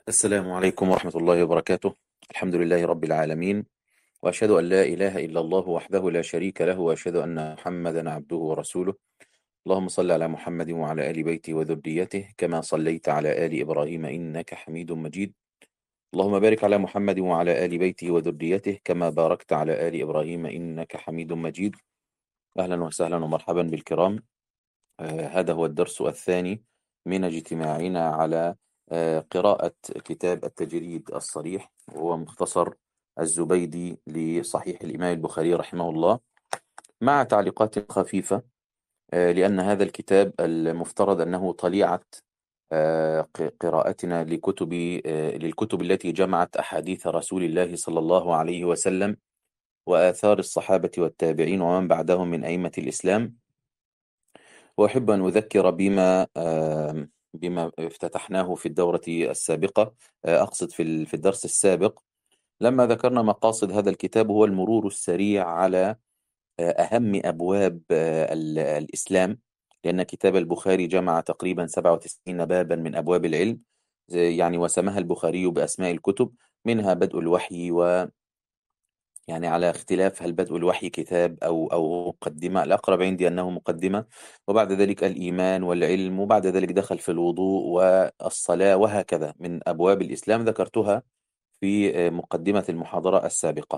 السلام عليكم ورحمة الله وبركاته. الحمد لله رب العالمين، وأشهد أن لا إله إلا الله وحده لا شريك له، وأشهد أن محمدا عبده ورسوله. اللهم صل على محمد وعلى آل بيته وذريته كما صليت على آل إبراهيم إنك حميد مجيد. اللهم بارك على محمد وعلى آل بيته وذريته كما باركت على آل إبراهيم إنك حميد مجيد. أهلا وسهلا ومرحبا بالكرام. هذا هو الدرس الثاني من اجتماعنا على قراءة كتاب التجريد الصريح، وهو مختصر الزبيدي لصحيح الإمام البخاري رحمه الله، مع تعليقات خفيفة، لأن هذا الكتاب المفترض أنه طليعة قراءتنا للكتب التي جمعت أحاديث رسول الله صلى الله عليه وسلم وآثار الصحابة والتابعين ومن بعدهم من أئمة الإسلام. وأحب أن أذكر بما افتتحناه في الدورة السابقة. أقصد في الدرس السابق لما ذكرنا مقاصد هذا الكتاب، هو المرور السريع على أهم أبواب الإسلام، لأن كتاب البخاري جمع تقريبا 97 بابا من أبواب العلم، يعني وسمها البخاري بأسماء الكتب، منها بدء الوحي، يعني على اختلاف هل بدء الوحي كتاب أو مقدمة. الأقرب عندي أنه مقدمة، وبعد ذلك الإيمان والعلم، وبعد ذلك دخل في الوضوء والصلاة، وهكذا من أبواب الإسلام ذكرتها في مقدمة المحاضرة السابقة.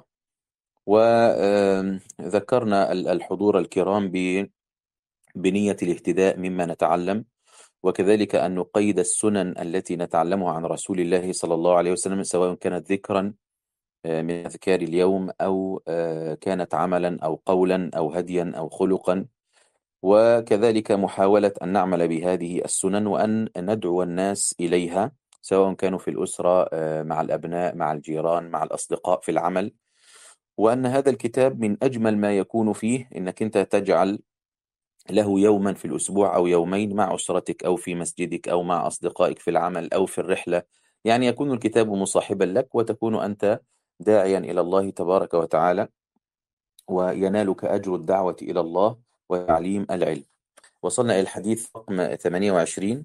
وذكرنا الحضور الكرام بنية الاهتداء مما نتعلم، وكذلك أن نقيد السنن التي نتعلمها عن رسول الله صلى الله عليه وسلم، سواء كانت ذكرا من أذكار اليوم، أو كانت عملا أو قولا أو هديا أو خلقا، وكذلك محاولة أن نعمل بهذه السنن وأن ندعو الناس إليها، سواء كانوا في الأسرة، مع الأبناء، مع الجيران، مع الأصدقاء في العمل. وأن هذا الكتاب من أجمل ما يكون فيه أنك أنت تجعل له يوما في الأسبوع أو يومين مع أسرتك، أو في مسجدك، أو مع أصدقائك في العمل، أو في الرحلة. يعني يكون الكتاب مصاحبا لك، وتكون أنت داعيا إلى الله تبارك وتعالى، وينالك أجر الدعوة إلى الله وتعليم العلم. وصلنا إلى الحديث رقم 28.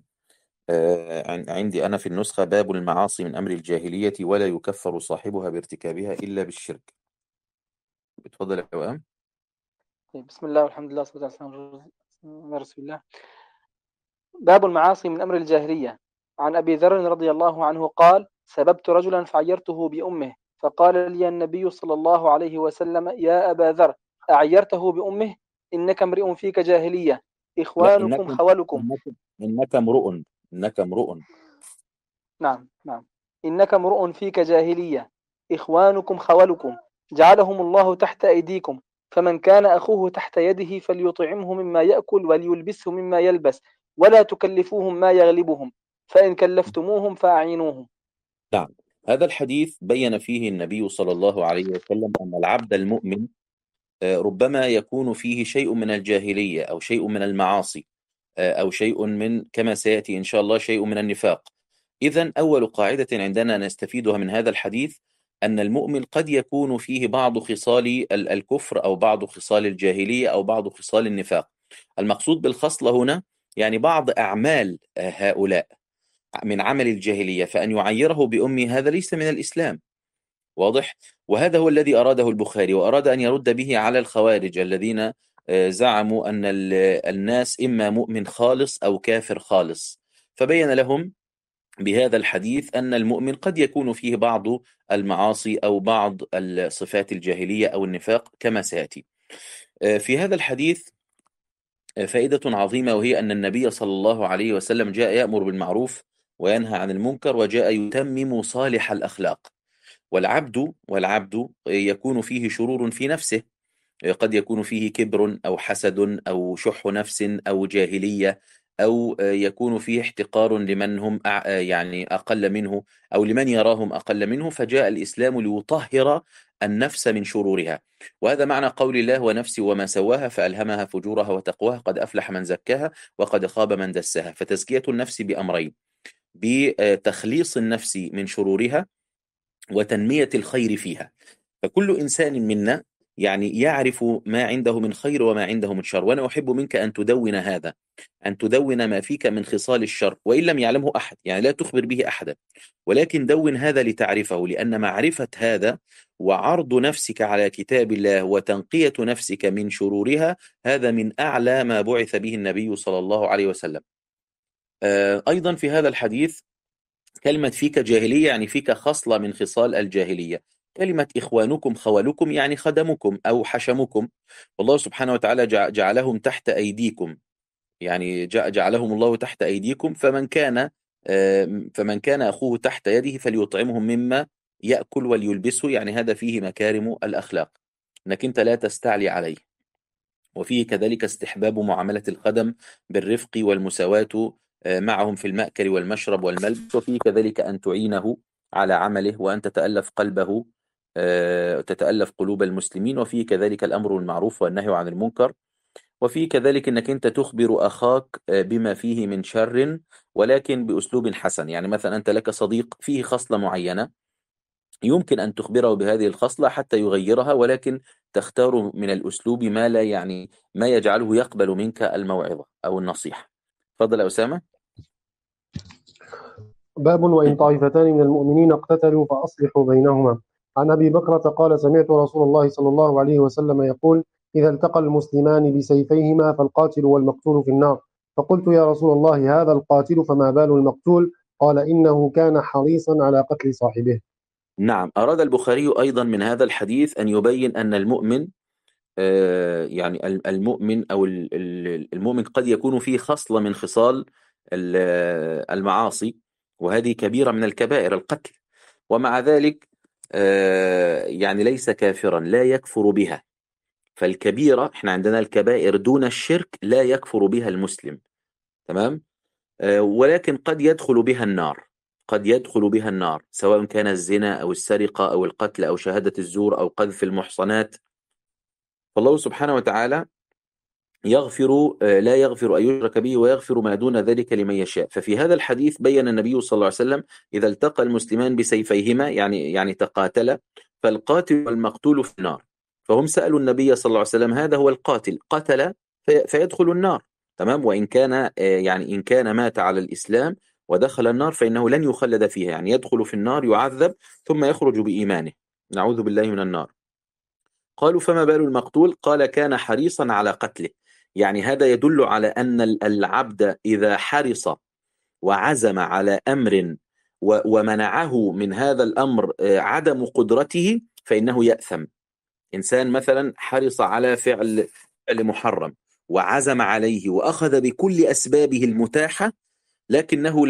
عندي أنا في النسخة: باب المعاصي من أمر الجاهلية ولا يكفر صاحبها بارتكابها إلا بالشرك. بتفضل يا وئام. طيب، بسم الله والحمد لله والصلاة والسلام على رسول الله. باب المعاصي من أمر الجاهلية. عن أبي ذر رضي الله عنه قال: سببت رجلا فعيرته بأمه، فقال لي النبي صلى الله عليه وسلم: يا أبا ذر، أعيرته بأمه؟ إنك امرئ فيك جاهلية، لا، إخوانكم خولكم. إنك إنك امرؤ إنك امرؤ نعم نعم. إنك امرؤ فيك جاهلية، إخوانكم خولكم، جعلهم الله تحت أيديكم، فمن كان أخوه تحت يده فليطعمه مما يأكل وليلبسه مما يلبس، ولا تكلفوهم ما يغلبهم، فإن كلفتموهم فأعينوهم. نعم. هذا الحديث بين فيه النبي صلى الله عليه وسلم أن العبد المؤمن ربما يكون فيه شيء من الجاهلية، أو شيء من المعاصي، أو شيء من، كما سيأتي إن شاء الله، شيء من النفاق. إذن أول قاعدة عندنا نستفيدها من هذا الحديث أن المؤمن قد يكون فيه بعض خصال الكفر، أو بعض خصال الجاهلية، أو بعض خصال النفاق. المقصود بالخصلة هنا يعني بعض أعمال هؤلاء من عمل الجاهلية، فأن يعيره بأمي هذا ليس من الإسلام. واضح؟ وهذا هو الذي أراده البخاري، وأراد أن يرد به على الخوارج الذين زعموا أن الناس إما مؤمن خالص أو كافر خالص، فبين لهم بهذا الحديث أن المؤمن قد يكون فيه بعض المعاصي أو بعض الصفات الجاهلية أو النفاق، كما سيأتي. في هذا الحديث فائدة عظيمة، وهي أن النبي صلى الله عليه وسلم جاء يأمر بالمعروف وينهى عن المنكر، وجاء يتمم صالح الأخلاق. والعبد يكون فيه شرور في نفسه، قد يكون فيه كبر أو حسد أو شح نفس أو جاهلية، أو يكون فيه احتقار لمن هم يعني أقل منه، أو لمن يراهم أقل منه، فجاء الإسلام ليطهر النفس من شرورها. وهذا معنى قول الله: ونفس وما سواها فألهمها فجورها وتقواها، قد أفلح من زكاها وقد خاب من دساها. فتزكية النفس بأمرين: بتخليص النفس من شرورها، وتنمية الخير فيها. فكل إنسان منا يعني يعرف ما عنده من خير وما عنده من شر. وأنا أحب منك أن تدون هذا، أن تدون ما فيك من خصال الشر وإن لم يعلمه أحد، يعني لا تخبر به أحدا، ولكن دون هذا لتعرفه، لأن معرفة هذا وعرض نفسك على كتاب الله وتنقية نفسك من شرورها هذا من أعلى ما بعث به النبي صلى الله عليه وسلم. أيضا في هذا الحديث كلمة فيك جاهلية يعني فيك خصلة من خصال الجاهلية. كلمة إخوانكم خولكم يعني خدمكم أو حشمكم، والله سبحانه وتعالى جعلهم تحت أيديكم، يعني جعلهم الله تحت أيديكم، فمن كان أخوه تحت يده فليطعمهم مما يأكل وليلبسه، يعني هذا فيه مكارم الأخلاق، أنك أنت لا تستعلي عليه. وفيه كذلك استحباب معاملة الخدم بالرفق والمساواة معهم في المأكل والمشرب والملبس، وفيه كذلك أن تعينه على عمله وأن تتألف قلبه، تتألف قلوب المسلمين، وفيه كذلك الأمر بالمعروف والنهي عن المنكر، وفيه كذلك أنك أنت تخبر أخاك بما فيه من شر ولكن بأسلوب حسن. يعني مثلا أنت لك صديق فيه خصلة معينة، يمكن أن تخبره بهذه الخصلة حتى يغيرها، ولكن تختار من الأسلوب ما لا يعني ما يجعله يقبل منك الموعظة أو النصيحة. تفضل يا أسامة. باب وإن طائفتان من المؤمنين اقتتلوا فأصلحوا بينهما. عن أبي بكرة قال سمعت رسول الله صلى الله عليه وسلم يقول إذا التقى المسلمان بسيفيهما فالقاتل والمقتول في النار. فقلت يا رسول الله هذا القاتل فما بال المقتول؟ قال إنه كان حريصا على قتل صاحبه. نعم، أراد البخاري أيضا من هذا الحديث أن يبين أن المؤمن يعني المؤمن أو المؤمن قد يكون فيه خصلة من خصال المعاصي، وهذه كبيرة من الكبائر القتل، ومع ذلك يعني ليس كافرا، لا يكفر بها. فالكبيرة احنا عندنا الكبائر دون الشرك لا يكفر بها المسلم، تمام. ولكن قد يدخل بها النار، قد يدخل بها النار سواء كان الزنا أو السرقة أو القتل أو شهادة الزور أو قذف المحصنات. فالله سبحانه وتعالى يغفر لا يغفر أن يشرك به ويغفر ما دون ذلك لمن يشاء. ففي هذا الحديث بين النبي صلى الله عليه وسلم إذا التقى المسلمان بسيفيهما يعني تقاتلا فالقاتل والمقتول في النار. فهم سألوا النبي صلى الله عليه وسلم هذا هو القاتل قتل فيدخل النار، تمام، وإن كان يعني إن كان مات على الإسلام ودخل النار فإنه لن يخلد فيها، يعني يدخل في النار يعذب ثم يخرج بإيمانه، نعوذ بالله من النار. قالوا فما بال المقتول؟ قال كان حريصا على قتله. يعني هذا يدل على أن العبد إذا حرص وعزم على أمر ومنعه من هذا الأمر عدم قدرته فإنه يأثم. إنسان مثلا حرص على فعل محرم وعزم عليه وأخذ بكل أسبابه المتاحة لكنه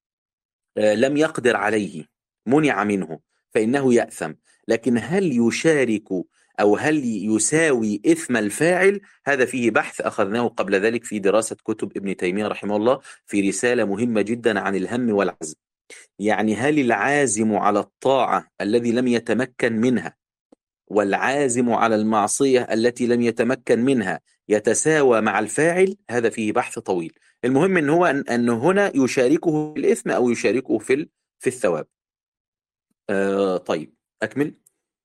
لم يقدر عليه، منع منه، فإنه يأثم. لكن هل يشارك أو هل يساوي إثم الفاعل؟ هذا فيه بحث أخذناه قبل ذلك في دراسة كتب ابن تيمية رحمه الله في رسالة مهمة جدا عن الهم والعزم. يعني هل العازم على الطاعة الذي لم يتمكن منها والعازم على المعصية التي لم يتمكن منها يتساوى مع الفاعل؟ هذا فيه بحث طويل. المهم ان هو أن هنا يشاركه في الإثم أو يشاركه في الثواب. طيب أكمل.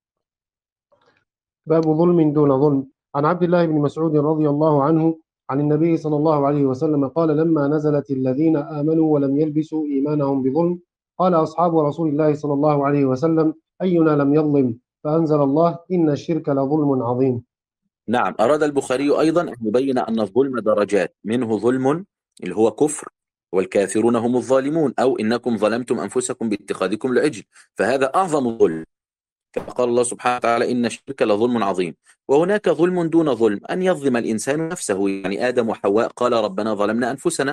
باب ظلم دون ظلم. عن عبد الله بن مسعود رضي الله عنه عن النبي صلى الله عليه وسلم قال لما نزلت الذين آمنوا ولم يلبسوا إيمانهم بظلم قال أصحاب رسول الله صلى الله عليه وسلم أينا لم يظلم؟ فأنزل الله إن الشرك لظلم عظيم. نعم، أراد البخاري أيضا أن يبين أن الظلم درجات، منه ظلم اللي هو كفر، والكافرون هم الظالمون، أو إنكم ظلمتم أنفسكم باتخاذكم العجل، فهذا أعظم ظلم، كما قال الله سبحانه وتعالى إن الشرك لظلم عظيم. وهناك ظلم دون ظلم، أن يظلم الإنسان نفسه، يعني آدم وحواء قال ربنا ظلمنا أنفسنا،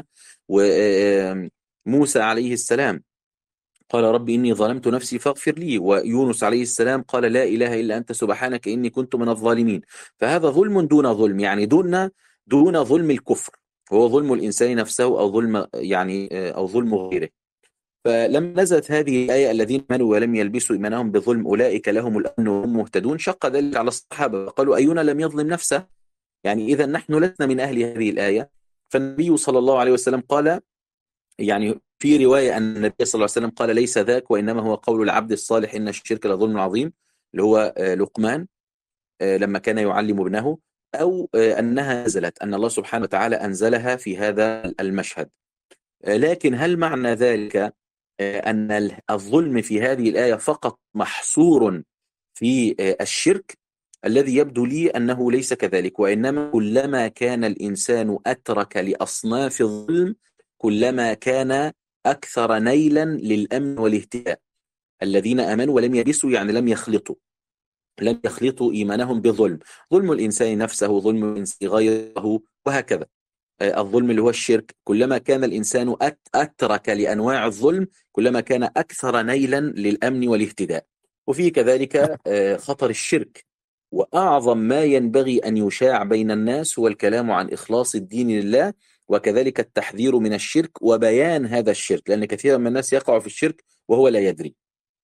وموسى عليه السلام قال رب إني ظلمت نفسي فاغفر لي، ويونس عليه السلام قال لا إله إلا أنت سبحانك إني كنت من الظالمين. فهذا ظلم دون ظلم، يعني دون ظلم الكفر، هو ظلم الإنسان نفسه أو ظلم يعني أو ظلم غيره. فلما نزلت هذه الآية الذين آمنوا ولم يلبسوا إيمانهم بظلم أولئك لهم الأمن وهم مهتدون، شق ذلك على الصحابة قالوا أينا لم يظلم نفسه؟ يعني إذا نحن لسنا من أهل هذه الآية. فالنبي صلى الله عليه وسلم قال، يعني في رواية أن النبي صلى الله عليه وسلم قال ليس ذاك وإنما هو قول العبد الصالح إن الشرك لظلم عظيم، اللي هو لقمان. لما كان يعلم ابنه، أو أنها نزلت، أن الله سبحانه وتعالى أنزلها في هذا المشهد. لكن هل معنى ذلك أن الظلم في هذه الآية فقط محصور في الشرك؟ الذي يبدو لي أنه ليس كذلك، وإنما كلما كان الإنسان أترك لأصناف الظلم كلما كان أكثر نيلا للأمن والاهتداء. الذين آمنوا ولم يلبسوا يعني لم يخلطوا إيمانهم بظلم. ظلم الإنسان نفسه، ظلم الإنسان غيره، وهكذا. الظلم اللي هو الشرك، كلما كان الإنسان أترك لأنواع الظلم كلما كان أكثر نيلا للأمن والاهتداء. وفيه كذلك خطر الشرك، وأعظم ما ينبغي أن يشاع بين الناس هو الكلام عن إخلاص الدين لله، وكذلك التحذير من الشرك وبيان هذا الشرك، لأن كثيرا من الناس يقع في الشرك وهو لا يدري.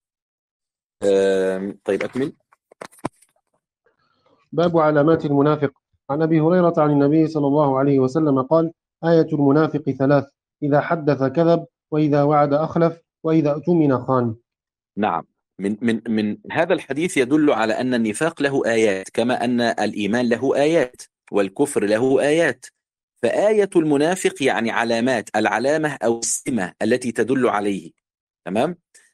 طيب أكمل. باب علامات المنافق. عن أبي هريرة عن النبي صلى الله عليه وسلم قال: آية المنافق ثلاث: إذا حدث كذب، وإذا وعد أخلف، وإذا اؤتمن خان. نعم، من هذا الحديث يدل على أن النفاق له آيات، كما أن الإيمان له آيات والكفر له آيات. فآية المنافق يعني علامات، العلامة أو السمة التي تدل عليه. تمام.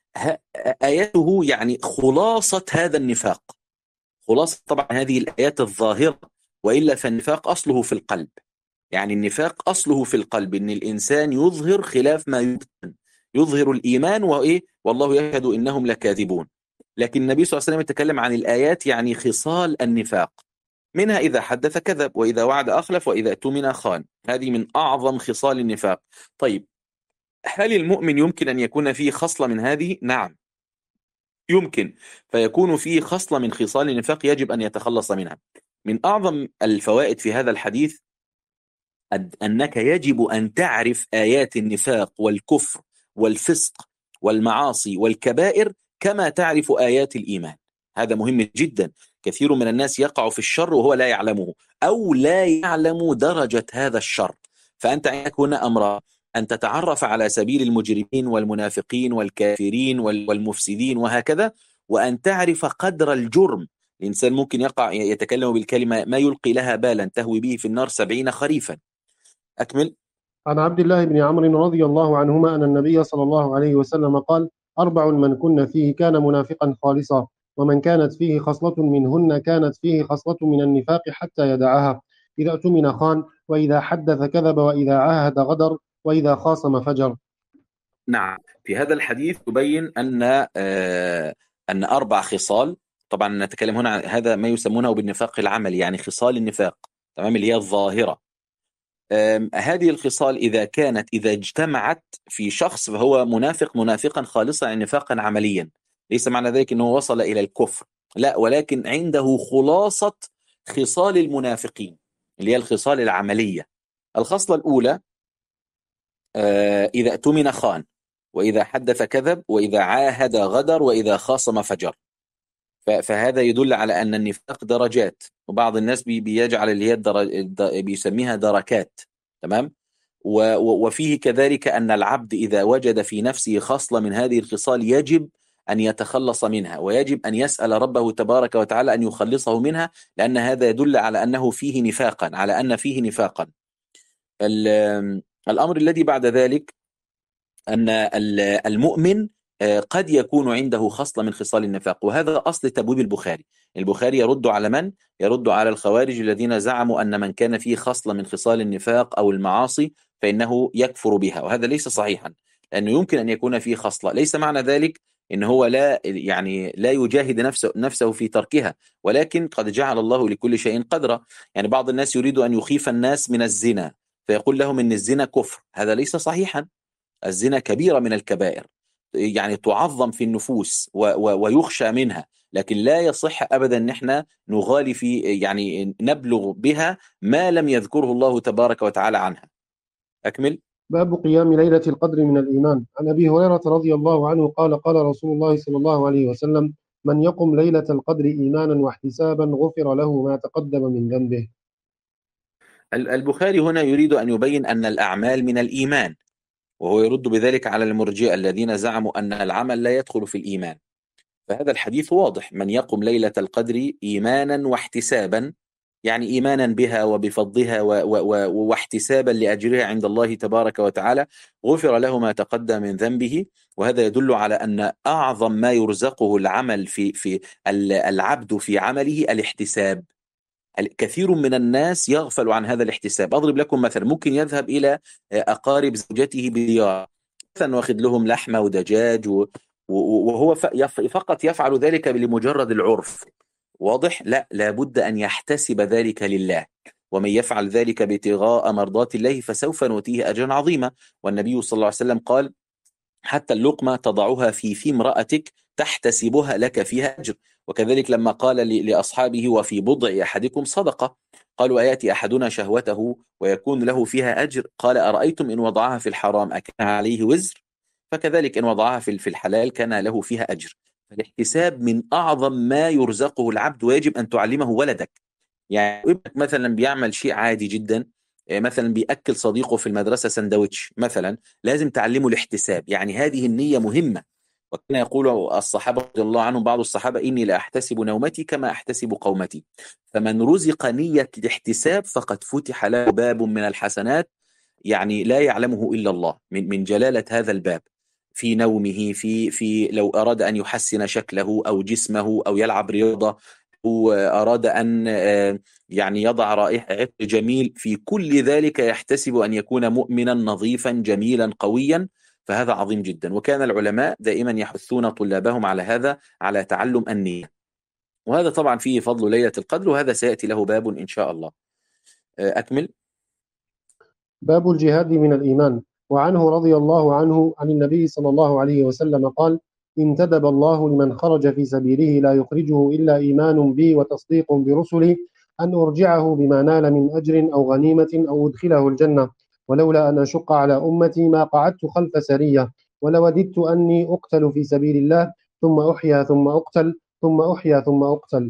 آياته يعني خلاصة هذا النفاق، خلاصة طبعا هذه الآيات الظاهرة، وإلا فالنفاق أصله في القلب. يعني النفاق أصله في القلب، إن الإنسان يظهر خلاف ما يبطن، يظهر الإيمان وإيه والله يشهد إنهم لكاذبون. لكن النبي صلى الله عليه وسلم يتكلم عن الآيات يعني خصال النفاق، منها إذا حدث كذب، وإذا وعد أخلف، وإذا اؤتمن خان. هذه من أعظم خصال النفاق. طيب، هل المؤمن يمكن أن يكون فيه خصلة من هذه؟ نعم يمكن، فيكون فيه خصلة من خصال النفاق يجب أن يتخلص منها. من أعظم الفوائد في هذا الحديث أنك يجب أن تعرف آيات النفاق والكفر والفسق والمعاصي والكبائر كما تعرف آيات الإيمان. هذا مهم جدا. كثير من الناس يقع في الشر وهو لا يعلمه، أو لا يعلم درجة هذا الشر. فأنت عندك هنا أمر: أن تتعرف على سبيل المجرمين والمنافقين والكافرين والمفسدين وهكذا، وأن تعرف قدر الجرم. الإنسان ممكن يقع يتكلم بالكلمة ما يلقي لها بالا تهوي به في النار 70 خريفا. أكمل. عن عبد الله بن عمرو رضي الله عنهما أن النبي صلى الله عليه وسلم قال: أربع من كن فيه كان منافقا خالصا، ومن كانت فيه خصلة منهن كانت فيه خصلة من النفاق حتى يدعها: إذا اؤتمن خان، وإذا حدث كذب، وإذا عاهد غدر، وإذا خاصم فجر. نعم، في هذا الحديث يبين أن 4 خصال. طبعا نتكلم هنا عن هذا ما يسمونه بالنفاق العملي، يعني خصال النفاق، تمام، اللي هي الظاهرة. هذه الخصال إذا اجتمعت في شخص فهو منافقا خالصا، يعني نفاقا عمليا. ليس معنى ذلك أنه وصل إلى الكفر، لا، ولكن عنده خلاصة خصال المنافقين اللي هي الخصال العملية. الخصلة الأولى: إذا اؤتمن خان، وإذا حدث كذب، وإذا عاهد غدر، وإذا خاصم فجر. فهذا يدل على أن النفاق درجات، وبعض الناس بيجعل اللي هي بيسميها دركات. تمام. وفيه كذلك أن العبد إذا وجد في نفسه خصلة من هذه الخصال يجب أن يتخلص منها، ويجب أن يسأل ربه تبارك وتعالى أن يخلصه منها، لأن هذا يدل على أنه فيه نفاقا، على أن فيه نفاقا. الأمر الذي بعد ذلك أن المؤمن قد يكون عنده خصلة من خصال النفاق، وهذا أصل تبويب البخاري. البخاري يرد على من؟ يرد على الخوارج الذين زعموا أن من كان فيه خصلة من خصال النفاق أو المعاصي فإنه يكفر بها، وهذا ليس صحيحا، لأنه يمكن أن يكون فيه خصلة. ليس معنى ذلك إن هو لا يجاهد نفسه في تركها، ولكن قد جعل الله لكل شيء قدرا. يعني بعض الناس يريد أن يخيف الناس من الزنا فيقول لهم إن الزنا كفر، هذا ليس صحيحا. الزنا كبيرة من الكبائر، يعني تعظم في النفوس ويخشى منها، لكن لا يصح أبدا أن احنا نغالي في يعني نبلغ بها ما لم يذكره الله تبارك وتعالى عنها. أكمل. باب قيام ليلة القدر من الإيمان. عن أبي هريرة رضي الله عنه قال: قال رسول الله صلى الله عليه وسلم: من يقم ليلة القدر إيمانا واحتسابا غفر له ما تقدم من ذنبه. البخاري هنا يريد أن يبين أن الأعمال من الإيمان، وهو يرد بذلك على المرجئة الذين زعموا أن العمل لا يدخل في الإيمان. فهذا الحديث واضح: من يقم ليلة القدر إيمانا واحتسابا، يعني إيمانا بها وبفضلها واحتسابا لأجرها عند الله تبارك وتعالى، غفر له ما تقدم من ذنبه. وهذا يدل على أن أعظم ما يرزقه العمل في العبد في عمله الاحتساب. كثير من الناس يغفل عن هذا الاحتساب. أضرب لكم مثلا: ممكن يذهب إلى أقارب زوجته بزيارة، مثلا واخد لهم لحمة ودجاج وهو فقط يفعل ذلك لمجرد العرف. واضح؟ لا، لابد أن يحتسب ذلك لله. ومن يفعل ذلك ابتغاء مرضات الله فسوف نؤتيه أجرا عظيما. والنبي صلى الله عليه وسلم قال: حتى اللقمة تضعها في امرأتك تحتسبها لك فيها أجر. وكذلك لما قال لأصحابه: وفي بضع أحدكم صدقة. قالوا: أيأتي أحدنا شهوته ويكون له فيها أجر؟ قال: أرأيتم إن وضعها في الحرام أكان عليه وزر؟ فكذلك إن وضعها في الحلال كان له فيها أجر. فالاحتساب من أعظم ما يرزقه العبد، ويجب أن تعلمه ولدك. يعني ابنك مثلا بيعمل شيء عادي جدا، مثلا بيأكل صديقه في المدرسة سندوتش مثلا، لازم تعلمه الاحتساب. يعني هذه النية مهمة. وكان يقول الصحابة رضي الله عنهم، بعض الصحابة: إني لا أحتسب نومتي كما أحتسب قومتي. فمن رزق نية الاحتساب فقد فتح له باب من الحسنات، يعني لا يعلمه إلا الله، من جلالة هذا الباب. في نومه، في لو أراد أن يحسن شكله أو جسمه أو يلعب رياضة، أو أراد أن يعني يضع رائحة عطر جميل، في كل ذلك يحتسب أن يكون مؤمنا نظيفا جميلا قويا. فهذا عظيم جدا. وكان العلماء دائما يحثون طلابهم على هذا، على تعلم النية. وهذا طبعا فيه فضل ليلة القدر، وهذا سيأتي له باب إن شاء الله. أكمل. باب الجهاد من الإيمان. وعنه رضي الله عنه عن النبي صلى الله عليه وسلم قال: انتدب الله لمن خرج في سبيله لا يخرجه إلا إيمان بي وتصديق برسلي أن أرجعه بما نال من أجر أو غنيمة أو أدخله الجنة، ولولا أن أشق على أمتي ما قعدت خلف سرية، ولوددت أني أقتل في سبيل الله ثم أحيا ثم أقتل ثم أحيا ثم أقتل.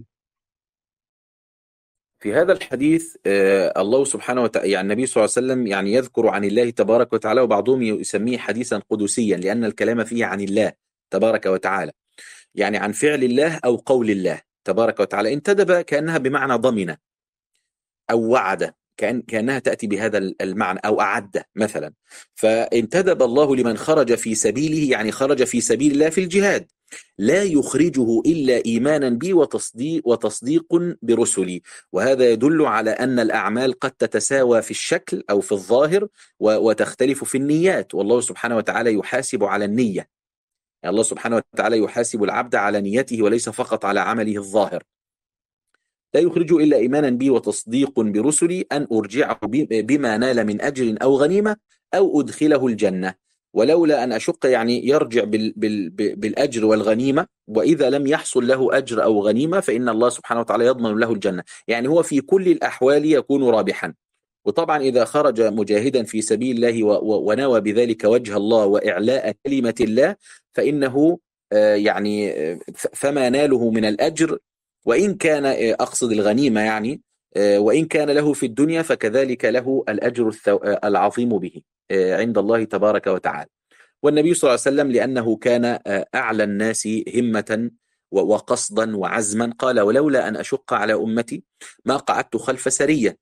في هذا الحديث الله سبحانه وتعالى، يعني النبي صلى الله عليه وسلم يعني يذكر عن الله تبارك وتعالى، وبعضهم يسميه حديثا قدسيا لأن الكلام فيه عن الله تبارك وتعالى، يعني عن فعل الله أو قول الله تبارك وتعالى. انتدب كأنها بمعنى ضمن أو وعد، كأنها تأتي بهذا المعنى، أو أعد مثلا. فانتدب الله لمن خرج في سبيله، يعني خرج في سبيل الله في الجهاد، لا يخرجه إلا إيمانا بي وتصديق برسلي. وهذا يدل على أن الأعمال قد تتساوى في الشكل أو في الظاهر، وتختلف في النيات. والله سبحانه وتعالى يحاسب على النية. يعني الله سبحانه وتعالى يحاسب العبد على نيته وليس فقط على عمله الظاهر. لا يخرجه إلا إيمانا بي وتصديق برسلي أن أرجعه بما نال من أجر أو غنيمة أو أدخله الجنة. ولولا أن أشق، يعني يرجع بالأجر والغنيمة، وإذا لم يحصل له أجر أو غنيمة فإن الله سبحانه وتعالى يضمن له الجنة. يعني هو في كل الأحوال يكون رابحا. وطبعا إذا خرج مجاهدا في سبيل الله ونوى بذلك وجه الله وإعلاء كلمة الله، فإنه يعني فما ناله من الأجر، وإن كان أقصد الغنيمة يعني، وإن كان له في الدنيا فكذلك له الأجر العظيم به عند الله تبارك وتعالى. والنبي صلى الله عليه وسلم لأنه كان أعلى الناس همة وقصدا وعزما قال: ولولا أن أشق على أمتي ما قعدت خلف سرية.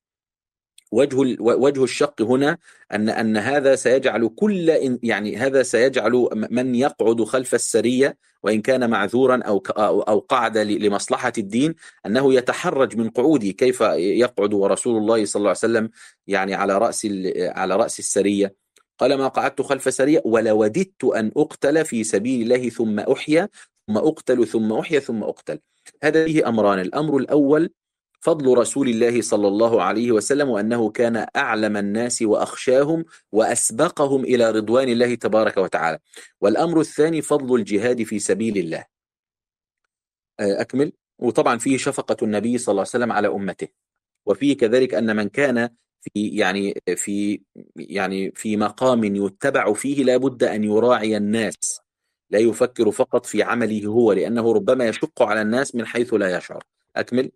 وجه الشق هنا أن هذا سيجعل يعني هذا سيجعل من يقعد خلف السرية وإن كان معذورا أو قعد لمصلحة الدين، أنه يتحرج من قعوده. كيف يقعد ورسول الله صلى الله عليه وسلم يعني على رأس السرية؟ قال: ما قعدت خلف سرية ولوددت أن أقتل في سبيل الله ثم أحيا ثم أقتل ثم أحيا ثم أقتل. هذا فيه أمران: الأمر الأول فضل رسول الله صلى الله عليه وسلم، وأنه كان أعلم الناس وأخشاهم وأسبقهم إلى رضوان الله تبارك وتعالى. والأمر الثاني فضل الجهاد في سبيل الله. أكمل. وطبعا فيه شفقة النبي صلى الله عليه وسلم على أمته، وفيه كذلك أن من كان في مقام يتبع فيه لا بد أن يراعي الناس، لا يفكر فقط في عمله هو، لأنه ربما يشق على الناس من حيث لا يشعر. أكمل.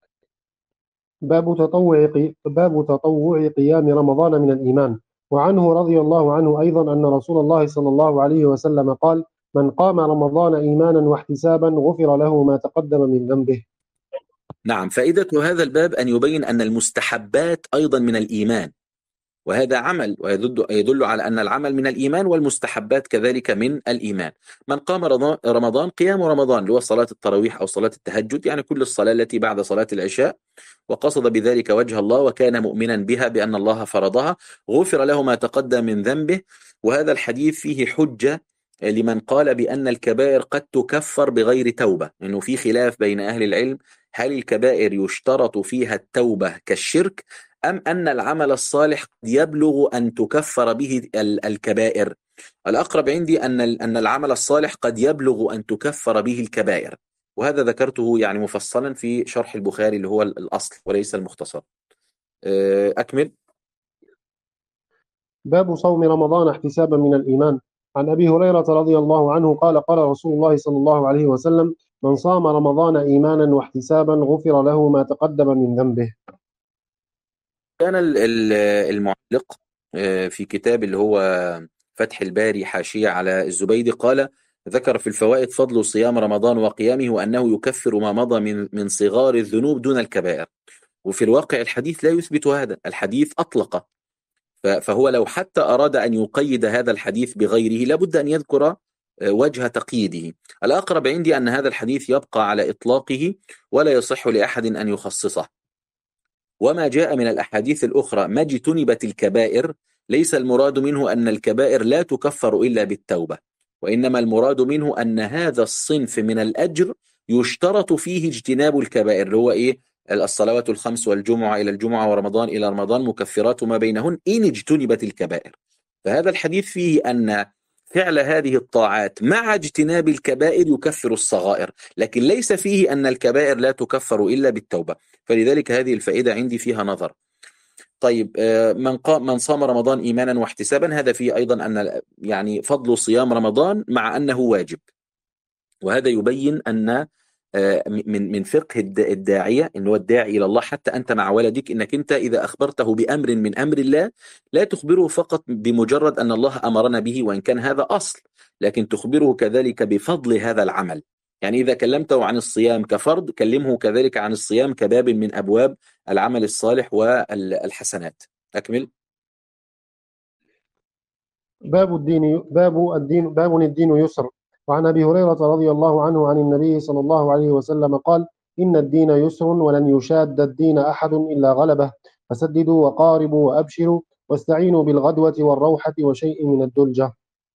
باب تطوع قيام رمضان من الإيمان. وعنه رضي الله عنه أيضا أن رسول الله صلى الله عليه وسلم قال: من قام رمضان إيمانا واحتسابا غفر له ما تقدم من ذنبه. نعم، فائدة هذا الباب أن يبين أن المستحبات أيضا من الإيمان، وهذا عمل، ويدل على أن العمل من الإيمان والمستحبات كذلك من الإيمان. من قام رمضان، قيام رمضان اللي هو صلاة التراويح أو صلاة التهجد، يعني كل الصلاة التي بعد صلاة العشاء، وقصد بذلك وجه الله وكان مؤمنا بها بأن الله فرضها، غفر له ما تقدم من ذنبه. وهذا الحديث فيه حجة لمن قال بأن الكبائر قد تكفر بغير توبة، إنه في خلاف بين أهل العلم هل الكبائر يشترط فيها التوبة كالشرك، أم أن العمل الصالح قد يبلغ أن تكفر به الكبائر. الأقرب عندي أن العمل الصالح قد يبلغ أن تكفر به الكبائر، وهذا ذكرته يعني مفصلا في شرح البخاري اللي هو الأصل وليس المختصر. أكمل. باب صوم رمضان احتسابا من الإيمان. عن أبي هريرة رضي الله عنه قال قال رسول الله صلى الله عليه وسلم: من صام رمضان إيمانا واحتسابا غفر له ما تقدم من ذنبه. كان المعلق في كتاب اللي هو فتح الباري حاشية على الزبيدي قال: ذكر في الفوائد فضل صيام رمضان وقيامه وأنه يكفر ما مضى من صغار الذنوب دون الكبائر. وفي الواقع الحديث لا يثبت هذا، الحديث أطلق، فهو لو حتى أراد أن يقيد هذا الحديث بغيره لابد أن يذكر وجه تقييده. الأقرب عندي أن هذا الحديث يبقى على إطلاقه ولا يصح لأحد أن يخصصه. وما جاء من الأحاديث الأخرى ما اجتنبت الكبائر، ليس المراد منه أن الكبائر لا تكفر إلا بالتوبة، وإنما المراد منه أن هذا الصنف من الأجر يشترط فيه اجتناب الكبائر، اللي هو إيه؟ الصلوات الخمس والجمعة إلى الجمعة ورمضان إلى رمضان مكفرات ما بينهن إن اجتنبت الكبائر. فهذا الحديث فيه أن فعل هذه الطاعات مع اجتناب الكبائر يكفر الصغائر، لكن ليس فيه أن الكبائر لا تكفر إلا بالتوبة. فلذلك هذه الفائدة عندي فيها نظر. طيب، من صام رمضان إيمانا واحتسابا، هذا فيه أيضا أن يعني فضل صيام رمضان مع أنه واجب، وهذا يبين أن من فقه الداعية، إن هو الداعي إلى الله، حتى أنت مع ولدك، إنك أنت إذا أخبرته بأمر من أمر الله لا تخبره فقط بمجرد أن الله أمرنا به وإن كان هذا أصل، لكن تخبره كذلك بفضل هذا العمل. يعني إذا كلمته عن الصيام كفرض، كلمه كذلك عن الصيام كباب من أبواب العمل الصالح والحسنات. أكمل. باب الدين يسر. وعن أبي هريرة رضي الله عنه عن النبي صلى الله عليه وسلم قال: إن الدين يسر ولن يشاد الدين أحد إلا غلبه، فسددوا وقاربوا وأبشروا واستعينوا بالغدوة والروحة وشيء من الدلجة.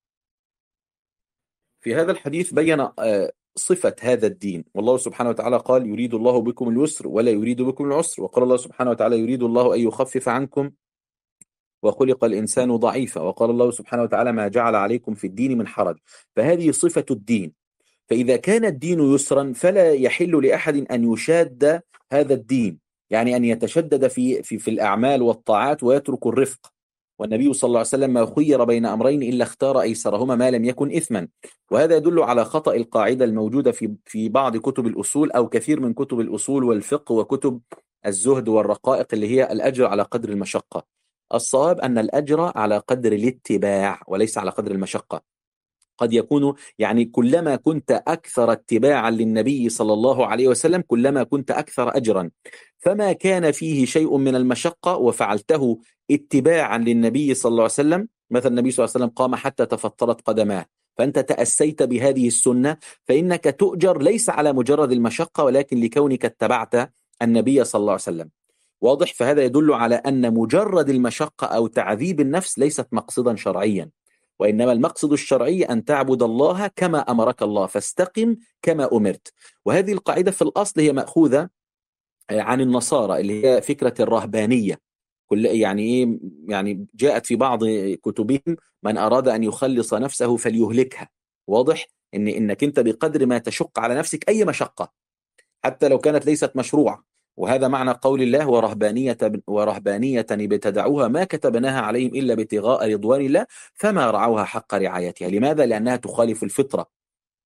في هذا الحديث بين صفة هذا الدين، والله سبحانه وتعالى قال: يريد الله بكم اليسر ولا يريد بكم العسر، وقال الله سبحانه وتعالى: يريد الله أن يخفف عنكم وخلق الإنسان ضعيفا، وقال الله سبحانه وتعالى: ما جعل عليكم في الدين من حرج. فهذه صفة الدين. فإذا كان الدين يسرا فلا يحل لأحد أن يشاد هذا الدين، يعني أن يتشدد في الأعمال والطاعات ويترك الرفق. والنبي صلى الله عليه وسلم ما خير بين أمرين إلا اختار أيسرهما ما لم يكن إثما. وهذا يدل على خطأ القاعدة الموجودة في بعض كتب الأصول أو كثير من كتب الأصول والفقه وكتب الزهد والرقائق، اللي هي الأجر على قدر المشقة. الصواب أن الأجر على قدر الاتباع وليس على قدر المشقة. قد يكون يعني كلما كنت أكثر اتباعا للنبي صلى الله عليه وسلم كلما كنت أكثر أجرا، فما كان فيه شيء من المشقة وفعلته اتباعا للنبي صلى الله عليه وسلم، مثلا النبي صلى الله عليه وسلم قام حتى تفطرت قدماه، فأنت تأسيت بهذه السنة، فإنك تؤجر ليس على مجرد المشقة ولكن لكونك اتبعت النبي صلى الله عليه وسلم. واضح؟ فهذا يدل على أن مجرد المشقة أو تعذيب النفس ليست مقصدا شرعيا، وإنما المقصد الشرعي أن تعبد الله كما أمرك الله، فاستقم كما أمرت. وهذه القاعدة في الأصل هي مأخوذة عن النصارى، اللي هي فكرة الرهبانية. يعني إيه؟ يعني جاءت في بعض كتبهم: من أراد أن يخلص نفسه فليهلكها. واضح؟ إنك أنت بقدر ما تشق على نفسك أي مشقة حتى لو كانت ليست مشروعة. وهذا معنى قول الله: ورهبانية ابتدعوها ما كتبناها عليهم إلا ابتغاء رضوان الله فما رعوها حق رعايتها. لماذا؟ لأنها تخالف الفطرة.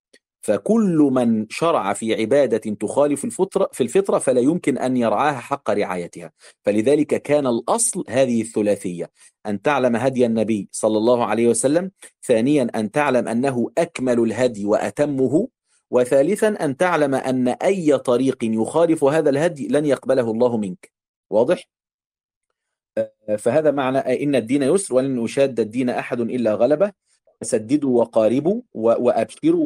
فكل من شرع في عبادة تخالف الفطرة فلا يمكن أن يرعاها حق رعايتها. فلذلك كان الأصل هذه الثلاثية: أن تعلم هدي النبي صلى الله عليه وسلم، ثانيا أن تعلم أنه أكمل الهدي وأتمه، وثالثا أن تعلم أن أي طريق يخالف هذا الهدي لن يقبله الله منك. واضح؟ فهذا معنى إن الدين يسر ولن يشاد الدين أحد إلا غلبه، فسددوا وقاربوا وأبشروا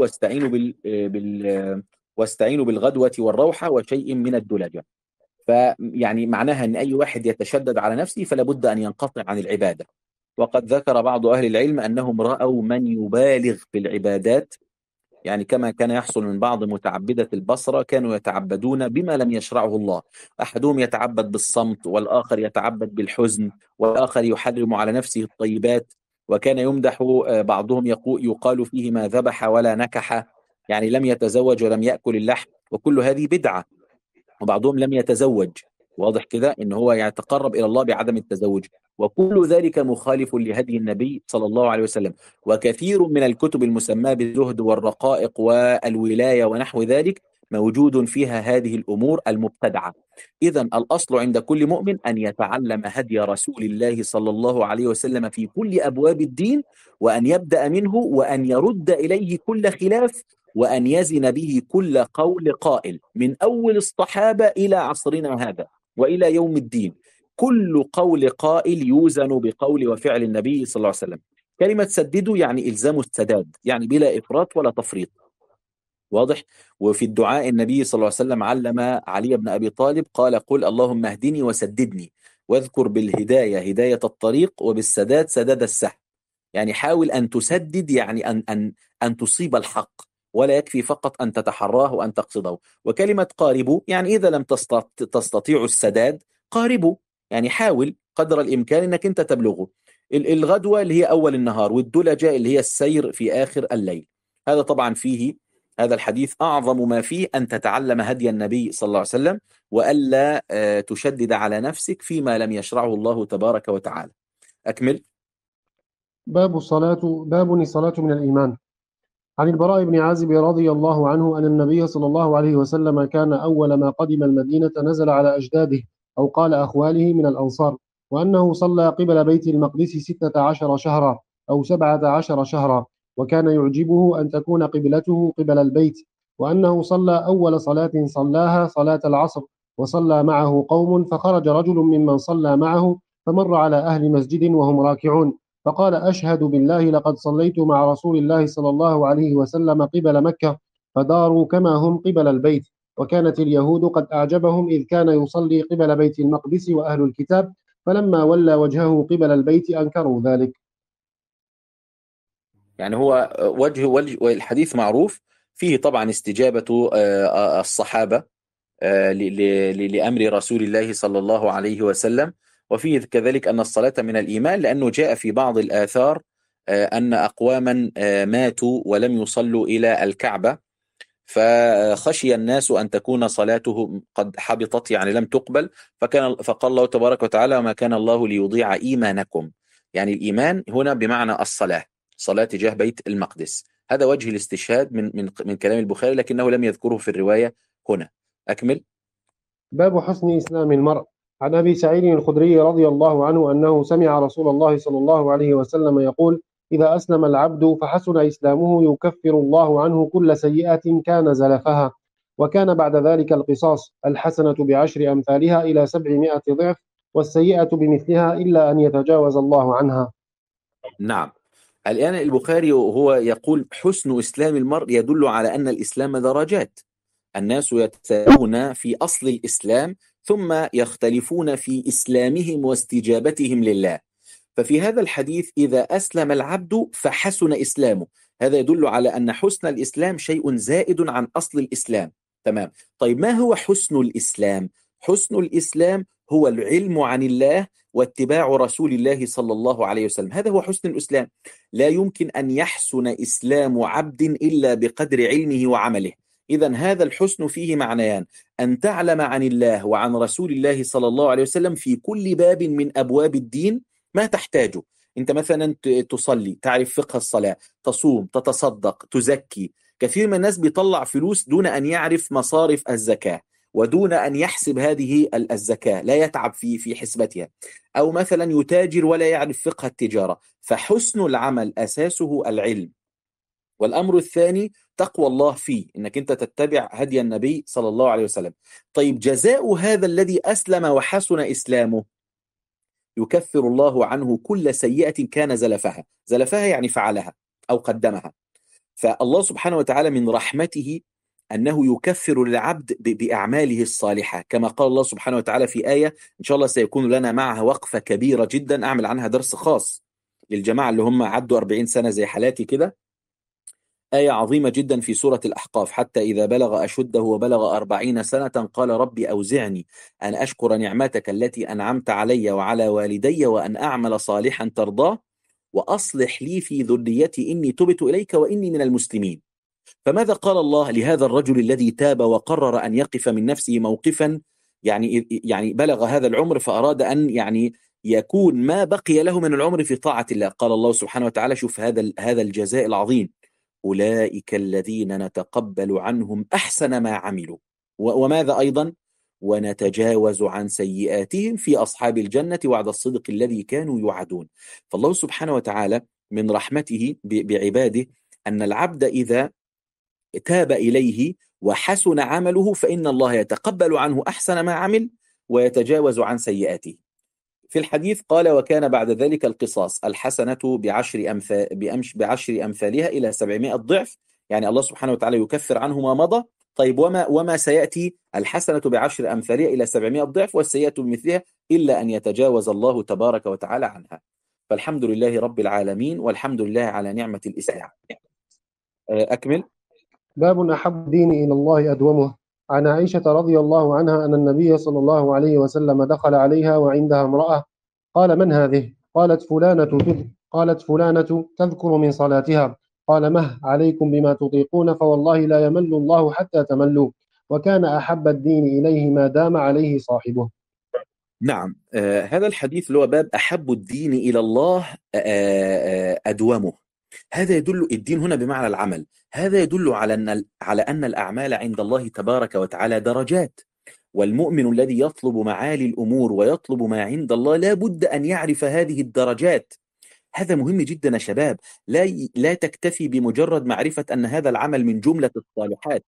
واستعينوا بالغدوة والروحة وشيء من الدلجة. فيعني معناها أن أي واحد يتشدد على نفسه فلا بد أن ينقطع عن العبادة. وقد ذكر بعض أهل العلم أنهم رأوا من يبالغ في العبادات، يعني كما كان يحصل من بعض متعبدة البصرة، كانوا يتعبدون بما لم يشرعه الله. أحدهم يتعبد بالصمت، والآخر يتعبد بالحزن، والآخر يحرم على نفسه الطيبات. وكان يمدح بعضهم يقال فيه ما ذبح ولا نكح، يعني لم يتزوج ولم يأكل اللحم، وكل هذه بدعة. وبعضهم لم يتزوج، واضح كده ان هو يتقرب الى الله بعدم التزوج، وكل ذلك مخالف لهدي النبي صلى الله عليه وسلم. وكثير من الكتب المسماة بالزهد والرقائق والولاية ونحو ذلك موجود فيها هذه الأمور المبتدعة. إذا الأصل عند كل مؤمن أن يتعلم هدي رسول الله صلى الله عليه وسلم في كل أبواب الدين، وأن يبدأ منه، وأن يرد إليه كل خلاف، وأن يزن به كل قول قائل من أول الصحابة إلى عصرنا هذا وإلى يوم الدين. كل قول قائل يوزن بقول وفعل النبي صلى الله عليه وسلم. كلمة سددوا يعني إلزام السداد، يعني بلا إفراط ولا تفريط. واضح؟ وفي الدعاء النبي صلى الله عليه وسلم علم علي بن أبي طالب، قال: قل اللهم اهدني وسددني، واذكر بالهداية هداية الطريق، وبالسداد سداد السحر. يعني حاول أن تسدد، يعني أن تصيب الحق، ولا يكفي فقط أن تتحراه وأن تقصده. وكلمة قاربوا يعني إذا لم تستطيع السداد قاربوا، يعني حاول قدر الإمكان أنك أنت تبلغه. الغدوة اللي هي أول النهار، والدلجة اللي هي السير في آخر الليل. هذا طبعا فيه هذا الحديث أعظم ما فيه أن تتعلم هدي النبي صلى الله عليه وسلم، وألا تشدد على نفسك فيما لم يشرعه الله تبارك وتعالى. أكمل. باب الصلاة من الإيمان. عن البراء بن عازب رضي الله عنه أن النبي صلى الله عليه وسلم كان أول ما قدم المدينة نزل على أجداده أو قال أخواله من الأنصار، وأنه صلى قبل بيت المقدس 16 شهرا أو 17 شهرا، وكان يعجبه أن تكون قبلته قبل البيت، وأنه صلى أول صلاة صلاها صلاة العصر، وصلى معه قوم، فخرج رجل ممن صلى معه فمر على أهل مسجد وهم راكعون، فقال: أشهد بالله لقد صليت مع رسول الله صلى الله عليه وسلم قبل مكة، فداروا كما هم قبل البيت. وكانت اليهود قد أعجبهم إذ كان يصلي قبل بيت المقدس وأهل الكتاب، فلما ولى وجهه قبل البيت أنكروا ذلك. يعني هو وجه والحديث معروف فيه طبعا استجابة الصحابة لأمر رسول الله صلى الله عليه وسلم، وفيه كذلك أن الصلاة من الإيمان، لأنه جاء في بعض الآثار أن أقواما ماتوا ولم يصلوا إلى الكعبة، فخشي الناس أن تكون صلاتهم قد حبطت، يعني لم تقبل، فقال الله تبارك وتعالى: وما كان الله ليضيع إيمانكم. يعني الإيمان هنا بمعنى الصلاة، صلاة تجاه بيت المقدس. هذا وجه الاستشهاد من كلام البخاري، لكنه لم يذكره في الرواية هنا. أكمل. باب حسن إسلام المرء. عن أبي سعيد الخدري رضي الله عنه أنه سمع رسول الله صلى الله عليه وسلم يقول: إذا أسلم العبد فحسن إسلامه يكفر الله عنه كل سيئة كان زلفها، وكان بعد ذلك القصاص، الحسنة بعشر أمثالها إلى 700 ضعف، والسيئة بمثلها إلا أن يتجاوز الله عنها. نعم. الآن البخاري هو يقول حسن إسلام المرء يدل على أن الإسلام درجات. الناس يتساوون في أصل الإسلام، ثم يختلفون في إسلامهم واستجابتهم لله. ففي هذا الحديث إذا أسلم العبد فحسن إسلامه، هذا يدل على أن حسن الإسلام شيء زائد عن أصل الإسلام. تمام. طيب ما هو حسن الإسلام؟ حسن الإسلام هو العلم عن الله واتباع رسول الله صلى الله عليه وسلم، هذا هو حسن الإسلام. لا يمكن أن يحسن إسلام عبد إلا بقدر علمه وعمله. إذن هذا الحسن فيه معنيان: أن تعلم عن الله وعن رسول الله صلى الله عليه وسلم في كل باب من أبواب الدين ما تحتاجه. أنت مثلا تصلي، تعرف فقه الصلاة، تصوم، تتصدق، تزكي، كثير من الناس بيطلع فلوس دون أن يعرف مصارف الزكاة، ودون أن يحسب هذه الزكاة، لا يتعب في حسبتها، أو مثلا يتاجر ولا يعرف فقه التجارة. فحسن العمل أساسه العلم. والأمر الثاني تقوى الله فيه، إنك أنت تتبع هدي النبي صلى الله عليه وسلم. طيب جزاء هذا الذي أسلم وحسن إسلامه، يكفر الله عنه كل سيئة كان زلفها يعني فعلها أو قدمها. فالله سبحانه وتعالى من رحمته أنه يكفر للعبد بأعماله الصالحة، كما قال الله سبحانه وتعالى في آية إن شاء الله سيكون لنا معها وقفة كبيرة جدا، أعمل عنها درس خاص للجماعة اللي هم عدوا 40 سنة زي حالاتي كده. آية عظيمة جدا في سورة الأحقاف: حتى إذا بلغ أشده وبلغ 40 سنة قال ربي أوزعني أن أشكر نعمتك التي أنعمت علي وعلى والدي وأن أعمل صالحا ترضاه وأصلح لي في ذريتي إني تبت إليك وإني من المسلمين. فماذا قال الله لهذا الرجل الذي تاب وقرر أن يقف من نفسه موقفا، يعني بلغ هذا العمر فأراد أن يكون ما بقي له من العمر في طاعة الله؟ قال الله سبحانه وتعالى، شوف هذا الجزاء العظيم: أولئك الذين نتقبل عنهم أحسن ما عملوا وماذا أيضا ونتجاوز عن سيئاتهم في أصحاب الجنة وعد الصدق الذي كانوا يوعدون. فالله سبحانه وتعالى من رحمته بعباده أن العبد إذا تاب إليه وحسن عمله فإن الله يتقبل عنه أحسن ما عمل ويتجاوز عن سيئاته. في الحديث قال: وكان بعد ذلك القصاص، الحسنة بعشر أمثالها إلى 700 ضعف. يعني الله سبحانه وتعالى يكفر عنه ما مضى. طيب وما سيأتي؟ الحسنة بعشر أمثالها إلى 700 ضعف والسيئة بمثلها إلا أن يتجاوز الله تبارك وتعالى عنها. فالحمد لله رب العالمين، والحمد لله على نعمة الإسلام. أكمل. باب أحب الدين إلى الله أدومه. عن عائشة رضي الله عنها أن النبي صلى الله عليه وسلم دخل عليها وعندها امرأة، قال: من هذه؟ قالت فلانة تذكر من صلاتها. قال: مه عليكم بما تطيقون، فوالله لا يمل الله حتى تملوا، وكان أحب الدين إليه ما دام عليه صاحبه. نعم. هذا الحديث اللي هو باب أحب الدين إلى الله أدومه. هذا يدل، الدين هنا بمعنى العمل، هذا يدل على أن الأعمال عند الله تبارك وتعالى درجات، والمؤمن الذي يطلب معالي الأمور ويطلب ما عند الله لا بد أن يعرف هذه الدرجات. هذا مهم جدا يا شباب. لا تكتفي بمجرد معرفة أن هذا العمل من جملة الصالحات،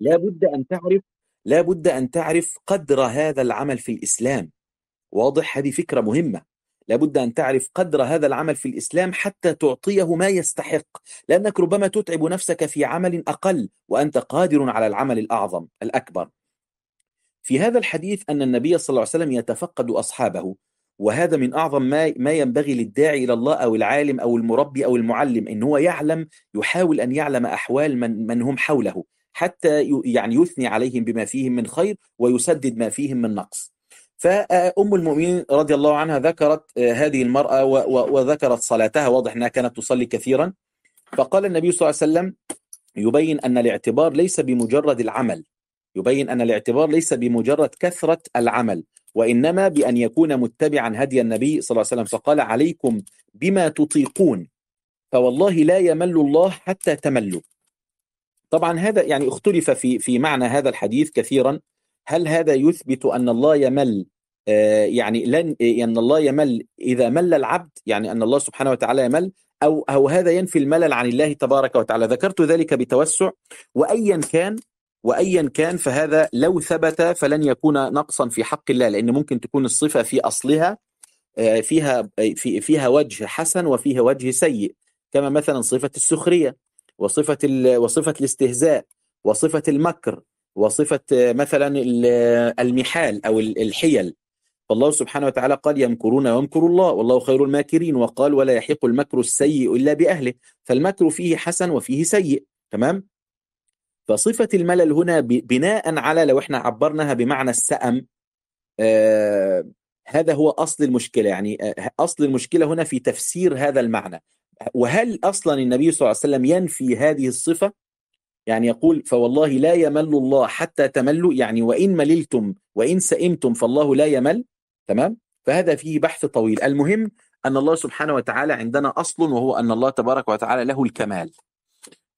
لا بد أن تعرف قدر هذا العمل في الإسلام. واضح؟ هذه فكرة مهمة. لابد أن تعرف قدر هذا العمل في الإسلام حتى تعطيه ما يستحق، لأنك ربما تتعب نفسك في عمل أقل وأنت قادر على العمل الأعظم الأكبر. في هذا الحديث أن النبي صلى الله عليه وسلم يتفقد أصحابه، وهذا من أعظم ما ينبغي للداعي إلى الله أو العالم أو المربي أو المعلم، إن هو يحاول أن يعلم أحوال من هم حوله، حتى يثني عليهم بما فيهم من خير ويسدد ما فيهم من نقص. فأم المؤمنين رضي الله عنها ذكرت هذه المرأة وذكرت صلاتها، واضح أنها كانت تصلي كثيرا. فقال النبي صلى الله عليه وسلم يبين أن الاعتبار ليس بمجرد العمل، يبين أن الاعتبار ليس بمجرد كثرة العمل، وإنما بأن يكون متبعا هدي النبي صلى الله عليه وسلم. فقال: عليكم بما تطيقون، فوالله لا يمل الله حتى تملوا. طبعا هذا يعني اختلف في معنى هذا الحديث كثيرا. هل هذا يثبت أن الله يمل، أن الله يمل إذا مل العبد، يعني أن الله سبحانه وتعالى يمل، أو هذا ينفي الملل عن الله تبارك وتعالى؟ ذكرت ذلك بتوسع. وأيا كان فهذا لو ثبت فلن يكون نقصا في حق الله، لأن ممكن تكون الصفة في أصلها فيها وجه حسن وفيها وجه سيء، كما مثلا صفة السخرية وصفة الاستهزاء وصفة المكر وصفة مثلا المحال أو الحيل. فالله سبحانه وتعالى قال: يمكرون ويمكر الله والله خير الماكرين، وقال: ولا يحق المكر السيء إلا بأهله. فالمكر فيه حسن وفيه سيء. تمام؟ فصفة الملل هنا بناء على، لو احنا عبرناها بمعنى السأم، هذا هو أصل المشكلة. يعني أصل المشكلة هنا في تفسير هذا المعنى. وهل أصلا النبي صلى الله عليه وسلم ينفي هذه الصفة؟ يعني يقول: فوالله لا يمل الله حتى تملوا، يعني وإن مللتم وإن سئمتم فالله لا يمل. تمام؟ فهذا فيه بحث طويل. المهم أن الله سبحانه وتعالى عندنا أصل، وهو أن الله تبارك وتعالى له الكمال.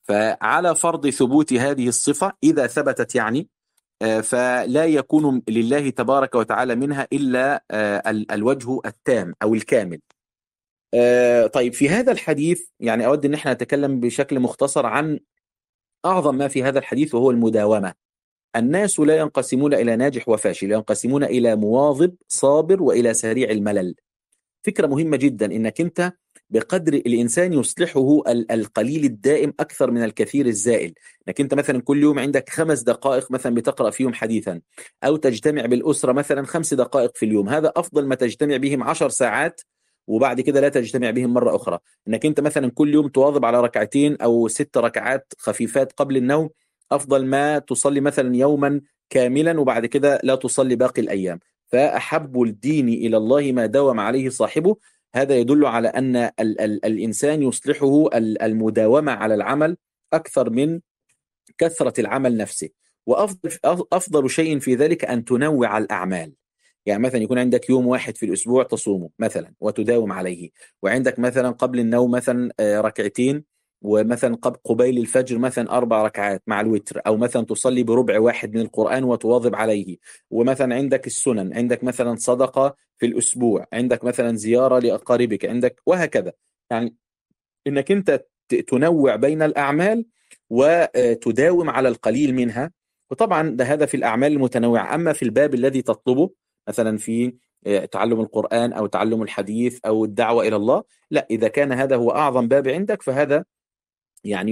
فعلى فرض ثبوت هذه الصفة إذا ثبتت يعني فلا يكون لله تبارك وتعالى منها إلا الوجه التام أو الكامل. طيب في هذا الحديث يعني أود أن احنا نتكلم بشكل مختصر عن أعظم ما في هذا الحديث وهو المداومة. الناس لا ينقسمون إلى ناجح وفاشل، ينقسمون إلى مواظب صابر وإلى سريع الملل. فكرة مهمة جدا إنك أنت بقدر الإنسان يصلحه القليل الدائم أكثر من الكثير الزائل. إنك أنت مثلا كل يوم عندك 5 دقائق مثلا بتقرأ فيهم حديثا، أو تجتمع بالأسرة مثلا 5 دقائق في اليوم، هذا أفضل ما تجتمع بهم 10 ساعات وبعد كده لا تجتمع بهم مرة أخرى. إنك أنت مثلا كل يوم تواظب على ركعتين أو 6 ركعات خفيفات قبل النوم أفضل ما تصلي مثلا يوما كاملا وبعد كده لا تصلي باقي الأيام. فأحب الدين إلى الله ما داوم عليه صاحبه. هذا يدل على أن الإنسان يصلحه المداومة على العمل أكثر من كثرة العمل نفسه. وأفضل شيء في ذلك أن تنوع الأعمال. يعني مثلا يكون عندك يوم واحد في الأسبوع تصومه مثلا وتداوم عليه، وعندك مثلا قبل النوم مثلا ركعتين، ومثلا قبيل الفجر مثلا 4 ركعات مع الوتر، أو مثلا تصلي بربع واحد من القرآن وتواظب عليه. ومثلا عندك السنن، عندك مثلا صدقة في الأسبوع، عندك مثلا زيارة لأقاربك، عندك وهكذا. يعني إنك أنت تنوع بين الأعمال وتداوم على القليل منها. وطبعا ده هذا في الأعمال المتنوعة. أما في الباب الذي تطلبه مثلا في تعلم القرآن أو تعلم الحديث أو الدعوة إلى الله، لا، إذا كان هذا هو أعظم باب عندك فهذا يعني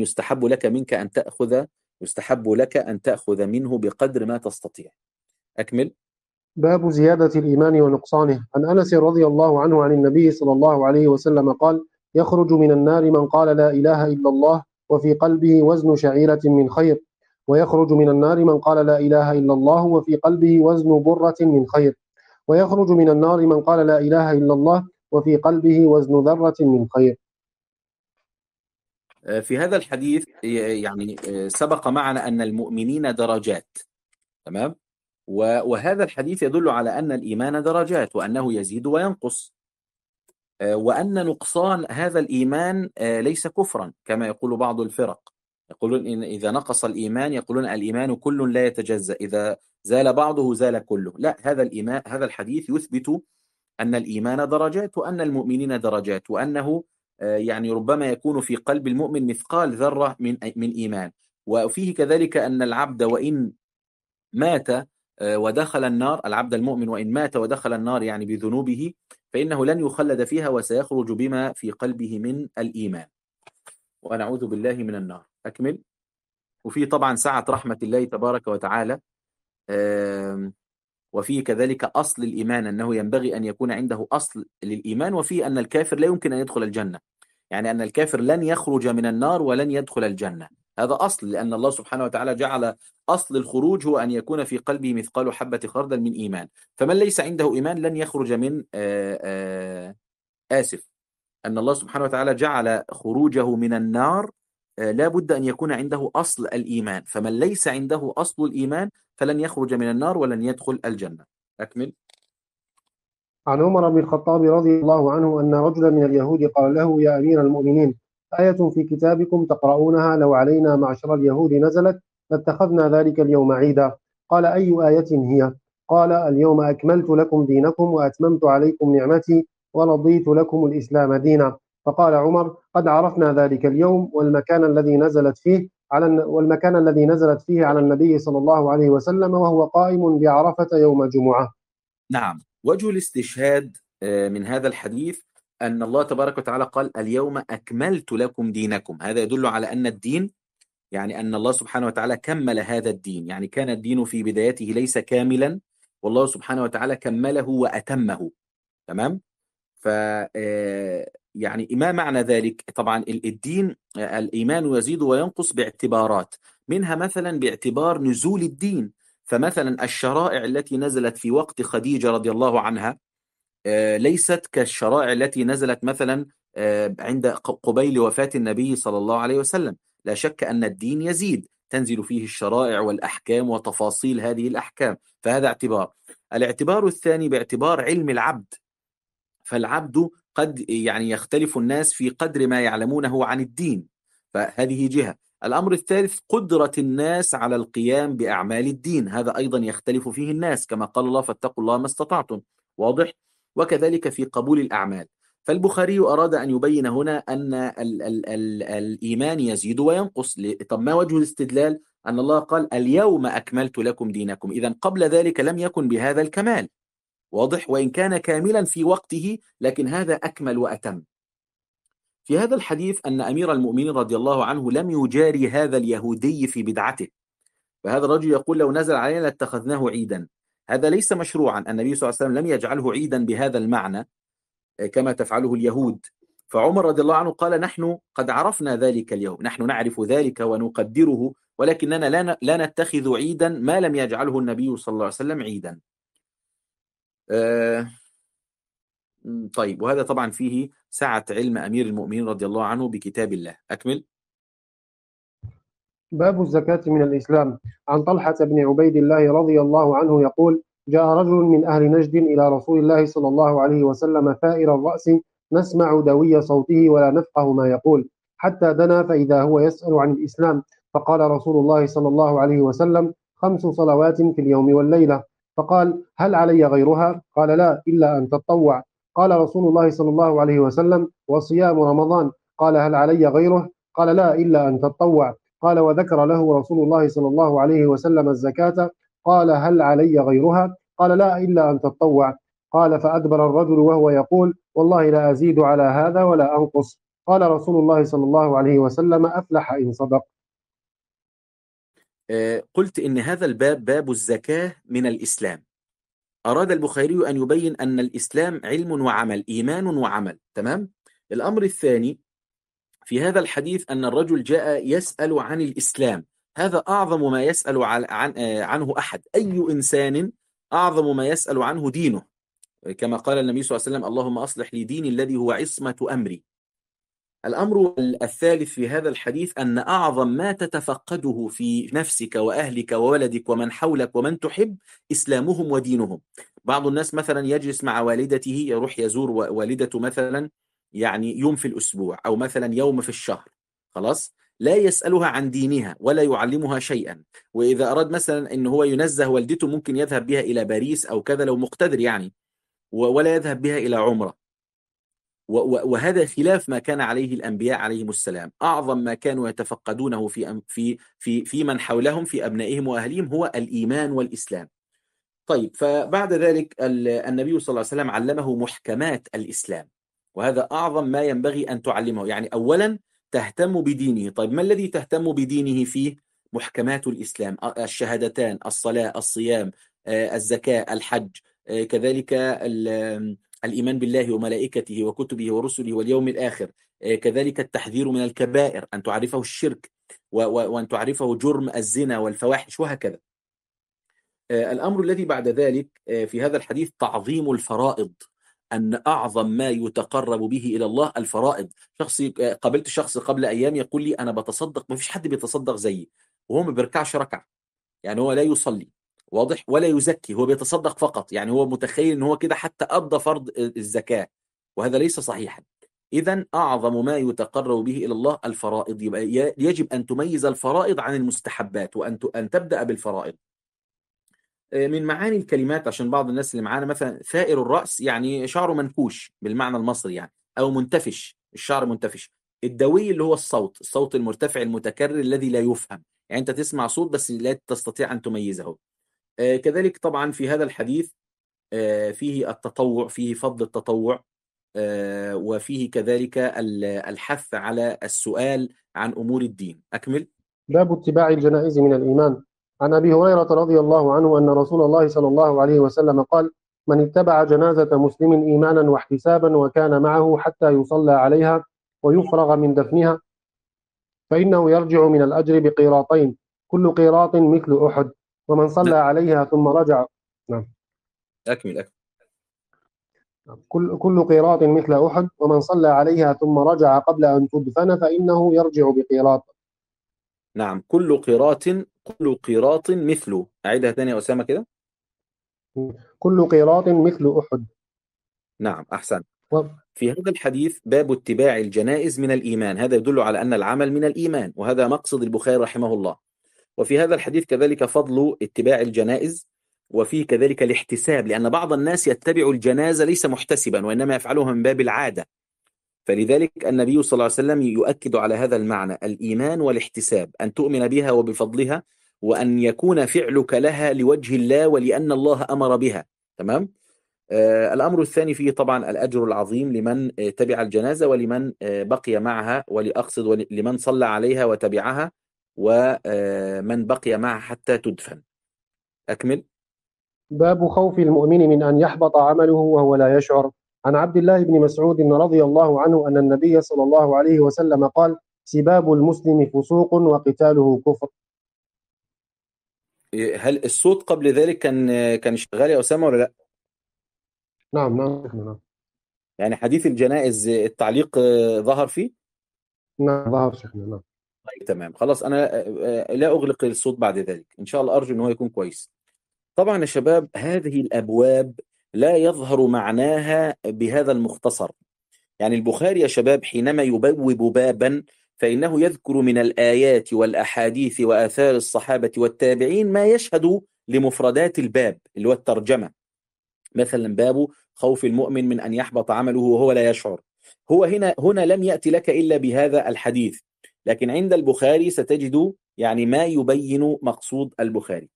يستحب لك أن تأخذ منه بقدر ما تستطيع. أكمل. باب زيادة الإيمان ونقصانه. عن أنس رضي الله عنه عن النبي صلى الله عليه وسلم قال: يخرج من النار من قال لا إله إلا الله وفي قلبه وزن شعيرة من خير، ويخرج من النار من قال لا إله إلا الله وفي قلبه وزن برة من خير، ويخرج من النار من قال لا إله إلا الله وفي قلبه وزن ذرة من خير. في هذا الحديث يعني سبق معنا أن المؤمنين درجات، تمام؟ وهذا الحديث يدل على أن الإيمان درجات وأنه يزيد وينقص، وأن نقصان هذا الإيمان ليس كفرا كما يقول بعض الفرق. يقولون إن إذا نقص الإيمان يقولون الإيمان كل لا يتجزأ، إذا زال بعضه زال كله. لا، هذا الحديث يثبت أن الإيمان درجات وأن المؤمنين درجات، وأنه يعني ربما يكون في قلب المؤمن مثقال ذرة من إيمان. وفيه كذلك أن العبد وإن مات ودخل النار، العبد المؤمن وإن مات ودخل النار يعني بذنوبه، فإنه لن يخلد فيها وسيخرج بما في قلبه من الإيمان، ونعوذ بالله من النار. أكمل. وفيه طبعا سعة رحمة الله تبارك وتعالى، وفيه كذلك أصل الإيمان أنه ينبغي أن يكون عنده أصل للإيمان، وفيه أن الكافر لا يمكن أن يدخل الجنة، يعني أن الكافر لن يخرج من النار ولن يدخل الجنة. هذا أصل، لأن الله سبحانه وتعالى جعل أصل الخروج هو أن يكون في قلبه مثقال حبة خردل من إيمان. فمن ليس عنده إيمان لن يخرج من آسف، أن الله سبحانه وتعالى جعل خروجه من النار لا بد أن يكون عنده أصل الإيمان، فمن ليس عنده أصل الإيمان فلن يخرج من النار ولن يدخل الجنة. أكمل. عن عمر بن الخطاب رضي الله عنه أن رجلا من اليهود قال له: يا أمير المؤمنين، آية في كتابكم تقرؤونها لو علينا معشر اليهود نزلت لاتخذنا ذلك اليوم عيدا. قال: أي آية هي؟ قال: اليوم أكملت لكم دينكم وأتممت عليكم نعمتي ورضيت لكم الإسلام دينا. فقال عمر: قد عرفنا ذلك اليوم والمكان الذي نزلت فيه على النبي صلى الله عليه وسلم وهو قائم بعرفة يوم جمعة. نعم، وجه الاستشهاد من هذا الحديث أن الله تبارك وتعالى قال: اليوم أكملت لكم دينكم. هذا يدل على أن الدين، يعني أن الله سبحانه وتعالى كمل هذا الدين. يعني كان الدين في بدايته ليس كاملا، والله سبحانه وتعالى كمله وأتمه. تمام. ف يعني ما معنى ذلك؟ طبعا الدين الإيمان يزيد وينقص باعتبارات، منها مثلا باعتبار نزول الدين. فمثلا الشرائع التي نزلت في وقت خديجة رضي الله عنها ليست كالشرائع التي نزلت مثلا عند قبيل وفاة النبي صلى الله عليه وسلم. لا شك أن الدين يزيد، تنزل فيه الشرائع والأحكام وتفاصيل هذه الأحكام، فهذا اعتبار. الاعتبار الثاني باعتبار علم العبد، فالعبد قد يعني يختلف الناس في قدر ما يعلمونه عن الدين، فهذه جهة. الأمر الثالث قدرة الناس على القيام بأعمال الدين، هذا أيضا يختلف فيه الناس كما قال الله فاتقوا الله ما استطعتم، واضح؟ وكذلك في قبول الأعمال. فالبخاري أراد أن يبين هنا أن ال الإيمان يزيد وينقص. طب ما وجه الاستدلال؟ أن الله قال اليوم أكملت لكم دينكم، إذن قبل ذلك لم يكن بهذا الكمال، واضح؟ وإن كان كاملا في وقته لكن هذا أكمل وأتم. في هذا الحديث أن أمير المؤمنين رضي الله عنه لم يجاري هذا اليهودي في بدعته، فهذا الرجل يقول لو نزل علينا لاتخذناه عيدا. هذا ليس مشروعا، النبي صلى الله عليه وسلم لم يجعله عيدا بهذا المعنى كما تفعله اليهود. فعمر رضي الله عنه قال نحن قد عرفنا ذلك اليوم، نحن نعرف ذلك ونقدره، ولكننا لا نتخذ عيدا ما لم يجعله النبي صلى الله عليه وسلم عيدا. طيب، وهذا طبعا فيه سعة علم أمير المؤمنين رضي الله عنه بكتاب الله. أكمل. باب الزكاة من الإسلام. عن طلحة بن عبيد الله رضي الله عنه يقول: جاء رجل من أهل نجد إلى رسول الله صلى الله عليه وسلم ثائر الرأس، نسمع دوي صوته ولا نفقه ما يقول، حتى دنا فإذا هو يسأل عن الإسلام، فقال رسول الله صلى الله عليه وسلم: 5 صلوات في اليوم والليلة. فقال: هل علي غيرها؟ قال: لا، إلا أن تطوع. قال رسول الله صلى الله عليه وسلم: وصيام رمضان. قال: هل علي غيره؟ قال: لا، إلا أن تطوع. قال: وذكر له رسول الله صلى الله عليه وسلم الزكاة. قال: هل علي غيرها؟ قال: لا، إلا أن تطوع. قال: فأدبر الرجل وهو يقول: والله لا أزيد على هذا ولا أنقص. قال رسول الله صلى الله عليه وسلم: أفلح إن صدق. قلت إن هذا الباب باب الزكاة من الإسلام. أراد البخاري أن يبين أن الإسلام علم وعمل، إيمان وعمل، تمام؟ الأمر الثاني في هذا الحديث أن الرجل جاء يسأل عن الإسلام، هذا أعظم ما يسأل عنه أحد، أي إنسان أعظم ما يسأل عنه دينه، كما قال النبي صلى الله عليه وسلم: اللهم أصلح لي ديني الذي هو عصمة أمري. الأمر الثالث في هذا الحديث أن أعظم ما تتفقده في نفسك وأهلك وولدك ومن حولك ومن تحب إسلامهم ودينهم. بعض الناس مثلا يجلس مع والدته، يروح يزور والدته مثلا يعني يوم في الأسبوع أو مثلا يوم في الشهر، خلاص لا يسألها عن دينها ولا يعلمها شيئا. وإذا أراد مثلا أن هو ينزه والدته ممكن يذهب بها إلى باريس أو كذا لو مقتدر يعني، ولا يذهب بها إلى عمرة. وهذا خلاف ما كان عليه الأنبياء عليهم السلام. أعظم ما كانوا يتفقدونه في من حولهم في أبنائهم وأهلهم هو الإيمان والإسلام. طيب، فبعد ذلك النبي صلى الله عليه وسلم علمه محكمات الإسلام، وهذا أعظم ما ينبغي أن تعلمه. يعني أولا تهتم بدينه. طيب، ما الذي تهتم بدينه فيه؟ محكمات الإسلام: الشهادتان، الصلاة، الصيام، الزكاة، الحج، كذلك الإيمان بالله وملائكته وكتبه ورسله واليوم الآخر، كذلك التحذير من الكبائر، أن تعرفه الشرك وأن تعرفه جرم الزنا والفواحش وهكذا. الأمر الذي بعد ذلك في هذا الحديث تعظيم الفرائض، أن أعظم ما يتقرب به إلى الله الفرائض. قابلت شخص قبل أيام يقول لي أنا بتصدق، ما فيش حد بيتصدق زيي، وهو ما بيركعش ركعة، يعني هو لا يصلي، واضح، ولا يزكي، هو بيتصدق فقط، يعني هو متخيل ان هو كده حتى أدى فرض الزكاة، وهذا ليس صحيحا. إذن أعظم ما يتقرب به إلى الله الفرائض، يبقى يجب أن تميز الفرائض عن المستحبات وأن تبدأ بالفرائض. من معاني الكلمات عشان بعض الناس اللي معانا، مثلا ثائر الرأس يعني شعره منكوش بالمعنى المصري يعني، أو منتفش، الشعر منتفش. الدوي اللي هو الصوت المرتفع المتكرر الذي لا يفهم، يعني أنت تسمع صوت بس لا تستطيع أن تميزه. كذلك طبعا في هذا الحديث فيه التطوع، فيه فضل التطوع، وفيه كذلك الحث على السؤال عن أمور الدين. أكمل. باب اتباع الجنائز من الإيمان. عن أبي هريرة رضي الله عنه أن رسول الله صلى الله عليه وسلم قال: من اتبع جنازة مسلم إيمانا واحتسابا وكان معه حتى يصلى عليها ويفرغ من دفنها فإنه يرجع من الأجر بقيراطين، كل قيراط مثل أحد، ومن صلى عليها ثم رجع. نعم. أكمل. كل قيراط مثل أحد، ومن صلى عليها ثم رجع قبل أن تدفن فإنه يرجع بقيراط. نعم، كل قيراط مثله. أعيدها ثانية يا أسامة كده. كل قيراط مثل أحد. نعم، أحسن. في هذا الحديث باب اتباع الجنائز من الإيمان، هذا يدل على أن العمل من الإيمان، وهذا مقصد البخاري رحمه الله. وفي هذا الحديث كذلك فضل اتباع الجنائز، وفي كذلك الاحتساب، لأن بعض الناس يتبع الجنازة ليس محتسبا وإنما يفعلها من باب العادة، فلذلك النبي صلى الله عليه وسلم يؤكد على هذا المعنى، الإيمان والاحتساب، أن تؤمن بها وبفضلها، وأن يكون فعلك لها لوجه الله ولأن الله أمر بها. تمام. الأمر الثاني فيه طبعا الأجر العظيم لمن تبع الجنازة، ولمن بقي معها، ولأقصد لمن صلى عليها وتبعها، ومن بقي معها حتى تدفن. أكمل. باب خوف المؤمن من أن يحبط عمله وهو لا يشعر. عن عبد الله بن مسعود رضي الله عنه أن النبي صلى الله عليه وسلم قال: سباب المسلم فسوق وقتاله كفر. هل الصوت قبل ذلك كان شغال يا أسامة ولا لا؟ نعم نعم. يعني حديث الجنائز التعليق ظهر فيه؟ نعم ظهر شيخنا. نعم. طيب تمام، خلاص أنا لا أغلق الصوت بعد ذلك إن شاء الله، أرجو أنه يكون كويس. طبعا يا شباب، هذه الأبواب لا يظهر معناها بهذا المختصر. يعني البخاري يا شباب حينما يبوب بابا فإنه يذكر من الآيات والأحاديث وآثار الصحابة والتابعين ما يشهد لمفردات الباب اللي هو الترجمة. مثلا باب خوف المؤمن من أن يحبط عمله وهو لا يشعر، هو هنا لم يأتي لك إلا بهذا الحديث، لكن عند البخاري ستجد يعني ما يبين مقصود البخاري.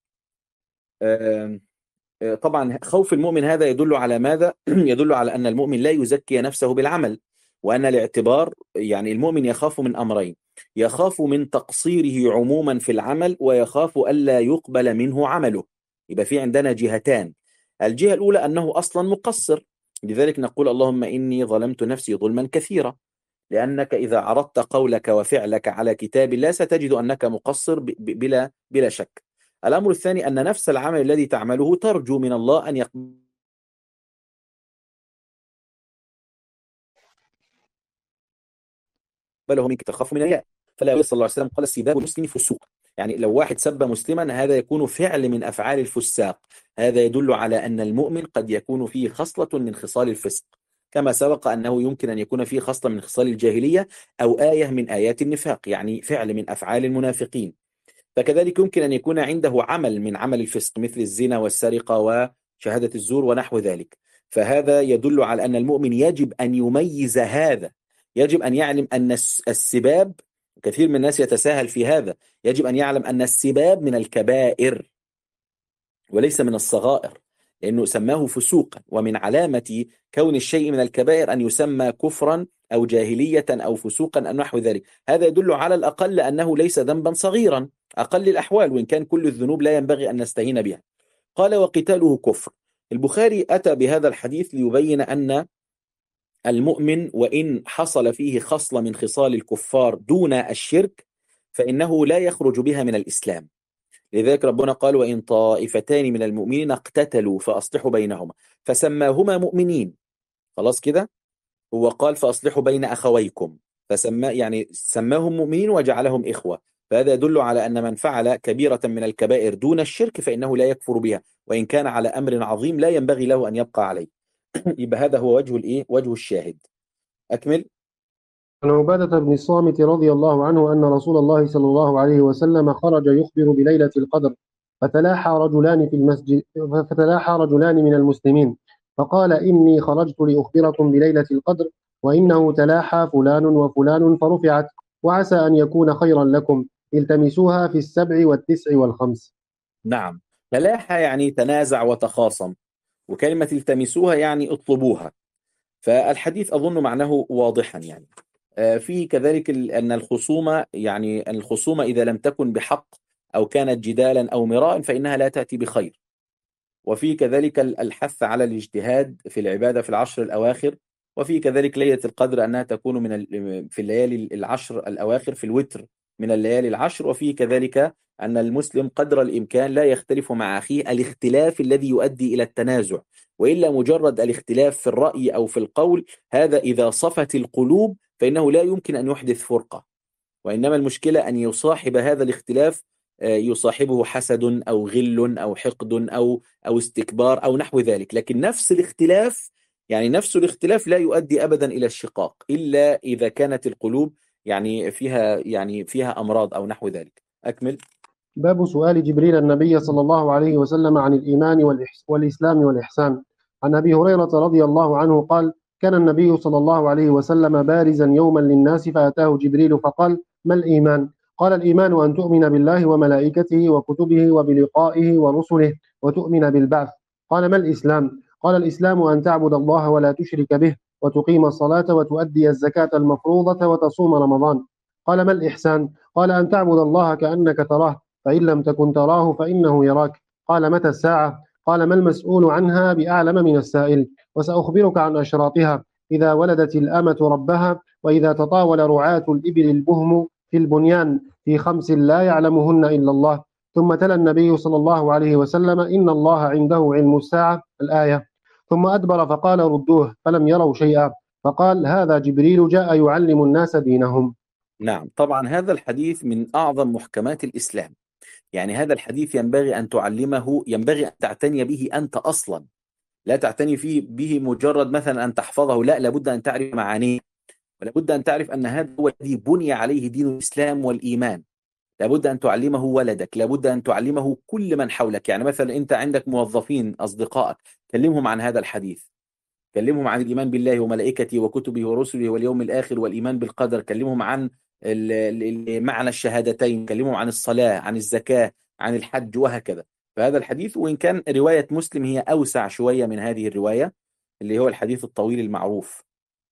طبعا خوف المؤمن هذا يدل على ماذا؟ يدل على أن المؤمن لا يزكي نفسه بالعمل، وأن الاعتبار يعني المؤمن يخاف من أمرين: يخاف من تقصيره عموما في العمل، ويخاف ألا يقبل منه عمله. يبقى في عندنا جهتان، الجهة الأولى أنه أصلا مقصر، لذلك نقول اللهم إني ظلمت نفسي ظلما كثيرا، لأنك إذا عرضت قولك وفعلك على كتاب الله ستجد أنك مقصر بلا شك. الأمر الثاني أن نفس العمل الذي تعمله ترجو من الله أن يقبله منك، تخاف من الرياء. فلا صلى الله عليه وسلم قال: سباب المسلم فسوق، يعني لو واحد سب مسلما هذا يكون فعل من أفعال الفساق. هذا يدل على أن المؤمن قد يكون فيه خصلة من خصال الفسق، كما سبق أنه يمكن أن يكون فيه خصلة من خصال الجاهلية أو آية من آيات النفاق، يعني فعل من أفعال المنافقين. فكذلك يمكن أن يكون عنده عمل من عمل الفسق مثل الزنا والسرقة وشهادة الزور ونحو ذلك. فهذا يدل على أن المؤمن يجب أن يميز هذا، يجب أن يعلم أن السباب، كثير من الناس يتساهل في هذا، يجب أن يعلم أن السباب من الكبائر وليس من الصغائر، لأنه سماه فسوقا، ومن علامة كون الشيء من الكبائر أن يسمى كفرا أو جاهلية أو فسوقا أو نحو ذلك. هذا يدل على الأقل أنه ليس ذنبا صغيرا، أقل الأحوال، وإن كان كل الذنوب لا ينبغي أن نستهين بها. قال: وقتاله كفر. البخاري أتى بهذا الحديث ليبين أن المؤمن وإن حصل فيه خصلة من خصال الكفار دون الشرك فإنه لا يخرج بها من الإسلام. لذلك ربنا قال: وإن طائفتان من المؤمنين اقتتلوا فأصلحوا بينهما، فسماهما مؤمنين. خلاص كده، هو قال فأصلحوا بين أخويكم، يعني سماهم مؤمنين وجعلهم إخوة. فهذا يدل على أن من فعل كبيرة من الكبائر دون الشرك فإنه لا يكفر بها، وإن كان على أمر عظيم لا ينبغي له أن يبقى عليه. يبقى هذا هو وجه الشاهد. أكمل. عن عبادة بن الصامت رضي الله عنه أن رسول الله صلى الله عليه وسلم خرج يخبر بليلة القدر، فتلاحى رجلان من المسلمين، فقال: إني خرجت لأخبركم بليلة القدر، وإنه تلاحى فلان وفلان فرفعت، وعسى أن يكون خيرا لكم، التمسوها في 7 و9 و5. نعم، تلاحى يعني تنازع وتخاصم، وكلمة التمسوها يعني اطلبوها. فالحديث أظن معناه واضحا، يعني فيه كذلك أن الخصومة، يعني الخصومة إذا لم تكن بحق أو كانت جدالا أو مراء فإنها لا تأتي بخير. وفي كذلك الحث على الاجتهاد في العبادة في العشر الأواخر، وفي كذلك ليلة القدر أنها تكون في الليالي العشر الأواخر في الوتر من الليالي العشر. وفي كذلك أن المسلم قدر الإمكان لا يختلف مع أخيه الاختلاف الذي يؤدي إلى التنازع، وإلا مجرد الاختلاف في الرأي أو في القول هذا إذا صفت القلوب فإنه لا يمكن أن يحدث فرقة، وإنما المشكلة أن يصاحب هذا الاختلاف يصاحبه حسد أو غل أو حقد أو استكبار أو نحو ذلك. لكن نفس الاختلاف يعني نفس الاختلاف لا يؤدي أبدا إلى الشقاق إلا إذا كانت القلوب فيها أمراض أو نحو ذلك. أكمل. باب سؤال جبريل النبي صلى الله عليه وسلم عن الإيمان والإسلام والإحسان. عن أبي هريرة رضي الله عنه قال: كان النبي صلى الله عليه وسلم بارزا يوما للناس فأتاه جبريل فقال: ما الإيمان؟ قال: الإيمان أن تؤمن بالله وملائكته وكتبه وبلقائه ورسله وتؤمن بالبعث. قال: ما الإسلام؟ قال: الإسلام أن تعبد الله ولا تشرك به وتقيم الصلاة وتؤدي الزكاة المفروضة وتصوم رمضان. قال: ما الإحسان؟ قال: أن تعبد الله كأنك تراه فإن لم تكن تراه فإنه يراك. قال: متى الساعة؟ قال: ما المسؤول عنها بأعلم من السائل. وسأخبرك عن أشراطها: إذا ولدت الأمة ربها، وإذا تطاول رعاة الإبل البهم في البنيان، في 5 لا يعلمهن إلا الله. ثم تلا النبي صلى الله عليه وسلم: إن الله عنده علم الساعة، الآية. ثم أدبر فقال: ردوه، فلم يروا شيئا. فقال: هذا جبريل جاء يعلم الناس دينهم. نعم، طبعا هذا الحديث من أعظم محكمات الإسلام. يعني هذا الحديث ينبغي أن تعلمه، ينبغي أن تعتني به أنت أصلا، لا تعتني فيه به مجرد مثلا أن تحفظه، لا، لابد أن تعرف معانيه، ولابد أن تعرف أن هذا هو الذي بني عليه دين الإسلام والإيمان. لابد أن تعلمه ولدك، لابد أن تعلمه كل من حولك. يعني مثلا أنت عندك موظفين أصدقائك، كلمهم عن هذا الحديث، كلمهم عن الإيمان بالله وملائكته وكتبه ورسله واليوم الآخر والإيمان بالقدر، كلمهم عن معنى الشهادتين، كلمهم عن الصلاة، عن الزكاة، عن الحج، وهكذا. فهذا الحديث، وإن كان رواية مسلم هي أوسع شوية من هذه الرواية، اللي هو الحديث الطويل المعروف،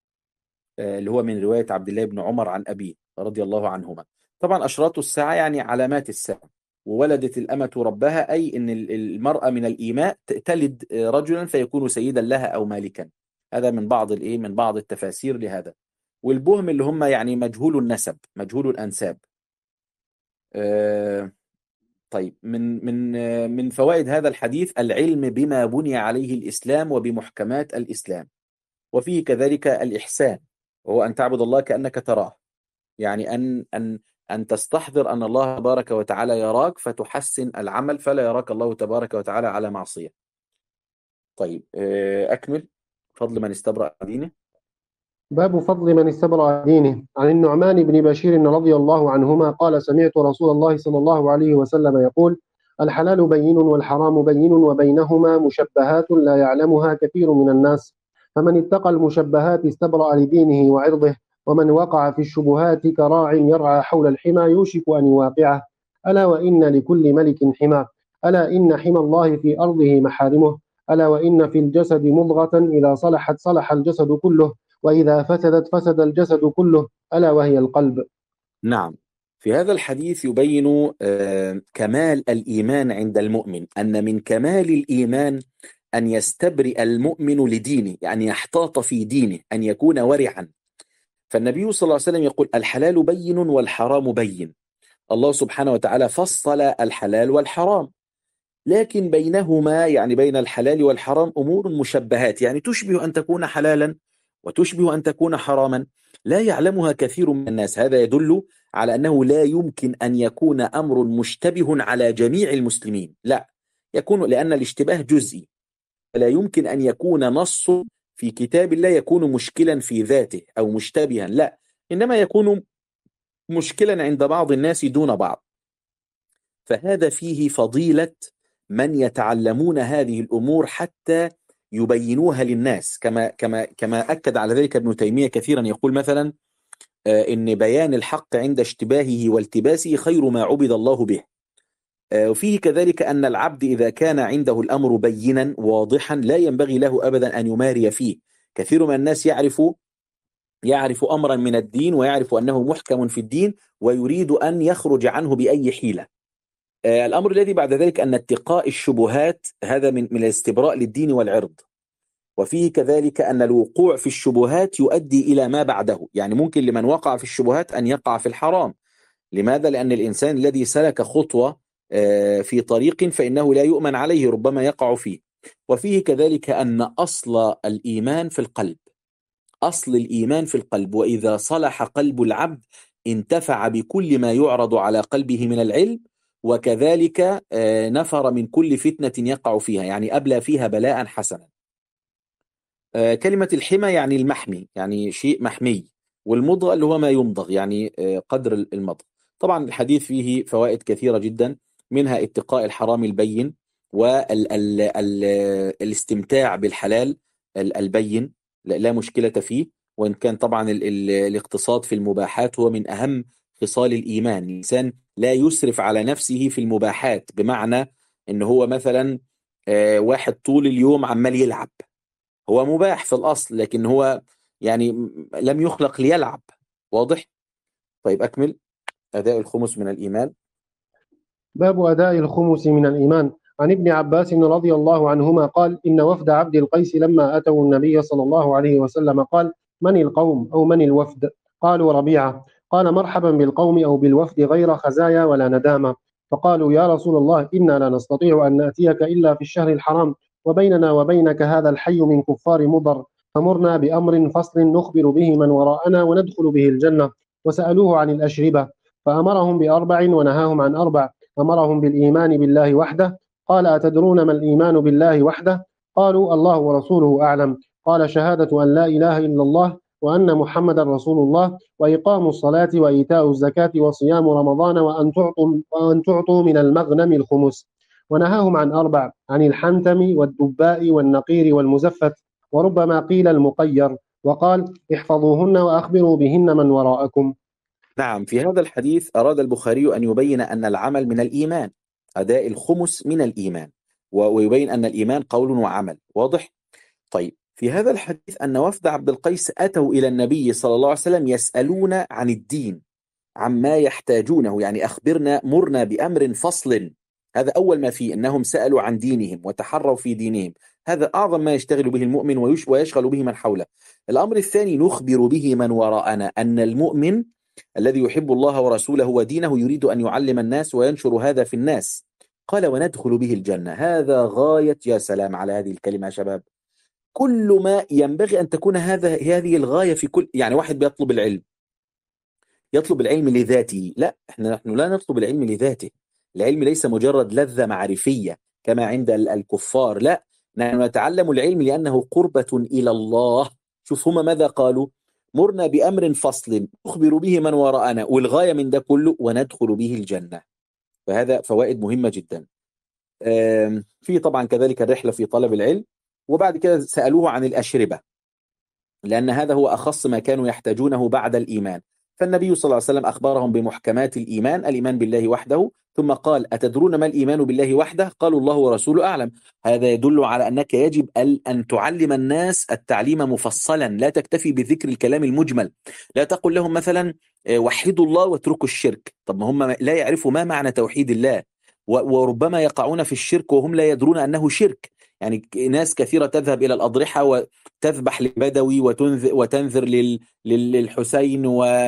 اللي هو من رواية عبد الله بن عمر عن أبيه رضي الله عنهما. طبعا أشراط الساعة يعني علامات الساعة. وولدت الأمة ربها، أي أن المرأة من الإيماء تلد رجلا فيكون سيدا لها أو مالكا. هذا من بعض التفاسير لهذا. والبهم اللي هم يعني مجهول النسب، مجهول الأنساب. طيب، من فوائد هذا الحديث العلم بما بني عليه الإسلام وبمحكمات الإسلام. وفيه كذلك الإحسان، وهو أن تعبد الله كأنك تراه، يعني أن تستحضر أن الله تبارك وتعالى يراك فتحسن العمل، فلا يراك الله تبارك وتعالى على معصية. طيب، أكمل. فضل من استبرأ دينه. باب فضل من استبرأ دينه. عن النعمان بن بشير رضي الله عنهما قال: سمعت رسول الله صلى الله عليه وسلم يقول: الحلال بين والحرام بين وبينهما مشبهات لا يعلمها كثير من الناس، فمن اتقى المشبهات استبرأ لدينه وعرضه، ومن وقع في الشبهات كراع يرعى حول الحمى يوشك أن يواقعه. ألا وإن لكل ملك حمى، ألا إن حمى الله في أرضه محارمه، ألا وإن في الجسد مضغة إذا صلحت صلح الجسد كله، وإذا فسدت فسد الجسد كله، ألا وهي القلب. نعم، في هذا الحديث يبين كمال الإيمان عند المؤمن، أن من كمال الإيمان أن يستبرئ المؤمن لدينه، يعني يحتاط في دينه، أن يكون ورعا. فالنبي صلى الله عليه وسلم يقول: الحلال بين والحرام بين. الله سبحانه وتعالى فصل الحلال والحرام، لكن بينهما، يعني بين الحلال والحرام، أمور مشبهات، يعني تشبه أن تكون حلالا وتشبه أن تكون حراما، لا يعلمها كثير من الناس. هذا يدل على أنه لا يمكن أن يكون أمر مشتبه على جميع المسلمين، لا، يكون، لأن الاشتباه جزئي، فلا يمكن أن يكون نص في كتاب الله يكون مشكلا في ذاته أو مشتبها، لا، إنما يكون مشكلا عند بعض الناس دون بعض. فهذا فيه فضيلة من يتعلمون هذه الأمور حتى يبينوها للناس، كما أكد على ذلك ابن تيمية كثيرا، يقول مثلا إن بيان الحق عند اشتباهه والتباسه خير ما عبد الله به. وفيه كذلك أن العبد إذا كان عنده الأمر بينا واضحا لا ينبغي له أبدا أن يماري فيه. كثير من الناس يعرف أمرا من الدين ويعرف أنه محكم في الدين ويريد أن يخرج عنه بأي حيلة. الأمر الذي بعد ذلك أن اتقاء الشبهات هذا من الاستبراء للدين والعرض. وفيه كذلك أن الوقوع في الشبهات يؤدي إلى ما بعده، يعني ممكن لمن وقع في الشبهات أن يقع في الحرام. لماذا؟ لأن الإنسان الذي سلك خطوة في طريق فإنه لا يؤمن عليه، ربما يقع فيه. وفيه كذلك أن أصل الإيمان في القلب، أصل الإيمان في القلب، وإذا صلح قلب العبد انتفع بكل ما يعرض على قلبه من العلم، وكذلك نفر من كل فتنة يقع فيها، يعني أبلى فيها بلاء حسنا. كلمة الحمى يعني المحمي، يعني شيء محمي، والمضغ اللي هو ما يمضغ، يعني قدر المضغ. طبعا الحديث فيه فوائد كثيرة جدا، منها اتقاء الحرام البين والاستمتاع بالحلال البين، لا مشكلة فيه. وإن كان طبعا الاقتصاد في المباحات هو من أهم خصال الإيمان. الإنسان لا يسرف على نفسه في المباحات، بمعنى إن هو مثلا واحد طول اليوم عمال يلعب، هو مباح في الأصل لكن هو يعني لم يخلق ليلعب. واضح؟ طيب أكمل. أداء الخمس من الإيمان. باب أداء الخمس من الإيمان. عن ابن عباس رضي الله عنهما قال: إن وفد عبد القيس لما أتوا النبي صلى الله عليه وسلم قال: من القوم أو من الوفد؟ قالوا: ربيعة. قال: مرحبا بالقوم أو بالوفد غير خزايا ولا ندامة. فقالوا: يا رسول الله، إنا لا نستطيع أن نأتيك إلا في الشهر الحرام، وبيننا وبينك هذا الحي من كفار مضر، فمرنا بأمر فصل نخبر به من وراءنا وندخل به الجنة. وسألوه عن الأشربة فأمرهم بأربع ونهاهم عن أربع. أمرهم بالإيمان بالله وحده. قال: أتدرون ما الإيمان بالله وحده؟ قالوا: الله ورسوله أعلم. قال: شهادة أن لا إله إلا الله وأن محمدا رسول الله، وإقام الصلاة وإيتاء الزكاة وصيام رمضان وأن تعطوا من المغنم الخمس. ونهاهم عن أربع: عن الحنتم والدباء والنقير والمزفت، وربما قيل المقير. وقال: احفظوهن وأخبروا بهن من وراءكم. نعم، في هذا الحديث أراد البخاري أن يبين أن العمل من الإيمان، أداء الخمس من الإيمان، ويبين أن الإيمان قول وعمل. واضح؟ طيب، في هذا الحديث أن وفد عبد القيس أتوا إلى النبي صلى الله عليه وسلم يسألون عن الدين، عما يحتاجونه، يعني أخبرنا، مرنا بأمر فصل. هذا أول ما فيه، أنهم سألوا عن دينهم وتحروا في دينهم. هذا أعظم ما يشتغل به المؤمن ويشغل به من حوله. الأمر الثاني نخبر به من وراءنا، أن المؤمن الذي يحب الله ورسوله ودينه يريد أن يعلم الناس وينشر هذا في الناس. قال: وندخل به الجنة. هذا غاية، يا سلام على هذه الكلمة يا شباب، كل ما ينبغي أن تكون هذه الغاية في كل، يعني واحد بيطلب العلم، يطلب العلم لذاته؟ لا، نحن لا نطلب العلم لذاته. العلم ليس مجرد لذة معرفية كما عند الكفار، لا، نحن نتعلم العلم لأنه قربة إلى الله. شوف هما ماذا قالوا: مرنا بأمر فصل نخبر به من وراءنا، والغاية من ده كله وندخل به الجنة. فهذا فوائد مهمة جدا. في طبعا كذلك الرحلة في طلب العلم. وبعد كده سألوه عن الأشربة، لأن هذا هو أخص ما كانوا يحتاجونه بعد الإيمان. فالنبي صلى الله عليه وسلم أخبرهم بمحكمات الإيمان، الإيمان بالله وحده، ثم قال: أتدرون ما الإيمان بالله وحده؟ قالوا: الله ورسوله أعلم. هذا يدل على أنك يجب أن تعلم الناس التعليم مفصلا، لا تكتفي بذكر الكلام المجمل. لا تقل لهم مثلا وحدوا الله واتركوا الشرك. طب ما هم لا يعرفوا ما معنى توحيد الله، وربما يقعون في الشرك وهم لا يدرون أنه شرك. يعني ناس كثيرة تذهب إلى الأضرحة تذبح لبدوي وتنذر للحسين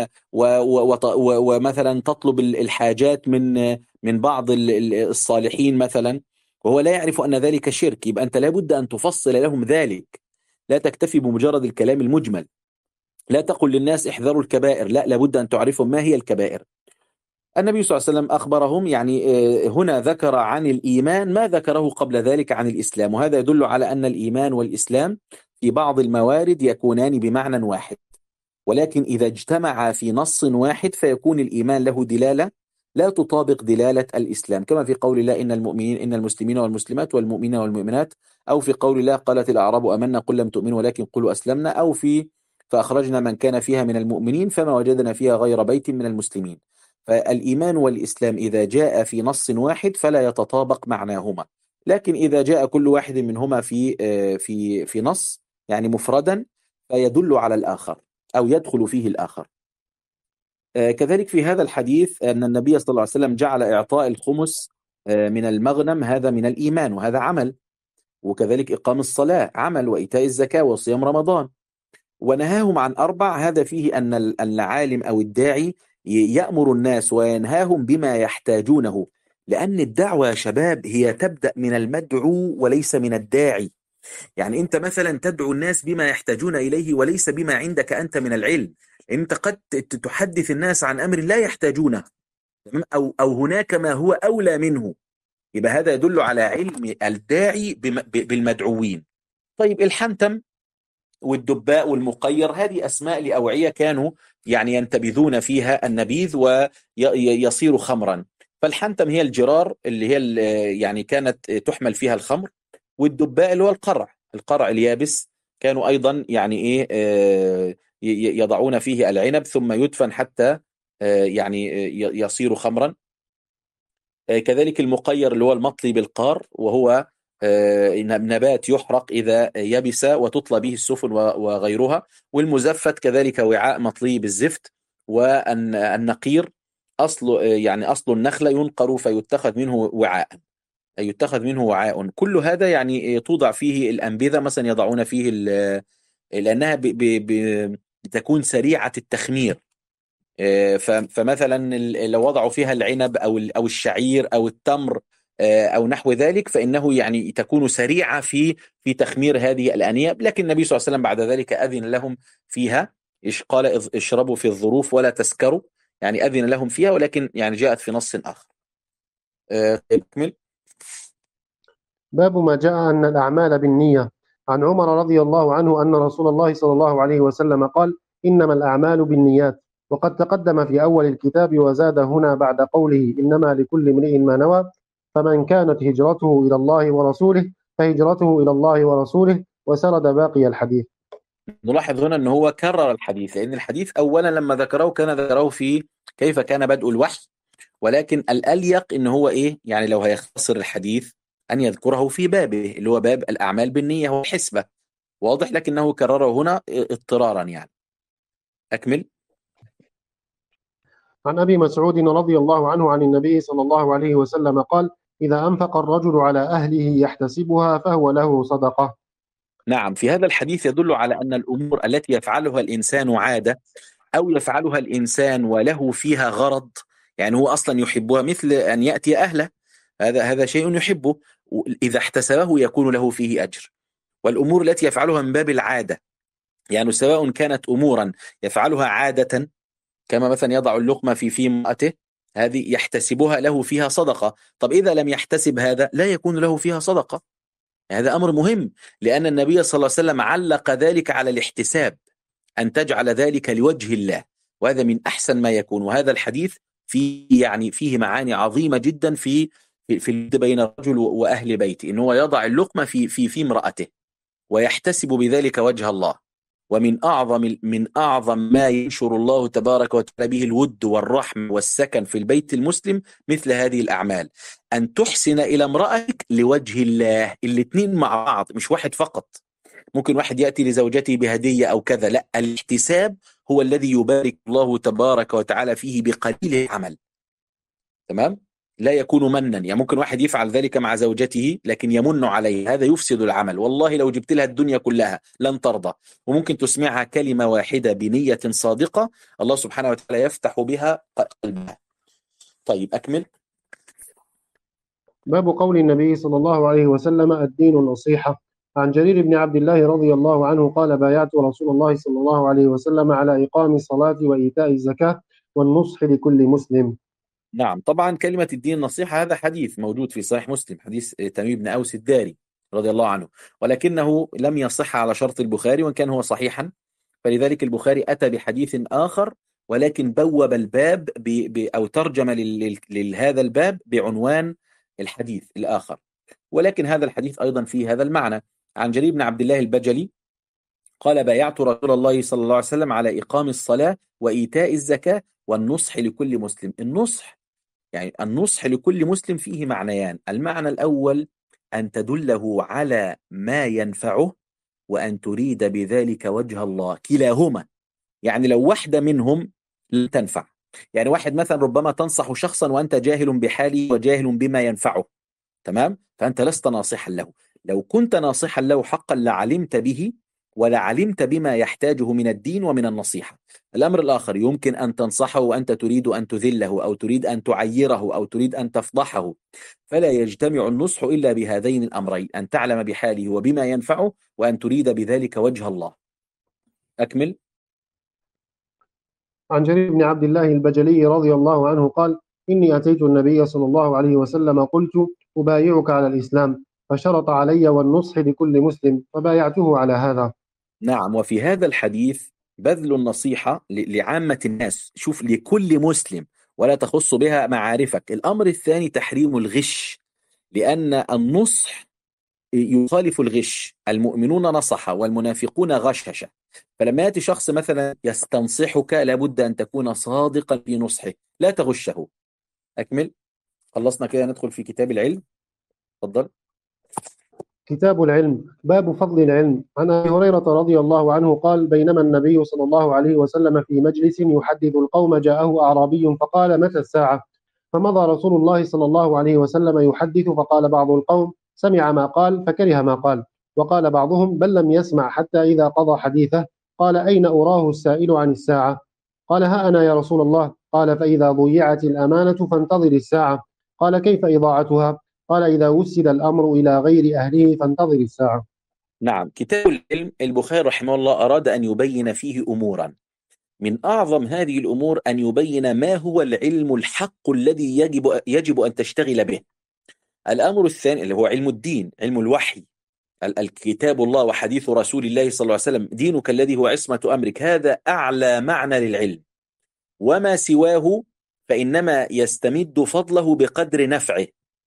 ومثلا تطلب الحاجات من بعض الصالحين مثلا، وهو لا يعرف أن ذلك شرك. يبقى أنت لابد أن تفصل لهم ذلك، لا تكتفي بمجرد الكلام المجمل. لا تقل للناس احذروا الكبائر، لا، لابد أن تعرفهم ما هي الكبائر. النبي صلى الله عليه وسلم أخبرهم، يعني هنا ذكر عن الإيمان ما ذكره قبل ذلك عن الإسلام، وهذا يدل على أن الإيمان والإسلام في بعض الموارد يكونان بمعنى واحد، ولكن إذا اجتمعا في نص واحد فيكون الإيمان له دلالة لا تطابق دلالة الإسلام، كما في قول الله: إن المسلمين والمسلمات والمؤمنين والمؤمنات، أو في قول الله: قالت الأعراب آمنا قل لم تؤمنوا ولكن قلوا أسلمنا، أو في فأخرجنا من كان فيها من المؤمنين فما وجدنا فيها غير بيت من المسلمين. فالإيمان والإسلام إذا جاء في نص واحد فلا يتطابق معناهما، لكن إذا جاء كل واحد منهما في نص يعني مفردا فيدل على الآخر أو يدخل فيه الآخر. كذلك في هذا الحديث أن النبي صلى الله عليه وسلم جعل إعطاء الخمس من المغنم هذا من الإيمان، وهذا عمل. وكذلك إقام الصلاة عمل، وإيتاء الزكاة وصيام رمضان. ونهاهم عن أربع، هذا فيه أن العالم أو الداعي يأمر الناس وينهاهم بما يحتاجونه، لأن الدعوة يا شباب هي تبدأ من المدعو وليس من الداعي. يعني أنت مثلا تدعو الناس بما يحتاجون إليه وليس بما عندك أنت من العلم. أنت قد تحدث الناس عن أمر لا يحتاجونه، أو هناك ما هو أولى منه. يبقى هذا يدل على علم الداعي بالمدعوين. طيب، الحنتم والدباء والمقير، هذه أسماء لأوعية كانوا يعني ينتبذون فيها النبيذ ويصير خمرا. فالحنتم هي الجرار اللي هي يعني كانت تحمل فيها الخمر، والدباء اللي هو القرع اليابس، كانوا أيضا يعني إيه يضعون فيه العنب ثم يدفن حتى يعني يصير خمرا. كذلك المقير اللي هو المطلي بالقار، وهو نبات يحرق إذا يبس وتطلى به السفن وغيرها. والمزفت كذلك وعاء مطلي بالزفت. والنقير أصل النخلة ينقر فيتخذ منه وعاء، كل هذا يعني توضع فيه الأنبذة، مثلا يضعون فيه لأنها بتكون سريعة التخمير. فمثلا لو وضعوا فيها العنب أو الشعير أو التمر أو نحو ذلك، فإنه يعني تكون سريعة في تخمير هذه الأنياب. لكن النبي صلى الله عليه وسلم بعد ذلك أذن لهم فيها، قال اشربوا في الظروف ولا تسكروا، يعني أذن لهم فيها، ولكن يعني جاءت في نص آخر. اكمل. باب ما جاء أن الأعمال بالنية. عن عمر رضي الله عنه أن رسول الله صلى الله عليه وسلم قال: إنما الأعمال بالنيات. وقد تقدم في أول الكتاب وزاد هنا بعد قوله: إنما لكل امرئ ما نوى. فمن كانت هجرته إلى الله ورسوله فهجرته إلى الله ورسوله، وسرد باقي الحديث. نلاحظ هنا أنه هو كرر الحديث، لأن الحديث أولا لما ذكره كان ذكره في كيف كان بدء الوحي، ولكن الأليق إن هو إيه يعني لو هيختصر الحديث أن يذكره في بابه اللي هو باب الأعمال بالنية والحسبة، واضح، لكنه كرره هنا اضطرارا يعني. أكمل. عن أبي مسعود رضي الله عنه عن النبي صلى الله عليه وسلم قال: إذا أنفق الرجل على أهله يحتسبها فهو له صدقة. نعم، في هذا الحديث يدل على أن الأمور التي يفعلها الإنسان عادة أو يفعلها الإنسان وله فيها غرض، يعني هو أصلا يحبها، مثل أن يأتي أهله، هذا شيء يحبه، إذا احتسبه يكون له فيه أجر. والأمور التي يفعلها من باب العادة، يعني سواء كانت أمورا يفعلها عادة كما مثلا يضع اللقمة في امرأته، هذه يحتسبها له فيها صدقة. طب إذا لم يحتسب هذا لا يكون له فيها صدقة. هذا أمر مهم، لأن النبي صلى الله عليه وسلم علق ذلك على الاحتساب، أن تجعل ذلك لوجه الله، وهذا من أحسن ما يكون. وهذا الحديث فيه معاني عظيمة جدا في بين الرجل وأهل بيته، إن هو يضع اللقمة في امرأته ويحتسب بذلك وجه الله. ومن أعظم ما ينشر الله تبارك وتعالى به الود والرحم والسكن في البيت المسلم مثل هذه الأعمال، أن تحسن إلى امرأتك لوجه الله، الاثنين مع بعض، مش واحد فقط. ممكن واحد يأتي لزوجته بهدية أو كذا، لا، الاحتساب هو الذي يبارك الله تبارك وتعالى فيه بقليل العمل. تمام؟ لا يكون منا، يعني ممكن واحد يفعل ذلك مع زوجته لكن يمن عليه، هذا يفسد العمل. والله لو جبت لها الدنيا كلها لن ترضى. وممكن تسمعها كلمة واحدة بنية صادقة، الله سبحانه وتعالى يفتح بها قلبها. طيب أكمل. باب قول النبي صلى الله عليه وسلم: الدين النصيحة. عن جرير بن عبد الله رضي الله عنه قال: بايعت رسول الله صلى الله عليه وسلم على إقام الصلاة وإيتاء الزكاة والنصح لكل مسلم. نعم، طبعا كلمة الدين النصيحة هذا حديث موجود في صحيح مسلم، حديث تميم بن أوس الداري رضي الله عنه، ولكنه لم يصح على شرط البخاري، وإن كان هو صحيحا فلذلك البخاري أتى بحديث آخر، ولكن بوب الباب أو ترجم لهذا الباب بعنوان الحديث الآخر. ولكن هذا الحديث أيضا فيه هذا المعنى. عن جرير بن عبد الله البجلي قال: بايعت رسول الله صلى الله عليه وسلم على إقام الصلاة وإيتاء الزكاة والنصح لكل مسلم. النصح لكل مسلم فيه معنيان: المعنى الأول أن تدله على ما ينفعه، وأن تريد بذلك وجه الله، كلاهما. يعني لو واحدة منهم لا تنفع، يعني واحد مثلا ربما تنصح شخصا وأنت جاهل بحاله وجاهل بما ينفعه، تمام، فأنت لست ناصحا له. لو كنت ناصحا له حقا لعلمت به، ولعلمت بما يحتاجه من الدين ومن النصيحة. الأمر الآخر يمكن أن تنصحه وأنت تريد أن تذله، أو تريد أن تعيره، أو تريد أن تفضحه، فلا يجتمع النصح إلا بهذين الأمرين: أن تعلم بحاله وبما ينفعه، وأن تريد بذلك وجه الله. أكمل. عن جرير بن عبد الله البجلي رضي الله عنه قال: إني أتيت النبي صلى الله عليه وسلم قلت: أبايعك على الإسلام، فشرط علي والنصح لكل مسلم، فبايعته على هذا. نعم، وفي هذا الحديث بذل النصيحة لعامة الناس، شوف، لكل مسلم ولا تخص بها معارفك. الأمر الثاني تحريم الغش، لأن النصح يخالف الغش. المؤمنون نصح والمنافقون غشش. فلما يأتي شخص مثلا يستنصحك لابد أن تكون صادقا في نصحه، لا تغشه. أكمل. خلصنا كده، ندخل في كتاب العلم. تفضل. كتاب العلم. باب فضل العلم. عن أبي هريرة رضي الله عنه قال: بينما النبي صلى الله عليه وسلم في مجلس يحدث القوم جاءه أعرابي فقال: متى الساعة؟ فمضى رسول الله صلى الله عليه وسلم يحدث، فقال بعض القوم: سمع ما قال فكره ما قال. وقال بعضهم: بل لم يسمع حتى إذا قضى حديثه قال: أين أراه السائل عن الساعة؟ قال: ها أنا يا رسول الله. قال: فإذا ضيعت الأمانة فانتظر الساعة. قال: كيف إضاعتها؟ قال: إذا وسد الأمر إلى غير أهله فانتظر الساعة. نعم، كتاب العلم، البخاري رحمه الله أراد أن يبين فيه أمورا. من أعظم هذه الأمور أن يبين ما هو العلم الحق الذي يجب أن تشتغل به. الأمر الثاني اللي هو علم الدين، علم الوحي، الكتاب الله وحديث رسول الله صلى الله عليه وسلم، دينك الذي هو عصمة أمرك، هذا أعلى معنى للعلم. وما سواه فإنما يستمد فضله بقدر نفعه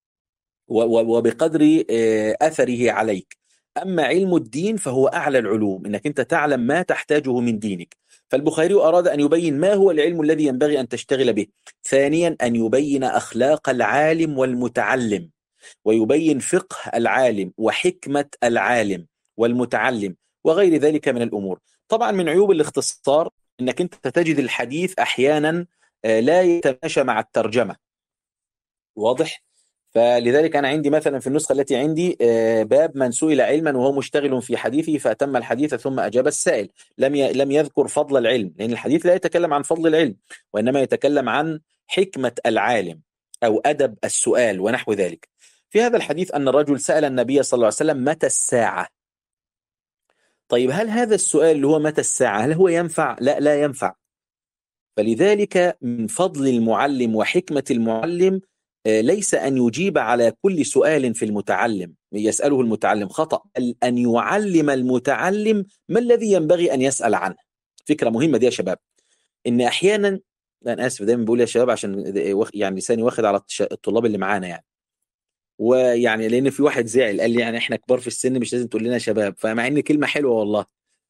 وبقدر أثره عليك. أما علم الدين فهو أعلى العلوم، إنك أنت تعلم ما تحتاجه من دينك. فالبخاري أراد أن يبين ما هو العلم الذي ينبغي أن تشتغل به. ثانيا أن يبين أخلاق العالم والمتعلم، ويبين فقه العالم وحكمة العالم والمتعلم وغير ذلك من الأمور. طبعا من عيوب الاختصار أنك أنت تجد الحديث أحيانا لا يتماشى مع الترجمة. واضح؟ فلذلك أنا عندي مثلا في النسخة التي عندي باب من سئل علما وهو مشتغل في حديثه فأتم الحديث ثم أجاب السائل. لم يذكر فضل العلم، لأن الحديث لا يتكلم عن فضل العلم، وإنما يتكلم عن حكمة العالم أو أدب السؤال ونحو ذلك. في هذا الحديث أن الرجل سأل النبي صلى الله عليه وسلم: متى الساعة؟ طيب، هل هذا السؤال اللي هو متى الساعة هل هو ينفع؟ لا، لا ينفع. فلذلك من فضل المعلم وحكمة المعلم ليس أن يجيب على كل سؤال في المتعلم يسأله المتعلم خطأ، بل أن يعلم المتعلم ما الذي ينبغي أن يسأل عنه. فكرة مهمة دي يا شباب. إن أحيانا، أنا آسف دايما بقول يا شباب عشان يعني لساني واخد على الطلاب اللي معانا يعني، ويعني لأن في واحد زعل قال لي يعني إحنا كبار في السن مش لازم تقول لنا شباب، فمع إن كلمة حلوة والله.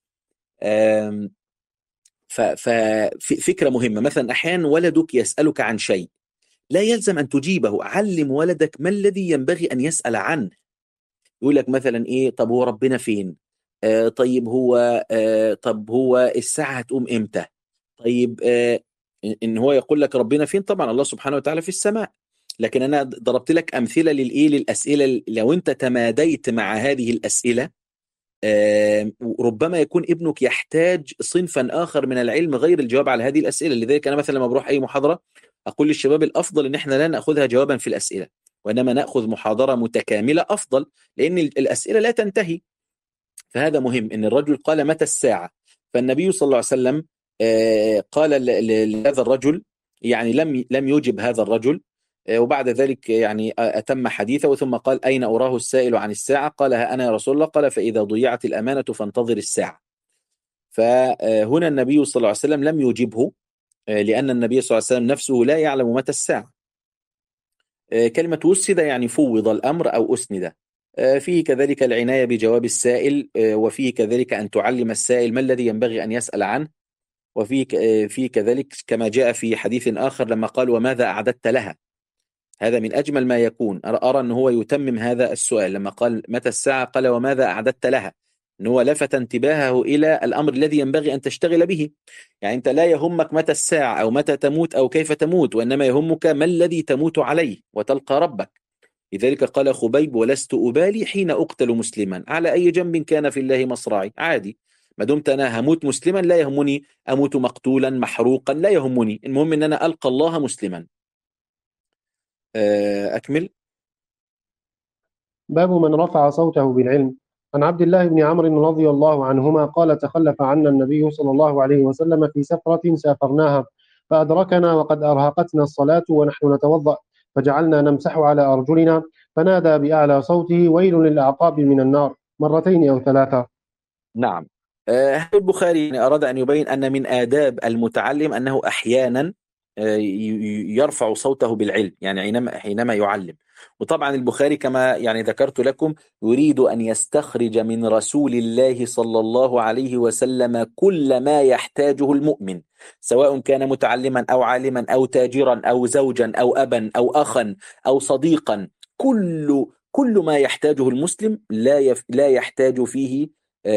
ففكرة مهمة، مثلا أحيانا ولدك يسألك عن شيء، لا يلزم أن تجيبه. علم ولدك ما الذي ينبغي أن يسأل عنه. يقول لك مثلا إيه، طب هو ربنا فين؟ طيب هو طب هو الساعة هتقوم إمتى؟ طيب إن هو يقول لك ربنا فين، طبعا الله سبحانه وتعالى في السماء. لكن أنا ضربت لك أمثلة للأسئلة. لو أنت تماديت مع هذه الأسئلة ربما يكون ابنك يحتاج صنفا آخر من العلم غير الجواب على هذه الأسئلة. لذلك أنا مثلا لما بروح أي محاضرة أقول للشباب الأفضل إن إحنا لا نأخذها جوابا في الأسئلة، وإنما نأخذ محاضرة متكاملة أفضل، لأن الأسئلة لا تنتهي. فهذا مهم. إن الرجل قال: متى الساعة؟ فالنبي صلى الله عليه وسلم قال لهذا الرجل، يعني لم يجب هذا الرجل، وبعد ذلك يعني أتم حديثه ثم قال: أين أراه السائل عن الساعة؟ قال: ها أنا يا رسول الله. قال: فإذا ضيعت الأمانة فانتظر الساعة. فهنا النبي صلى الله عليه وسلم لم يجبه، لأن النبي صلى الله عليه وسلم نفسه لا يعلم متى الساعة. كلمة وسد يعني فوض الأمر أو أسند. فيه كذلك العناية بجواب السائل، وفيه كذلك أن تعلم السائل ما الذي ينبغي أن يسأل عنه. وفيه كذلك كما جاء في حديث آخر لما قال: وماذا أعددت لها؟ هذا من أجمل ما يكون. أرى أن هو يتمم هذا السؤال لما قال: متى الساعة؟ قال: وماذا أعددت لها؟ أن هو لفت انتباهه إلى الأمر الذي ينبغي أن تشتغل به. يعني أنت لا يهمك متى الساعة أو متى تموت أو كيف تموت، وإنما يهمك ما الذي تموت عليه وتلقى ربك. لذلك قال خبيب: ولست أبالي حين أقتل مسلما على أي جنب كان في الله مصرعي. عادي، ما دمت أنا هموت مسلما لا يهمني أموت مقتولا محروقا، لا يهمني، المهم أن أنا ألقى الله مسلما. أكمل. باب من رفع صوته بالعلم. عن عبد الله بن عمرو رضي الله عنهما قال: تخلف عنا النبي صلى الله عليه وسلم في سفرة سافرناها، فأدركنا وقد أرهقتنا الصلاة ونحن نتوضأ، فجعلنا نمسح على أرجلنا، فنادى بأعلى صوته: ويل للأعقاب من النار، مرتين أو ثلاثة. نعم، البخاري يعني أراد أن يبين أن من آداب المتعلم أنه أحيانا يرفع صوته بالعلم، يعني حينما يعلم. وطبعا البخاري كما يعني ذكرت لكم يريد أن يستخرج من رسول الله صلى الله عليه وسلم كل ما يحتاجه المؤمن، سواء كان متعلما أو عالما أو تاجرا أو زوجا أو أبا أو أخا أو صديقا. كل ما يحتاجه المسلم لا يحتاج فيه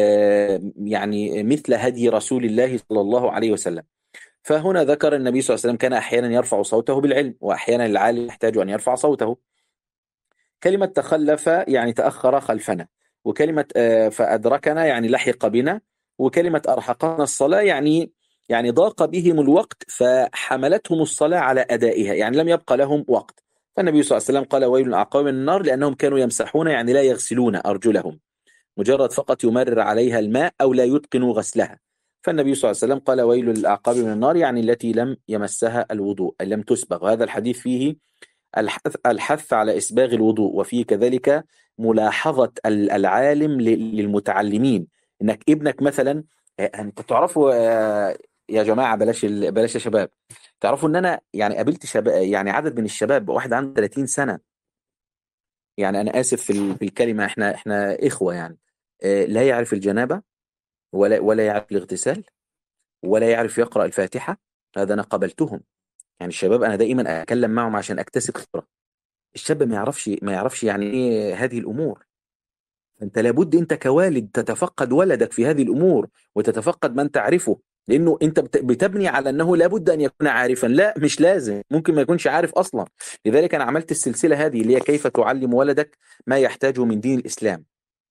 يعني مثل هدي رسول الله صلى الله عليه وسلم. فهنا ذكر النبي صلى الله عليه وسلم كان أحيانا يرفع صوته بالعلم، وأحيانا العالم يحتاج أن يرفع صوته. كلمة تخلف يعني تأخر خلفنا، وكلمة فأدركنا يعني لحق بنا، وكلمة أرحقنا الصلاة يعني ضاق بهم الوقت فحملتهم الصلاة على أدائها، يعني لم يبقى لهم وقت. فالنبي صلى الله عليه وسلم قال ويل للأعقاب من النار، لأنهم كانوا يمسحون يعني لا يغسلون أرجلهم، مجرد فقط يمرر عليها الماء أو لا يتقن غسلها. فالنبي صلى الله عليه وسلم قال ويل للأعقاب من النار، يعني التي لم يمسها الوضوء، لم تسبغ. وهذا الحديث فيه الحث على إسباغ الوضوء، وفيه كذلك ملاحظة العالم للمتعلمين. إنك ابنك مثلا، أنت تعرفوا يا جماعة، بلاش يا شباب، تعرفوا إن أنا يعني قابلت شباب، يعني عدد من الشباب، واحد عنده 30 سنة، يعني أنا آسف في الكلمة، إحنا إخوة يعني، لا يعرف الجنابة ولا يعرف الاغتسال ولا يعرف يقرأ الفاتحة. هذا أنا قابلتهم، يعني الشباب أنا دائما أتكلم معهم عشان أكتسب خبرة. الشاب ما يعرفش يعني إيه هذه الأمور. أنت لابد أنت كوالد تتفقد ولدك في هذه الأمور، وتتفقد من تعرفه، لأنه أنت بتبني على أنه لابد أن يكون عارفا. لا، مش لازم، ممكن ما يكونش عارف أصلا. لذلك أنا عملت السلسلة هذه اللي هي كيف تعلم ولدك ما يحتاجه من دين الإسلام.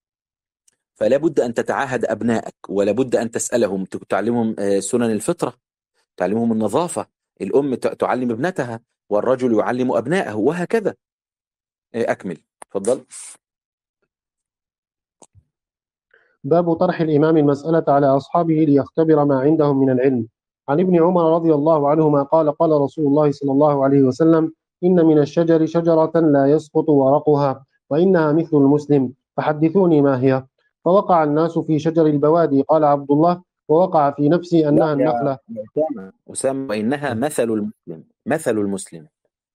فلا بد أن تتعاهد أبنائك، ولا بد أن تسألهم، تعلمهم سنن الفطرة، تعلمهم النظافة. الأم تعلم ابنتها، والرجل يعلم أبنائه، وهكذا. أكمل، تفضل. باب طرح الإمام المسألة على أصحابه ليختبر ما عندهم من العلم. عن ابن عمر رضي الله عنهما قال قال رسول الله صلى الله عليه وسلم إن من الشجر شجرة لا يسقط ورقها وإنها مثل المسلم فحدثوني ما هي. فوقع الناس في شجر البوادي قال عبد الله ووقع في نفسي لا أنها يا النخلة. أسامة، وإنها مثل المسلم.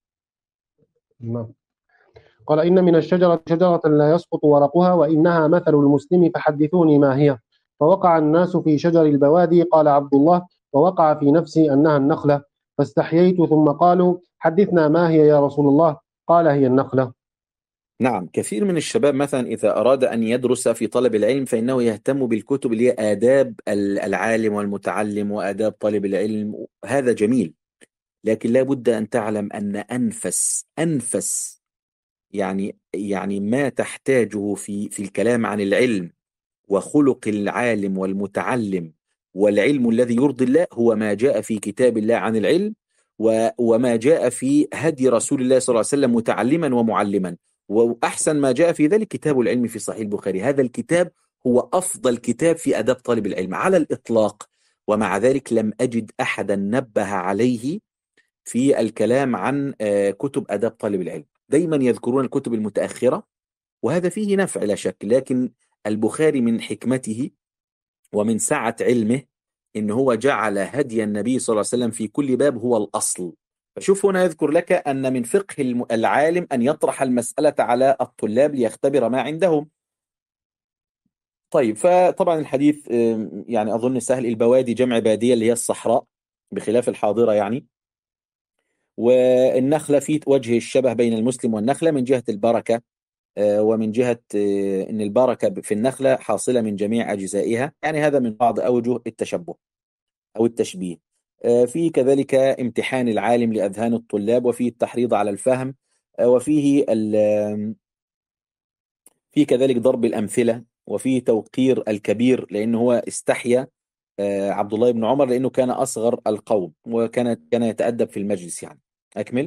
قال إن من الشجرة شجرة لا يسقط ورقها وإنها مثل المسلم فحدثوني ما هي. فوقع الناس في شجر البوادي قال عبد الله ووقع في نفسي أنها النخلة فاستحييت ثم قالوا حدثنا ما هي يا رسول الله قال هي النخلة. نعم، كثير من الشباب مثلا إذا أراد أن يدرس في طلب العلم فإنه يهتم بالكتب اللي هي آداب العالم والمتعلم وآداب طالب العلم. هذا جميل، لكن لا بد أن تعلم أن أنفس يعني ما تحتاجه في الكلام عن العلم وخلق العالم والمتعلم والعلم الذي يرضي الله هو ما جاء في كتاب الله عن العلم، وما جاء في هدي رسول الله صلى الله عليه وسلم متعلما ومعلما. وأحسن ما جاء في ذلك كتاب العلم في صحيح البخاري. هذا الكتاب هو أفضل كتاب في أداب طالب العلم على الإطلاق، ومع ذلك لم أجد أحدا نبه عليه في الكلام عن كتب أداب طالب العلم. دايما يذكرون الكتب المتأخرة، وهذا فيه نفع لا شك، لكن البخاري من حكمته ومن سعة علمه إن هو جعل هدي النبي صلى الله عليه وسلم في كل باب هو الأصل. فشوف هنا يذكر لك أن من فقه العالم أن يطرح المسألة على الطلاب ليختبر ما عندهم. طيب، فطبعا الحديث يعني أظن سهل. البوادي جمع بادية اللي هي الصحراء بخلاف الحاضرة يعني. والنخلة في وجه الشبه بين المسلم والنخلة من جهة البركة، ومن جهة أن البركة في النخلة حاصلة من جميع أجزائها، يعني هذا من بعض أوجه التشبه أو التشبيه. فيه كذلك امتحان العالم لأذهان الطلاب، وفيه التحريض على الفهم، وفيه فيه كذلك ضرب الأمثلة، وفيه توقير الكبير لأنه هو استحيا عبد الله بن عمر لأنه كان أصغر القوم، كان يتأدب في المجلس يعني. أكمل.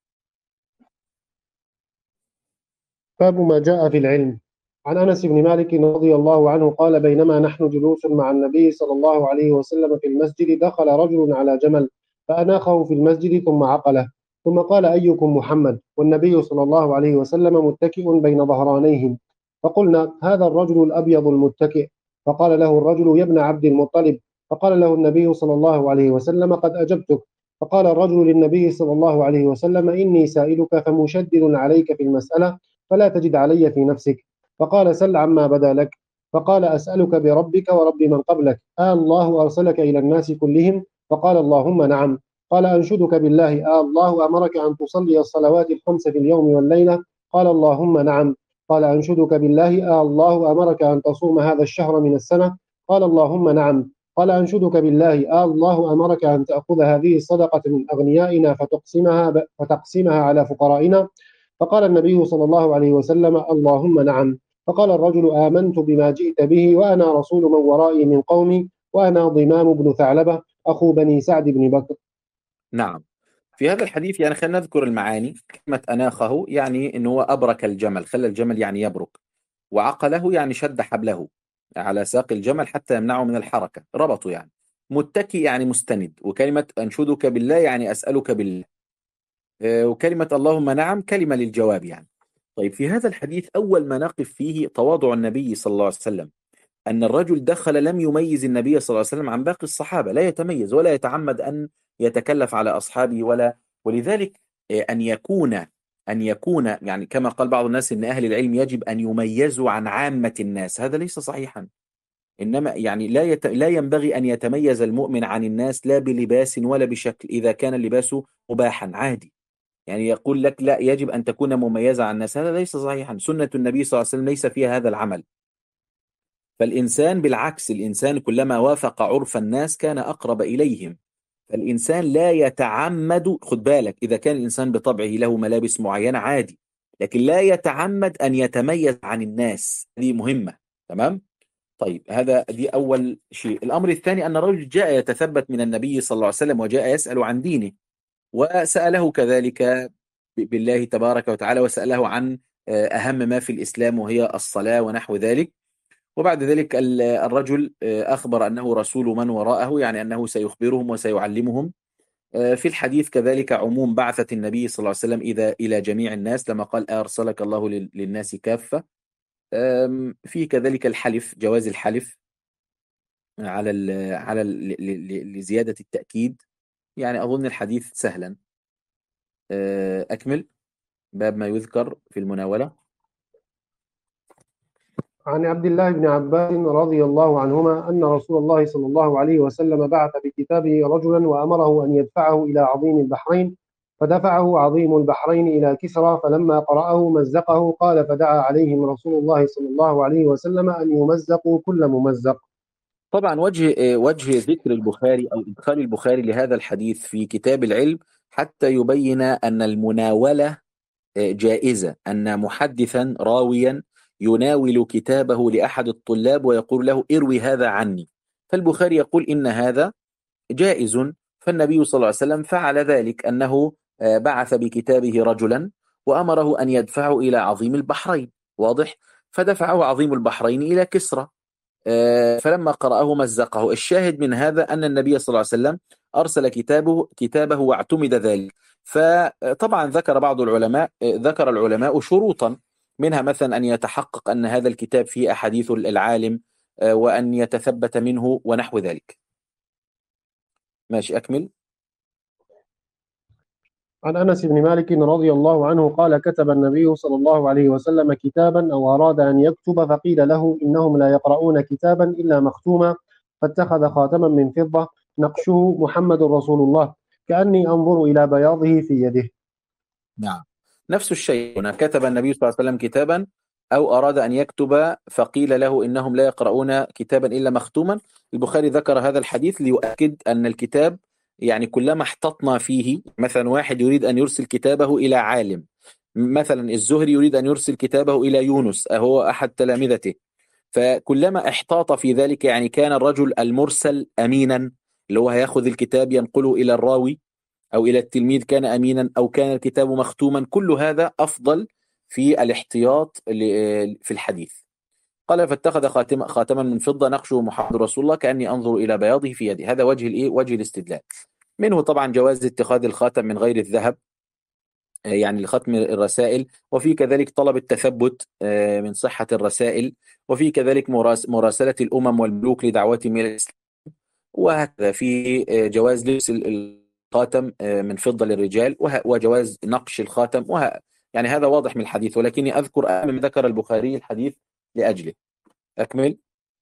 باب ما جاء في العلم. عن أنس بن مالك رضي الله عنه قال بينما نحن جلوس مع النبي صلى الله عليه وسلم في المسجد دخل رجل على جمل فأناخه في المسجد ثم عقله ثم قال أيكم محمد والنبي صلى الله عليه وسلم متكئ بين ظهرانيهم فقلنا هذا الرجل الأبيض المتكئ فقال له الرجل: يا ابن عبد المطلب. فقال له النبي صلى الله عليه وسلم: قد أجبتك. فقال الرجل للنبي صلى الله عليه وسلم: إني سائلك فمشدد عليك في المسألة، فلا تجد علي في نفسك. فقال: سل عما بدا لك. فقال: أسألك بربك ورب من قبلك، الله أرسلك إلى الناس كلهم؟ فقال: اللهم نعم. قال: أنشدك بالله، الله أمرك أن تصلي الصلوات الخمس في اليوم والليلة؟ قال: اللهم نعم. قال: أنشدك بالله، الله أمرك أن تصوم هذا الشهر من السنة؟ قال: اللهم نعم. قال: أنشدك بالله، الله أمرك أن تأخذ هذه الصدقة من أغنيائنا فتقسمها على فقرائنا؟ فقال النبي صلى الله عليه وسلم: اللهم نعم. فقال الرجل: آمنت بما جئت به، وأنا رسول من ورائي من قومي، وأنا ضمام بن ثعلبة أخو بني سعد بن بكر. نعم. في هذا الحديث يعني خلينا نذكر المعاني. كلمة أناخه يعني أنه هو أبرك الجمل، خلى الجمل يعني يبرك، وعقله يعني شد حبله على ساق الجمل حتى يمنعه من الحركة، ربطه يعني. متكي يعني مستند. وكلمة أنشدك بالله يعني أسألك بالله. وكلمة اللهم نعم كلمة للجواب يعني. طيب، في هذا الحديث أول ما نقف فيه تواضع النبي صلى الله عليه وسلم، أن الرجل دخل لم يميز النبي صلى الله عليه وسلم عن باقي الصحابة، لا يتميز ولا يتعمد أن يتكلف على أصحابه ولا. ولذلك أن يكون يعني كما قال بعض الناس أن أهل العلم يجب أن يميزوا عن عامة الناس، هذا ليس صحيحا. إنما يعني لا ينبغي أن يتميز المؤمن عن الناس لا بلباس ولا بشكل، إذا كان اللباس مباحا عادي. يعني يقول لك لا يجب أن تكون مميزة عن الناس، هذا ليس صحيحا. سنة النبي صلى الله عليه وسلم ليس فيها هذا العمل. فالإنسان بالعكس، الإنسان كلما وافق عرف الناس كان أقرب إليهم. فالإنسان لا يتعمد، خد بالك، إذا كان الإنسان بطبعه له ملابس معينة عادي، لكن لا يتعمد أن يتميز عن الناس، هذه مهمة. تمام؟ طيب، دي أول شيء. الأمر الثاني أن الرجل جاء يتثبت من النبي صلى الله عليه وسلم، وجاء يسأل عن دينه، وسأله كذلك بالله تبارك وتعالى، وسأله عن أهم ما في الإسلام وهي الصلاة ونحو ذلك. وبعد ذلك الرجل أخبر أنه رسول من وراءه، يعني أنه سيخبرهم وسيعلمهم. في الحديث كذلك عموم بعثة النبي صلى الله عليه وسلم إلى جميع الناس، لما قال أرسلك الله للناس كافة. فيه كذلك الحلف، جواز الحلف لزيادة التأكيد. يعني أظن الحديث سهلا. أكمل باب ما يذكر في المناولة. عن عبد الله بن عباس رضي الله عنهما أن رسول الله صلى الله عليه وسلم بعث بكتابه رجلا وأمره أن يدفعه إلى عظيم البحرين، فدفعه عظيم البحرين إلى كسرى، فلما قرأه مزقه. قال: فدعا عليهم رسول الله صلى الله عليه وسلم أن يمزقوا كل ممزق. طبعا وجه ذكر البخاري أو إدخال البخاري لهذا الحديث في كتاب العلم حتى يبين أن المناولة جائزة، أن محدثا راويا يناول كتابه لأحد الطلاب ويقول له اروي هذا عني، فالبخاري يقول إن هذا جائز. فالنبي صلى الله عليه وسلم فعل ذلك، أنه بعث بكتابه رجلا وأمره أن يدفعه إلى عظيم البحرين، واضح؟ فدفعه عظيم البحرين إلى كسرى، فلما قرأه مزقه. الشاهد من هذا أن النبي صلى الله عليه وسلم أرسل كتابه واعتمد ذلك. فطبعا ذكر العلماء شروطا، منها مثلا أن يتحقق أن هذا الكتاب فيه أحاديث العالم، وأن يتثبت منه ونحو ذلك. ماشي، أكمل. عن أنس بن مالك رضي الله عنه قال: كتب النبي صلى الله عليه وسلم كتابا أو أراد أن يكتب، فقيل له: إنهم لا يقرؤون كتابا إلا مختوما، فاتخذ خاتما من فضة نقشه محمد رسول الله، كأني أنظر إلى بياضه في يده. نعم، نفس الشيء هنا. كتب النبي صلى الله عليه وسلم كتابا أو أراد أن يكتب، فقيل له إنهم لا يقرؤون كتابا إلا مختوما. البخاري ذكر هذا الحديث ليؤكد أن الكتاب يعني كلما احتطنا فيه، مثلا واحد يريد أن يرسل كتابه إلى عالم، مثلا الزهري يريد أن يرسل كتابه إلى يونس، هو أحد تلامذته، فكلما احتاط في ذلك يعني كان الرجل المرسل أمينا، اللي هو هياخذ الكتاب ينقله إلى الراوي أو إلى التلميذ كان أمينا، أو كان الكتاب مختوما، كل هذا أفضل في الاحتياط في الحديث. قال: فاتخذ خاتما من فضة نقشه محمد رسول الله، كأني أنظر إلى بياضه في يدي. هذا وجه الاستدلال. منه طبعا جواز اتخاذ الخاتم من غير الذهب، يعني لختم الرسائل، وفي كذلك طلب التثبت من صحة الرسائل، وفي كذلك مراسلة الأمم والملوك لدعوتهم إلى الإسلام، وهكذا في جواز لبس الخاتم من فضة للرجال، وجواز نقش الخاتم، يعني هذا واضح من الحديث، ولكني أذكر أهم ما ذكر البخاري الحديث لأجله. أكمل.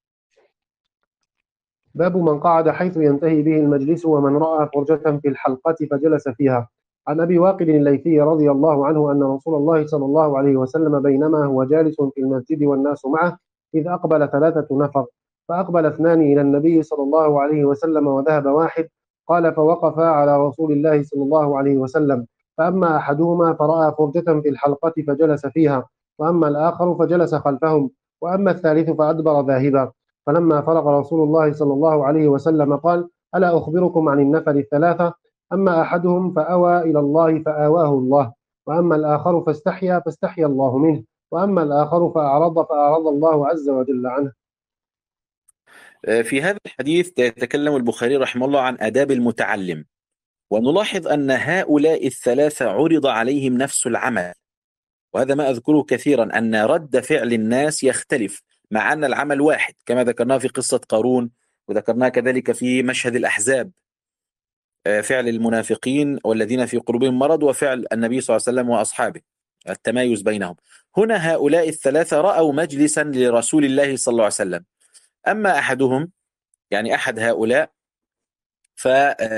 باب من قعد حيث ينتهي به المجلس ومن رأى فرجة في الحلقة فجلس فيها. عن أبي واقد الليثي رضي الله عنه أن رسول الله صلى الله عليه وسلم بينما هو جالس في المسجد والناس معه إذ أقبل 3 نفر، فأقبل 2 إلى النبي صلى الله عليه وسلم وذهب واحد، قال فوقفا على رسول الله صلى الله عليه وسلم، فأما أحدهما فرأى فرجة في الحلقة فجلس فيها، وأما الآخر فجلس خلفهم، وأما الثالث فأدبر ذاهبا. فلما فرغ رسول الله صلى الله عليه وسلم قال: ألا أخبركم عن النفر 3؟ أما أحدهم فأوى إلى الله فآواه الله، وأما الآخر فاستحيا فاستحيا الله منه، وأما الآخر فأعرض الله عز وجل عنه. في هذا الحديث يتكلم البخاري رحمه الله عن آداب المتعلم، ونلاحظ أن هؤلاء الثلاثة عرض عليهم نفس العمل، وهذا ما أذكره كثيرا، أن رد فعل الناس يختلف مع أن العمل واحد، كما ذكرناه في قصة قارون، وذكرناه كذلك في مشهد الأحزاب، فعل المنافقين والذين في قلوبهم مرض، وفعل النبي صلى الله عليه وسلم وأصحابه، التمايز بينهم. هنا هؤلاء الثلاثة رأوا مجلسا لرسول الله صلى الله عليه وسلم، أما أحدهم يعني أحد هؤلاء ف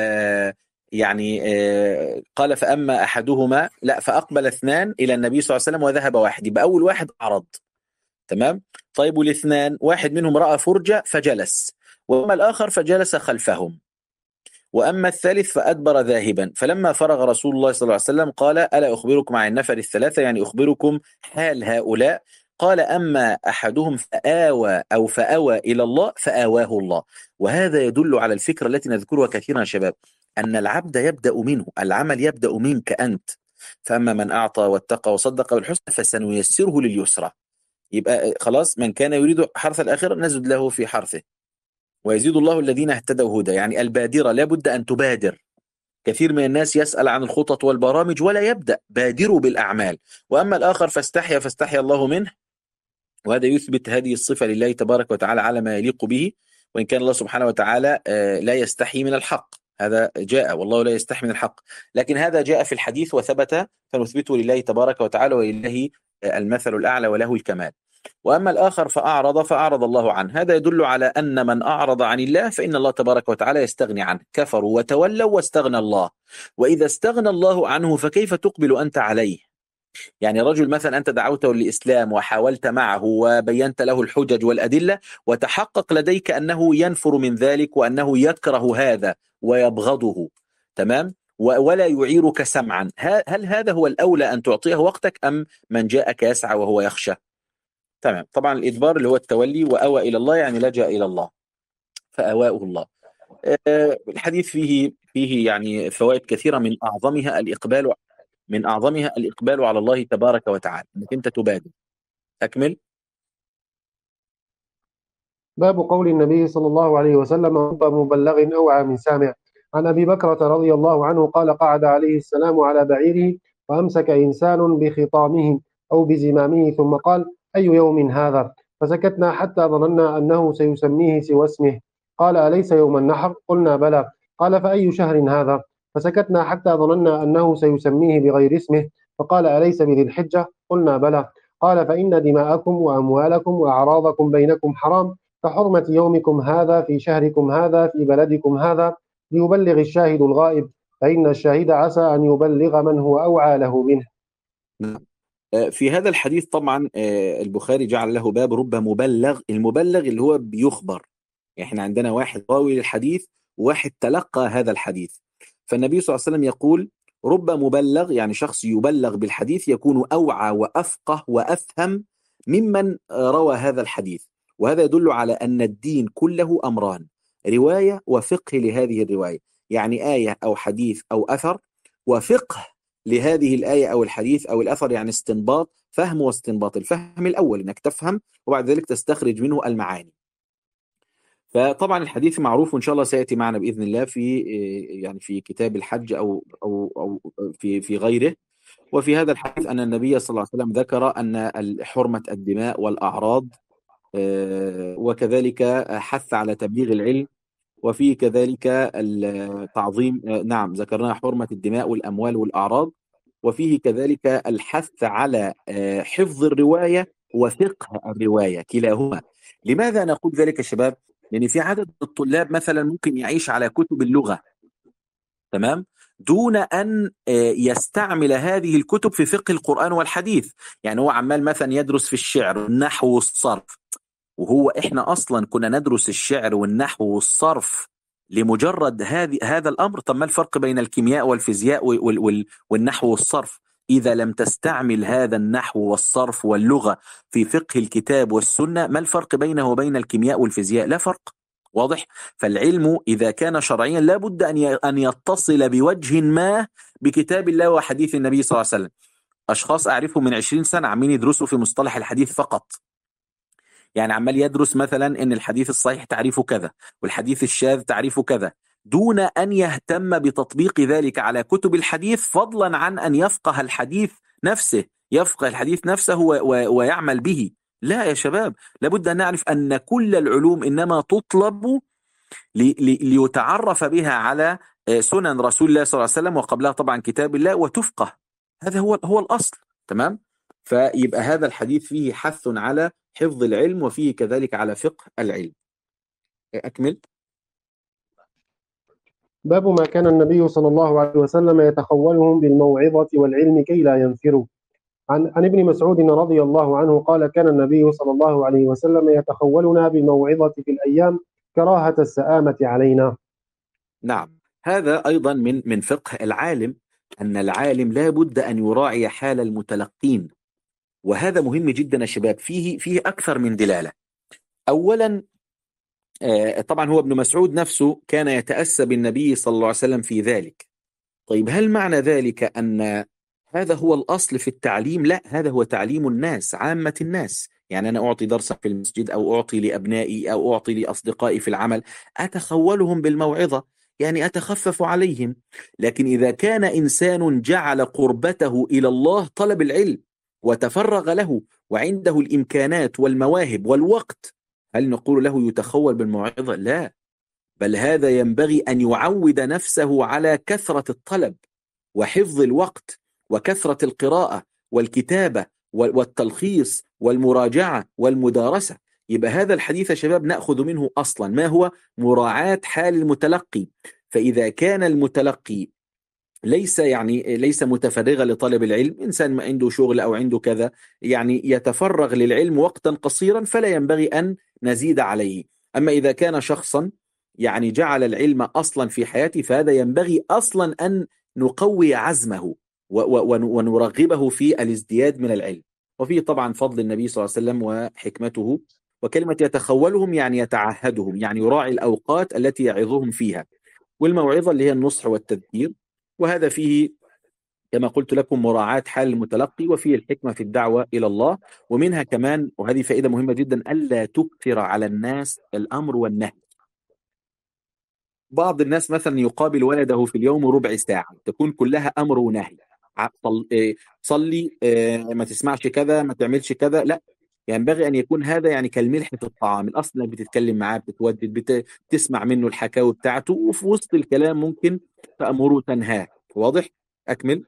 يعني قال فأما أحدهما، لا، فأقبل 2 إلى النبي صلى الله عليه وسلم وذهب واحد، يبقى أول واحد أعرض. تمام. طيب، والاثنان واحد منهم رأى فرجة فجلس، وأما الآخر فجلس خلفهم، وأما الثالث فأدبر ذاهبا. فلما فرغ رسول الله صلى الله عليه وسلم قال: ألا أخبركم عن النفر 3؟ يعني أخبركم حال هؤلاء. قال: أما أحدهم فأوى إلى الله فآواه الله. وهذا يدل على الفكرة التي نذكرها كثيرا يا شباب، أن العبد يبدأ منه، العمل يبدأ منك أنت. فأما من أعطى واتقى وصدق بالحسنى فسنيسره لليسرى. يبقى خلاص، من كان يريد حرث الآخرة نزد له في حرثه ويزيد الله الذين اهتدوا هدى. يعني البادرة لابد أن تبادر. كثير من الناس يسأل عن الخطط والبرامج ولا يبدأ. بادروا بالأعمال. وأما الآخر فاستحيا الله منه، وهذا يثبت هذه الصفة لله تبارك وتعالى على ما يليق به، وإن كان الله سبحانه وتعالى لا يستحي من الحق، هذا جاء، والله لا يستحي من الحق، لكن هذا جاء في الحديث وثبت، فنثبته لله تبارك وتعالى، ولله المثل الأعلى وله الكمال. وأما الآخر فأعرض الله عنه. هذا يدل على أن من أعرض عن الله فإن الله تبارك وتعالى يستغني عنه. كفروا وتولوا واستغنى الله، وإذا استغنى الله عنه فكيف تقبل أنت عليه؟ يعني رجل مثلا أنت دعوته للإسلام وحاولت معه وبينت له الحجج والأدلة، وتحقق لديك أنه ينفر من ذلك وأنه يكره هذا ويبغضه، تمام، ولا يعيرك سمعا. هل هذا هو الأولى أن تعطيه وقتك، أم من جاءك يسعى وهو يخشى؟ تمام. طبعا الإدبار اللي هو التولي، وأوى إلى الله يعني لجأ إلى الله فأواه الله. الحديث فيه يعني فوائد كثيرة، من أعظمها الإقبال على الله تبارك وتعالى، أنك أنت تبادر. أكمل. باب قول النبي صلى الله عليه وسلم: رب مبلغ أوعى من سامع. عن أبي بكرة رضي الله عنه قال: قعد عليه السلام على بعيره، وأمسك إنسان بخطامه أو بزمامه، ثم قال: أي يوم هذا؟ فسكتنا حتى ظننا أنه سيسميه سوى اسمه. قال: أليس يوم النحر؟ قلنا: بلى. قال: فأي شهر هذا؟ فسكتنا حتى ظننا أنه سيسميه بغير اسمه. فقال: أليس بذي الحجة؟ قلنا: بلى. قال: فإن دماءكم وأموالكم وأعراضكم بينكم حرام كحرمة يومكم هذا في شهركم هذا في بلدكم هذا، ليبلغ الشاهد الغائب، فإن الشاهد عسى أن يبلغ من هو أوعى له منه. في هذا الحديث طبعا البخاري جعل له باب رب مبلغ. المبلغ اللي هو بيخبر، احنا عندنا واحد راوي للحديث وواحد تلقى هذا الحديث. فالنبي صلى الله عليه وسلم يقول رب مبلغ، يعني شخص يبلغ بالحديث يكون أوعى وأفقه وأفهم ممن روى هذا الحديث. وهذا يدل على أن الدين كله أمران: رواية وفقه لهذه الرواية، يعني آية أو حديث أو أثر، وفقه لهذه الآية أو الحديث أو الأثر، يعني استنباط، فهم واستنباط. الفهم الأول أنك تفهم، وبعد ذلك تستخرج منه المعاني. فطبعا الحديث معروف، وإن شاء الله سيأتي معنا بإذن الله في يعني في كتاب الحج أو في غيره. وفي هذا الحديث أن النبي صلى الله عليه وسلم ذكر أن حرمة الدماء والأعراض، وكذلك حث على تبليغ العلم، وفيه كذلك التعظيم، نعم ذكرنا حرمة الدماء والأموال والأعراض، وفيه كذلك الحث على حفظ الرواية وفقه الرواية كلاهما. لماذا نقول ذلك يا شباب؟ لأن في عدد الطلاب مثلا ممكن يعيش على كتب اللغة، تمام، دون أن يستعمل هذه الكتب في فقه القرآن والحديث. يعني هو عمال مثلا يدرس في الشعر والنحو والصرف، وهو احنا اصلا كنا ندرس الشعر والنحو والصرف لمجرد هذا الامر. طب ما الفرق بين الكيمياء والفيزياء والنحو والصرف اذا لم تستعمل هذا النحو والصرف واللغة في فقه الكتاب والسنة؟ ما الفرق بينه وبين الكيمياء والفيزياء؟ لا فرق. واضح؟ فالعلم إذا كان شرعيا لا بد أن يتصل بوجه ما بكتاب الله وحديث النبي صلى الله عليه وسلم. أشخاص أعرفهم من 20 سنة عمين يدرسوا في مصطلح الحديث فقط، يعني عمال يدرس مثلا ان الحديث الصحيح تعريفه كذا والحديث الشاذ تعريفه كذا، دون ان يهتم بتطبيق ذلك على كتب الحديث، فضلا عن ان يفقه الحديث نفسه، يفقه الحديث نفسه ويعمل به. لا يا شباب، لابد ان نعرف ان كل العلوم انما تطلب ليتعرف بها على سنن رسول الله صلى الله عليه وسلم، وقبلها طبعا كتاب الله، وتفقه. هذا هو الاصل. تمام. فيبقى هذا الحديث فيه حث على حفظ العلم، وفيه كذلك على فقه العلم. أكمل. باب ما كان النبي صلى الله عليه وسلم يتخولهم بالموعظة والعلم كي لا ينفروا. عن ابن مسعود رضي الله عنه قال كان النبي صلى الله عليه وسلم يتخولنا بالموعظة في الأيام كراهة السآمة علينا. نعم، هذا أيضا من فقه العالم، أن العالم لا بد أن يراعي حال المتلقين، وهذا مهم جدا يا شباب. فيه أكثر من دلالة. أولا طبعا هو ابن مسعود نفسه كان يتأسى بالنبي صلى الله عليه وسلم في ذلك. طيب هل معنى ذلك أن هذا هو الأصل في التعليم؟ لا، هذا هو تعليم الناس، عامة الناس. يعني أنا أعطي درسا في المسجد، أو أعطي لأبنائي، أو أعطي لأصدقائي في العمل، أتخولهم بالموعظة، يعني أتخفف عليهم. لكن إذا كان إنسان جعل قربته إلى الله طلب العلم وتفرغ له وعنده الإمكانات والمواهب والوقت، هل نقول له يتخول بالموعظة؟ لا، بل هذا ينبغي أن يعود نفسه على كثرة الطلب وحفظ الوقت وكثرة القراءة والكتابة والتلخيص والمراجعة والمدارسة. يبقى هذا الحديث يا شباب نأخذ منه أصلا ما هو مراعاة حال المتلقي. فإذا كان المتلقي ليس متفرغا لطلب العلم، إنسان ما عنده شغل أو عنده كذا، يعني يتفرغ للعلم وقتا قصيرا، فلا ينبغي أن نزيد عليه. أما إذا كان شخصا يعني جعل العلم أصلا في حياته، فهذا ينبغي أصلا أن نقوي عزمه ونرغبه في الازدياد من العلم. وفيه طبعا فضل النبي صلى الله عليه وسلم وحكمته. وكلمة يتخولهم يعني يتعهدهم، يعني يراعي الأوقات التي يعظهم فيها، والموعظة اللي هي النصح والتذكير. وهذا فيه كما قلت لكم مراعاة حال المتلقي، وفيه الحكمة في الدعوة إلى الله. ومنها كمان، وهذه فائدة مهمة جدا، ألا تكثر على الناس الأمر والنهي. بعض الناس مثلا يقابل ولده في اليوم ربع ساعة تكون كلها أمر ونهي. صلي، ما تسمعش كذا، ما تعملش كذا. لا، ينبغي أن يكون هذا يعني كالملح في الطعام، الأصل انك بتتكلم معاه، بتودد، بتسمع منه الحكاوي بتاعته، وفي وسط الكلام ممكن تأمره تنهاه. واضح؟ أكمل.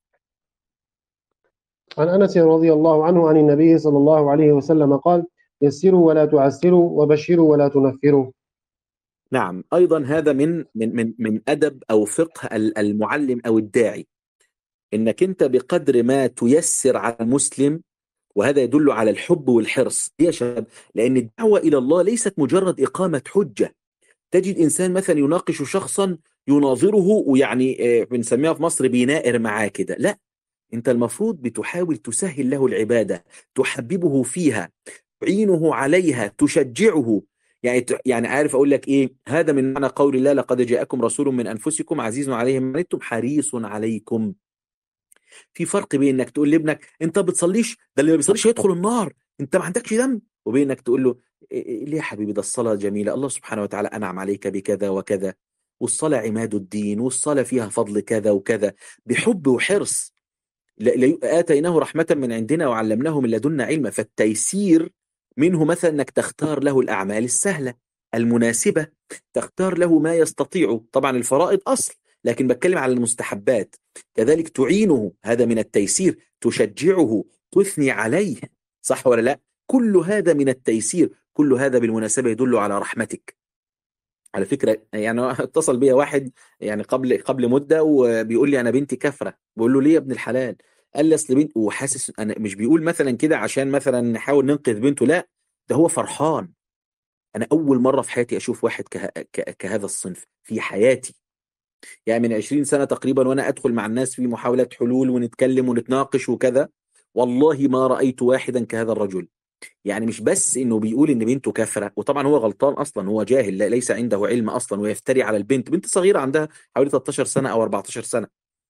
عن أنس رضي الله عنه عن النبي صلى الله عليه وسلم قال يسروا ولا تعسروا وبشروا ولا تنفروا. نعم، أيضا هذا من أدب أو فقه المعلم أو الداعي، إنك أنت بقدر ما تيسر على المسلم، وهذا يدل على الحب والحرص يا شباب. لأن الدعوة إلى الله ليست مجرد إقامة حجة. تجد إنسان مثلا يناقش شخصا يناظره، ويعني بنسميها في مصر بينائر معاه كده. لا، أنت المفروض بتحاول تسهل له العبادة، تحببه فيها، تعينه عليها، تشجعه. يعني عارف أقول لك إيه؟ هذا من معنى قول الله لقد جاءكم رسول من أنفسكم عزيز عليه ما عنتم حريص عليكم. في فرق بين انك تقول لابنك انت بتصليش، ده اللي ما بيصليش هيدخل النار، انت ما عندكش دم، وبين انك تقول له ليه يا حبيبي، ده الصلاة جميلة، الله سبحانه وتعالى أنعم عليك بكذا وكذا، والصلاة عماد الدين، والصلاة فيها فضل كذا وكذا، بحب وحرص. آتيناه رحمة من عندنا وعلمناه من لدنا علما. فالتيسير منه مثلا أنك تختار له الأعمال السهلة المناسبة، تختار له ما يستطيع. طبعا الفرائض أصل، لكن بتكلم على المستحبات. كذلك تعينه، هذا من التيسير، تشجعه، تثني عليه، صح ولا لا؟ كل هذا من التيسير، كل هذا بالمناسبة يدل على رحمتك. على فكرة يعني اتصل بيا واحد يعني قبل مدة وبيقول لي أنا بنتي كفرة. بقول له ليه يا ابن الحلال؟ قال لي أصل بنت، وحاسس أنا مش بيقول مثلا كده عشان مثلا نحاول ننقذ بنته، لا، ده هو فرحان. أنا أول مرة في حياتي أشوف واحد كهذا الصنف في حياتي. يعني من 20 سنة تقريبا وأنا أدخل مع الناس في محاولة حلول ونتكلم ونتناقش وكذا، والله ما رأيت واحدا كهذا الرجل. يعني مش بس انه بيقول ان بنته كافره، وطبعا هو غلطان اصلا، هو جاهل، ليس عنده علم اصلا، ويفتري على البنت، بنت صغيره عندها حوالي 13 سنه او 14 سنه.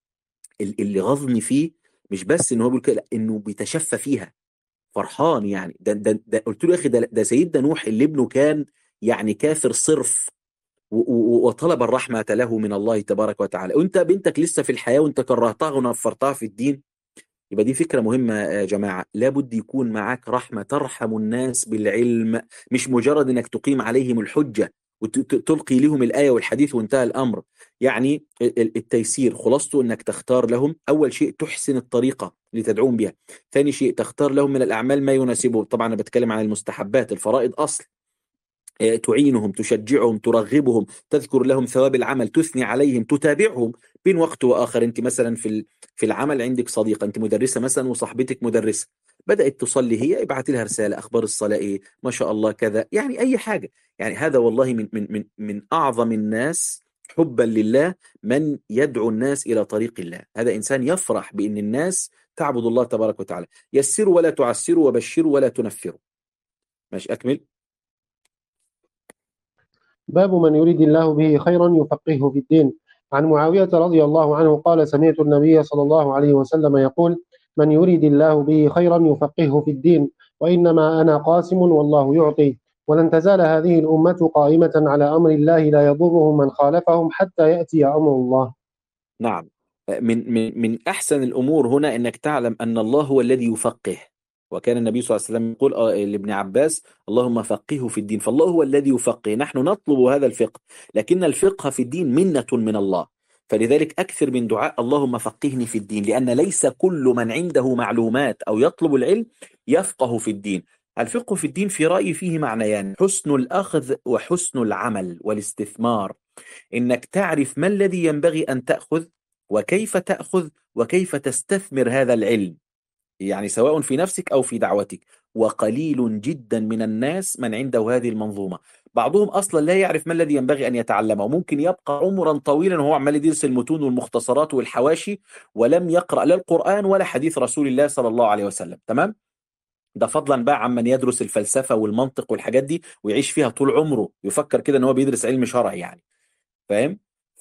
اللي غضني فيه مش بس ان هو بيقول كده، لا، انه بيتشفى فيها، فرحان. يعني ده قلت له يا اخي، ده سيدنا نوح اللي ابنه كان يعني كافر صرف، وطلب الرحمه له من الله تبارك وتعالى، وانت بنتك لسه في الحياه وانت كرهتها ونفرتها في الدين. يبقى دي فكرة مهمة يا جماعة. لابد يكون معاك رحمة، ترحم الناس بالعلم، مش مجرد انك تقيم عليهم الحجة وتلقي لهم الآية والحديث وانتهى الأمر. يعني التيسير خلاصته انك تختار لهم اول شيء تحسن الطريقة لتدعوهم بها. ثاني شيء تختار لهم من الأعمال ما يناسبه. طبعا أنا بتكلم عن المستحبات، الفرائض أصل. تعينهم، تشجعهم، ترغبهم، تذكر لهم ثواب العمل، تثني عليهم، تتابعهم بين وقت وآخر. أنت مثلا في العمل عندك صديقة، أنت مدرسة مثلا وصاحبتك مدرسة، بدأت تصلي هي، ابعت لها رسالة، أخبار الصلاة إيه، ما شاء الله كذا، يعني أي حاجة. يعني هذا والله من أعظم الناس حبا لله من يدعو الناس إلى طريق الله. هذا إنسان يفرح بأن الناس تعبد الله تبارك وتعالى. يسروا ولا تعسروا، وبشروا ولا تنفروا. ماشي، أكمل. باب من يريد الله به خيرا يفقهه في الدين. عن معاوية رضي الله عنه قال سمعت النبي صلى الله عليه وسلم يقول من يريد الله به خيرا يفقهه في الدين وإنما أنا قاسم والله يعطي ولن تزال هذه الأمة قائمة على أمر الله لا يضرهم من خالفهم حتى يأتي أمر الله. نعم. من أحسن الأمور هنا أنك تعلم أن الله هو الذي يفقه. وكان النبي صلى الله عليه وسلم يقول لابن عباس اللهم فقهه في الدين. فالله هو الذي يفقه، نحن نطلب هذا الفقه، لكن الفقه في الدين منة من الله. فلذلك أكثر من دعاء اللهم فقهني في الدين، لأن ليس كل من عنده معلومات أو يطلب العلم يفقه في الدين. الفقه في الدين في رأيي فيه معنيان: حسن الأخذ وحسن العمل والاستثمار. إنك تعرف ما الذي ينبغي أن تأخذ، وكيف تأخذ، وكيف تستثمر هذا العلم، يعني سواء في نفسك أو في دعوتك. وقليل جدا من الناس من عنده هذه المنظومة. بعضهم أصلا لا يعرف ما الذي ينبغي أن يتعلمه، وممكن يبقى عمرا طويلا وهو عمال يدرس المتون والمختصرات والحواشي، ولم يقرأ لا القرآن ولا حديث رسول الله صلى الله عليه وسلم. تمام؟ ده فضلا بقى عمن يدرس الفلسفة والمنطق والحاجات دي ويعيش فيها طول عمره، يفكر كده ان هو بيدرس علم شرعي يعني. فاهم؟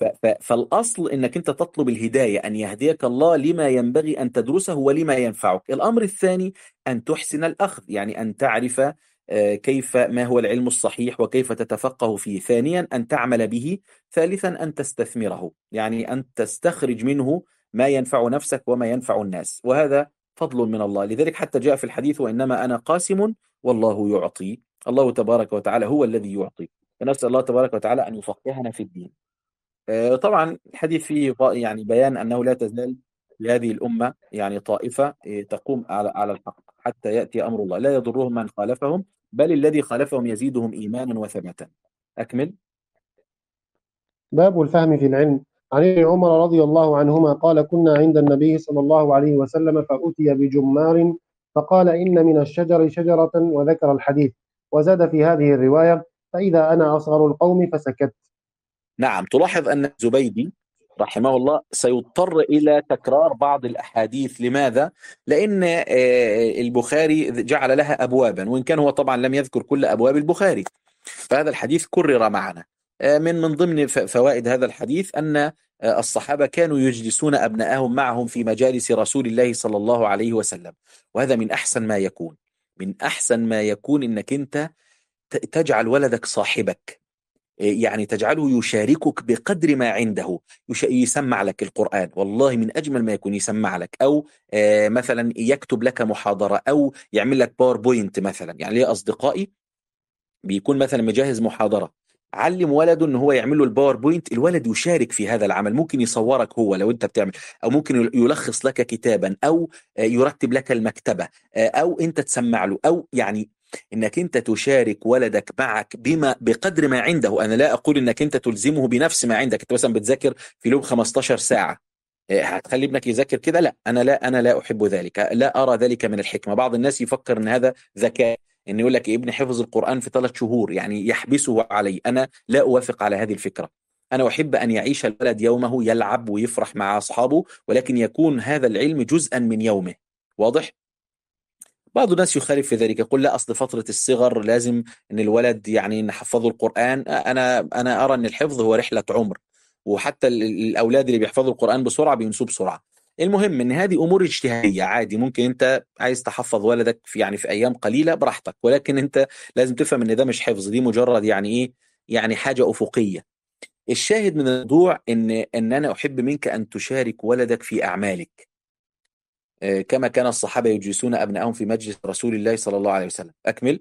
فالأصل إنك أنت تطلب الهداية، أن يهديك الله لما ينبغي أن تدرسه ولما ينفعك. الأمر الثاني أن تحسن الأخذ، يعني أن تعرف كيف، ما هو العلم الصحيح وكيف تتفقه فيه. ثانيا أن تعمل به. ثالثا أن تستثمره، يعني أن تستخرج منه ما ينفع نفسك وما ينفع الناس، وهذا فضل من الله. لذلك حتى جاء في الحديث وإنما أنا قاسم والله يعطي. الله تبارك وتعالى هو الذي يعطي. فنسأل الله تبارك وتعالى أن يفقهنا في الدين. طبعا الحديث فيه يعني بيان أنه لا تزال لهذه الأمة يعني طائفة تقوم على الحق حتى يأتي أمر الله، لا يضرهم من خالفهم، بل الذي خالفهم يزيدهم إيمانا وثباتا. أكمل. باب الفهم في العلم. عن ابن عمر رضي الله عنهما قال كنا عند النبي صلى الله عليه وسلم فأتي بجمار فقال إن من الشجر شجرة وذكر الحديث وزاد في هذه الرواية فإذا أنا أصغر القوم فسكت. نعم، تلاحظ أن الزبيدي رحمه الله سيضطر إلى تكرار بعض الأحاديث. لماذا؟ لأن البخاري جعل لها أبوابا، وإن كان هو طبعا لم يذكر كل أبواب البخاري، فهذا الحديث كرر معنا. من ضمن فوائد هذا الحديث أن الصحابة كانوا يجلسون أبنائهم معهم في مجالس رسول الله صلى الله عليه وسلم. وهذا من أحسن ما يكون، من أحسن ما يكون إنك أنت تجعل ولدك صاحبك. يعني تجعله يشاركك بقدر ما عنده، يسمع لك القرآن، والله من أجمل ما يكون يسمع لك، أو مثلا يكتب لك محاضرة، أو يعمل لك باوربوينت مثلا. يعني ليه أصدقائي بيكون مثلا مجهز محاضرة، علم ولده ان هو يعمل له الباوربوينت، الولد يشارك في هذا العمل، ممكن يصورك هو لو انت بتعمل، او ممكن يلخص لك كتابا، او يرتب لك المكتبة، او انت تسمع له، او يعني انك انت تشارك ولدك معك بما بقدر ما عنده. انا لا اقول انك انت تلزمه بنفس ما عندك. انت مثلا بتذاكر في اليوم 15 ساعة، هتخلي ابنك يذاكر كده؟ لا، انا لا احب ذلك، لا ارى ذلك من الحكمة. بعض الناس يفكر ان هذا ذكاء، ان يقول لك ابني حفظ القرآن في 3 شهور يعني يحبسه علي. انا لا اوافق على هذه الفكرة. انا احب ان يعيش الولد يومه، يلعب ويفرح مع اصحابه، ولكن يكون هذا العلم جزءا من يومه. واضح؟ بعض الناس يخالف في ذلك، يقول لا، اصل فترة الصغر لازم ان الولد يعني نحفظه القرآن. انا ارى ان الحفظ هو رحلة عمر، وحتى الاولاد اللي بيحفظوا القرآن بسرعة بينسوه بسرعة. المهم ان هذه امور اجتهادية عادي، ممكن انت عايز تحفظ ولدك في يعني في ايام قليلة براحتك، ولكن انت لازم تفهم ان ده مش حفظ، دي مجرد يعني ايه، يعني حاجة افقية. الشاهد من الموضوع ان انا احب منك ان تشارك ولدك في اعمالك، كما كان الصحابة يجلسون أبنائهم في مجلس رسول الله صلى الله عليه وسلم. أكمل.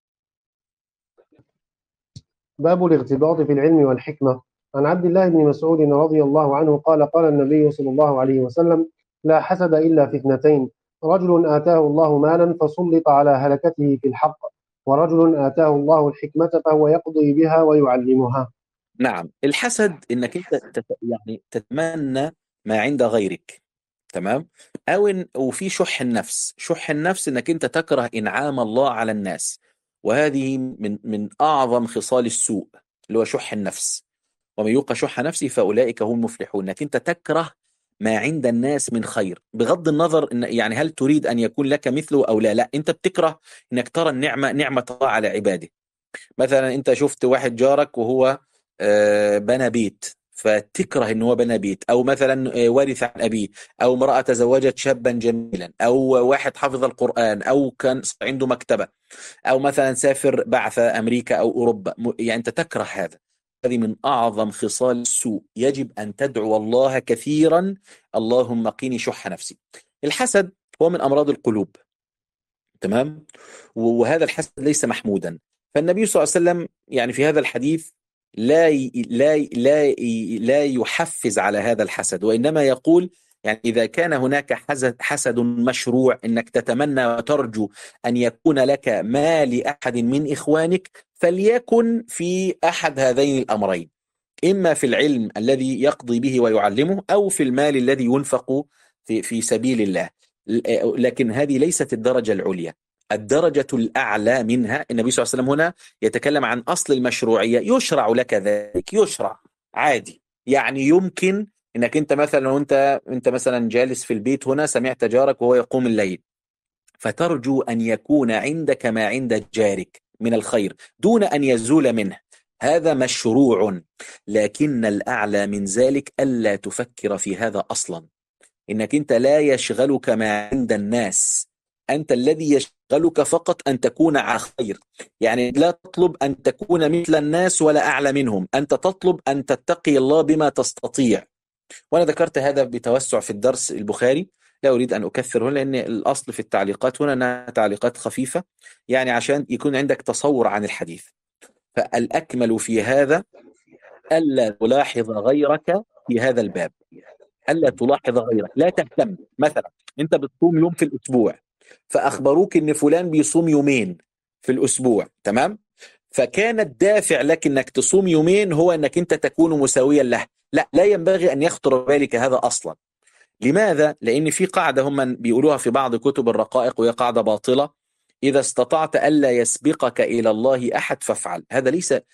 باب الاغتباط في العلم والحكمة. عن عبد الله بن مسعود رضي الله عنه قال قال النبي صلى الله عليه وسلم: لا حسد إلا في اثنتين، رجل آتاه الله مالا فسلط على هلكته في الحق، ورجل آتاه الله الحكمة فهو يقضي بها ويعلمها. نعم، الحسد إنك أنت يعني تتمنى ما عند غيرك، تمام. وفي شح النفس. شح النفس إنك أنت تكره إنعام الله على الناس، وهذه من أعظم خصال السوء، اللي هو شح النفس. ومن يوق شح نفسه فأولئك هم المفلحون. انك انت تكره ما عند الناس من خير، بغض النظر ان يعني هل تريد ان يكون لك مثله او لا. لا، انت بتكره انك ترى النعمة، نعمة الله على عباده. مثلا انت شفت واحد جارك وهو بنى بيت، فتكره ان هو بنى بيت، او مثلا ورث عن ابيه، او امرأة تزوجت شابا جميلا، او واحد حفظ القرآن، او كان عنده مكتبة، او مثلا سافر بعث امريكا او اوروبا. يعني انت تكره هذا. هذه من اعظم خصال السوء، يجب ان تدعو الله كثيرا: اللهم قيني شح نفسي. الحسد هو من امراض القلوب، تمام. وهذا الحسد ليس محمودا. فالنبي صلى الله عليه وسلم يعني في هذا الحديث لا يحفز على هذا الحسد، وإنما يقول يعني إذا كان هناك حسد مشروع، إنك تتمنى وترجو أن يكون لك ما لأحد من إخوانك، فليكن في أحد هذين الأمرين: إما في العلم الذي يقضي به ويعلمه، أو في المال الذي ينفق في سبيل الله. لكن هذه ليست الدرجة العليا. الدرجة الأعلى منها، النبي صلى الله عليه وسلم هنا يتكلم عن أصل المشروعية. يشرع لك ذلك، يشرع عادي. يعني يمكن انك انت مثلا، وانت مثلا جالس في البيت هنا، سمعت جارك وهو يقوم الليل، فترجو أن يكون عندك ما عند جارك من الخير دون أن يزول منه. هذا مشروع. لكن الأعلى من ذلك ألا تفكر في هذا أصلا، إنك أنت لا يشغلك ما عند الناس، أنت الذي يشغلك فقط أن تكون على خير. يعني لا تطلب أن تكون مثل الناس ولا أعلى منهم، أنت تطلب أن تتقي الله بما تستطيع. وأنا ذكرت هذا بتوسع في الدرس البخاري، لا أريد أن أكثره، لأن الأصل في التعليقات هنا أنها تعليقات خفيفة، يعني عشان يكون عندك تصور عن الحديث. فالأكمل في هذا ألا تلاحظ غيرك في هذا الباب، ألا تلاحظ غيرك، لا تهتم. مثلا أنت بتصوم يوم في الأسبوع، فأخبروك أن فلان بيصوم يومين في الأسبوع، تمام؟ فكان الدافع لك أنك تصوم يومين هو أنك أنت تكون مساويا له. لا، لا ينبغي أن يخطر بالك هذا أصلا. لماذا؟ لأن في قاعدة هم بيقولوها في بعض كتب الرقائق، وهي قاعدة باطلة: إذا استطعت ألا يسبقك إلى الله أحد فافعل. هذا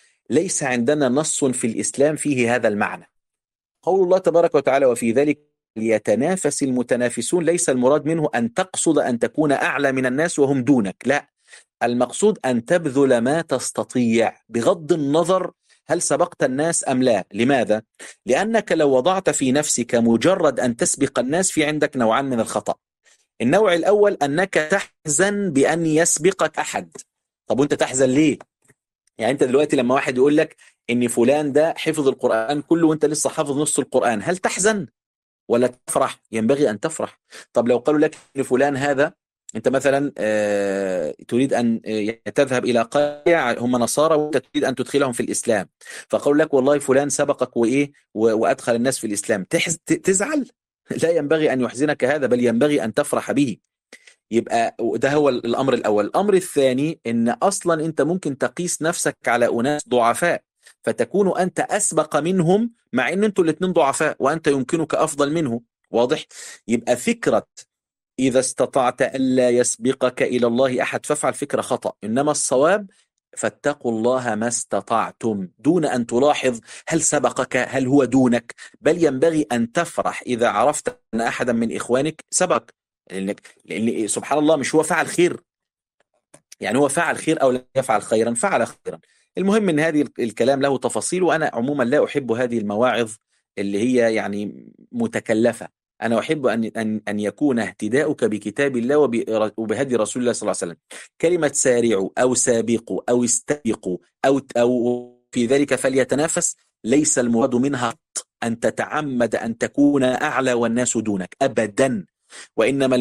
ليس عندنا نص في الإسلام فيه هذا المعنى. قول الله تبارك وتعالى: وفي ذلك ليتنافس المتنافسون، ليس المراد منه أن تقصد أن تكون أعلى من الناس وهم دونك، لا، المقصود أن تبذل ما تستطيع بغض النظر هل سبقت الناس أم لا. لماذا؟ لأنك لو وضعت في نفسك مجرد أن تسبق الناس، في عندك نوعان من الخطأ. النوع الأول أنك تحزن بأن يسبقك أحد. طب وأنت تحزن ليه؟ يعني أنت دلوقتي لما واحد يقول لك ان فلان ده حفظ القرآن كله وانت لسه حافظ نص القرآن، هل تحزن ولا تفرح؟ ينبغي أن تفرح. طب لو قالوا لك ان فلان هذا، انت مثلا تريد ان تذهب الى قرية هم نصارى وانت تريد ان تدخلهم في الاسلام، فقالوا لك والله فلان سبقك وايه وادخل الناس في الاسلام، تزعل؟ لا ينبغي ان يحزنك هذا، بل ينبغي ان تفرح به. يبقى ده هو الامر الاول. الامر الثاني ان اصلا انت ممكن تقيس نفسك على اناس ضعفاء فتكون انت اسبق منهم، مع ان انتوا الاثنين ضعفاء وانت يمكنك افضل منه. واضح؟ يبقى فكرة إذا استطعت ألا يسبقك إلى الله أحد فافعل، فكرة خطأ. إنما الصواب فاتقوا الله ما استطعتم، دون أن تلاحظ هل سبقك هل هو دونك، بل ينبغي أن تفرح إذا عرفت أن أحدا من إخوانك سبق. لأن سبحان الله مش هو فعل خير، يعني هو فعل خير أو لا يفعل خيرا، فعل خيرا. المهم أن هذه الكلام له تفاصيل، وأنا عموما لا أحب هذه المواعظ اللي هي يعني متكلفة. أنا أحب أن يكون اهتداؤك بكتاب الله وبهدي رسول الله صلى الله عليه وسلم. كلمة سارعوا أو سابقوا أو استبقوا أو في ذلك فليتنافس، ليس المراد منها أن تتعمد أن تكون أعلى والناس دونك أبدا، وإنما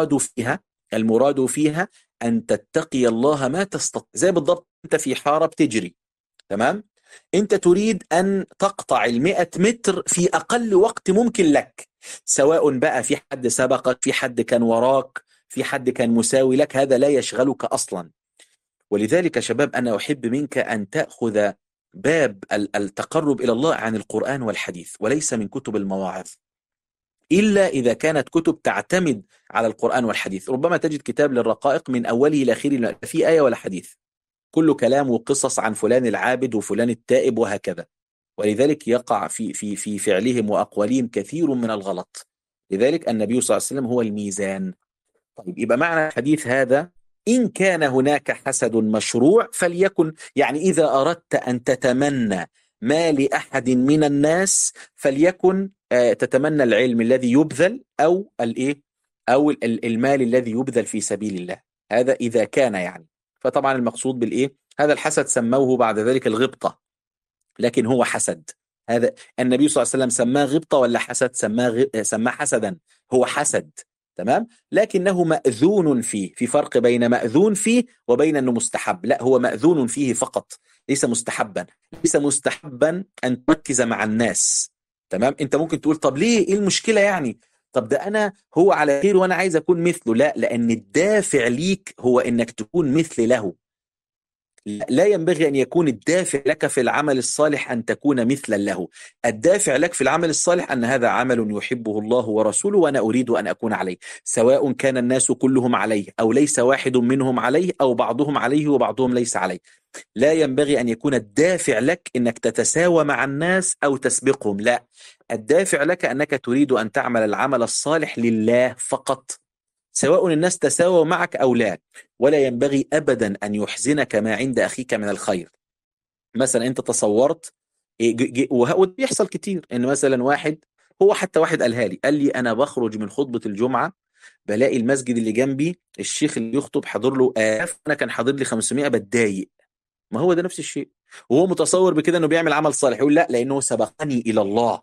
المراد فيها أن تتقي الله ما تستطيع. زي بالضبط أنت في حارة بتجري، تمام؟ أنت تريد أن تقطع 100 متر في أقل وقت ممكن لك، سواء بقى في حد سبقك، في حد كان وراك، في حد كان مساوي لك، هذا لا يشغلك أصلا. ولذلك شباب أنا أحب منك أن تأخذ باب التقرب إلى الله عن القرآن والحديث وليس من كتب المواعظ، إلا إذا كانت كتب تعتمد على القرآن والحديث. ربما تجد كتاب للرقائق من أوله إلى آخره لا في آية ولا حديث، كله كلام وقصص عن فلان العابد وفلان التائب وهكذا، ولذلك يقع في فعلهم وأقوالهم كثير من الغلط. لذلك النبي صلى الله عليه وسلم هو الميزان. طيب يبقى معنى الحديث هذا إن كان هناك حسد مشروع فليكن، يعني إذا أردت أن تتمنى ما لأحد من الناس فليكن تتمنى العلم الذي يبذل أو الإيه أو المال الذي يبذل في سبيل الله، هذا إذا كان يعني. فطبعا المقصود بالإيه هذا الحسد سموه بعد ذلك الغبطة، لكن هو حسد. هذا النبي صلى الله عليه وسلم سماه غبطة ولا حسد؟ سماه حسدا، هو حسد، تمام؟ لكنه مأذون فيه، في فرق بين مأذون فيه وبين أنه مستحب. لا، هو مأذون فيه فقط، ليس مستحبا. ليس مستحبا أن تركز مع الناس، تمام؟ أنت ممكن تقول طب ليه، إيه المشكلة يعني؟ طب ده أنا هو على خير وأنا عايز أكون مثله. لا، لأن الدافع ليك هو أنك تكون مثل له. لا ينبغي أن يكون الدافع لك في العمل الصالح أن تكون مثلا له. الدافع لك في العمل الصالح أن هذا عمل يحبه الله ورسوله وأنا أريد أن أكون عليه، سواء كان الناس كلهم عليه أو ليس واحد منهم عليه أو بعضهم عليه وبعضهم ليس عليه. لا ينبغي أن يكون الدافع لك أنك تتساوى مع الناس أو تسبقهم، لا، الدافع لك أنك تريد أن تعمل العمل الصالح لله فقط، سواء الناس تساووا معك أو لا. ولا ينبغي أبدا أن يحزنك ما عند أخيك من الخير. مثلا أنت تصورت وده بيحصل كتير، إن مثلا واحد، هو حتى واحد قال لي أنا بخرج من خطبة الجمعة بلاقي المسجد اللي جنبي الشيخ اللي يخطب حاضر له أنا كان حاضر لي 500، بتضايق. ما هو ده نفس الشيء، وهو متصور بكده أنه بيعمل عمل صالح. يقول لا، لأنه سبقني إلى الله،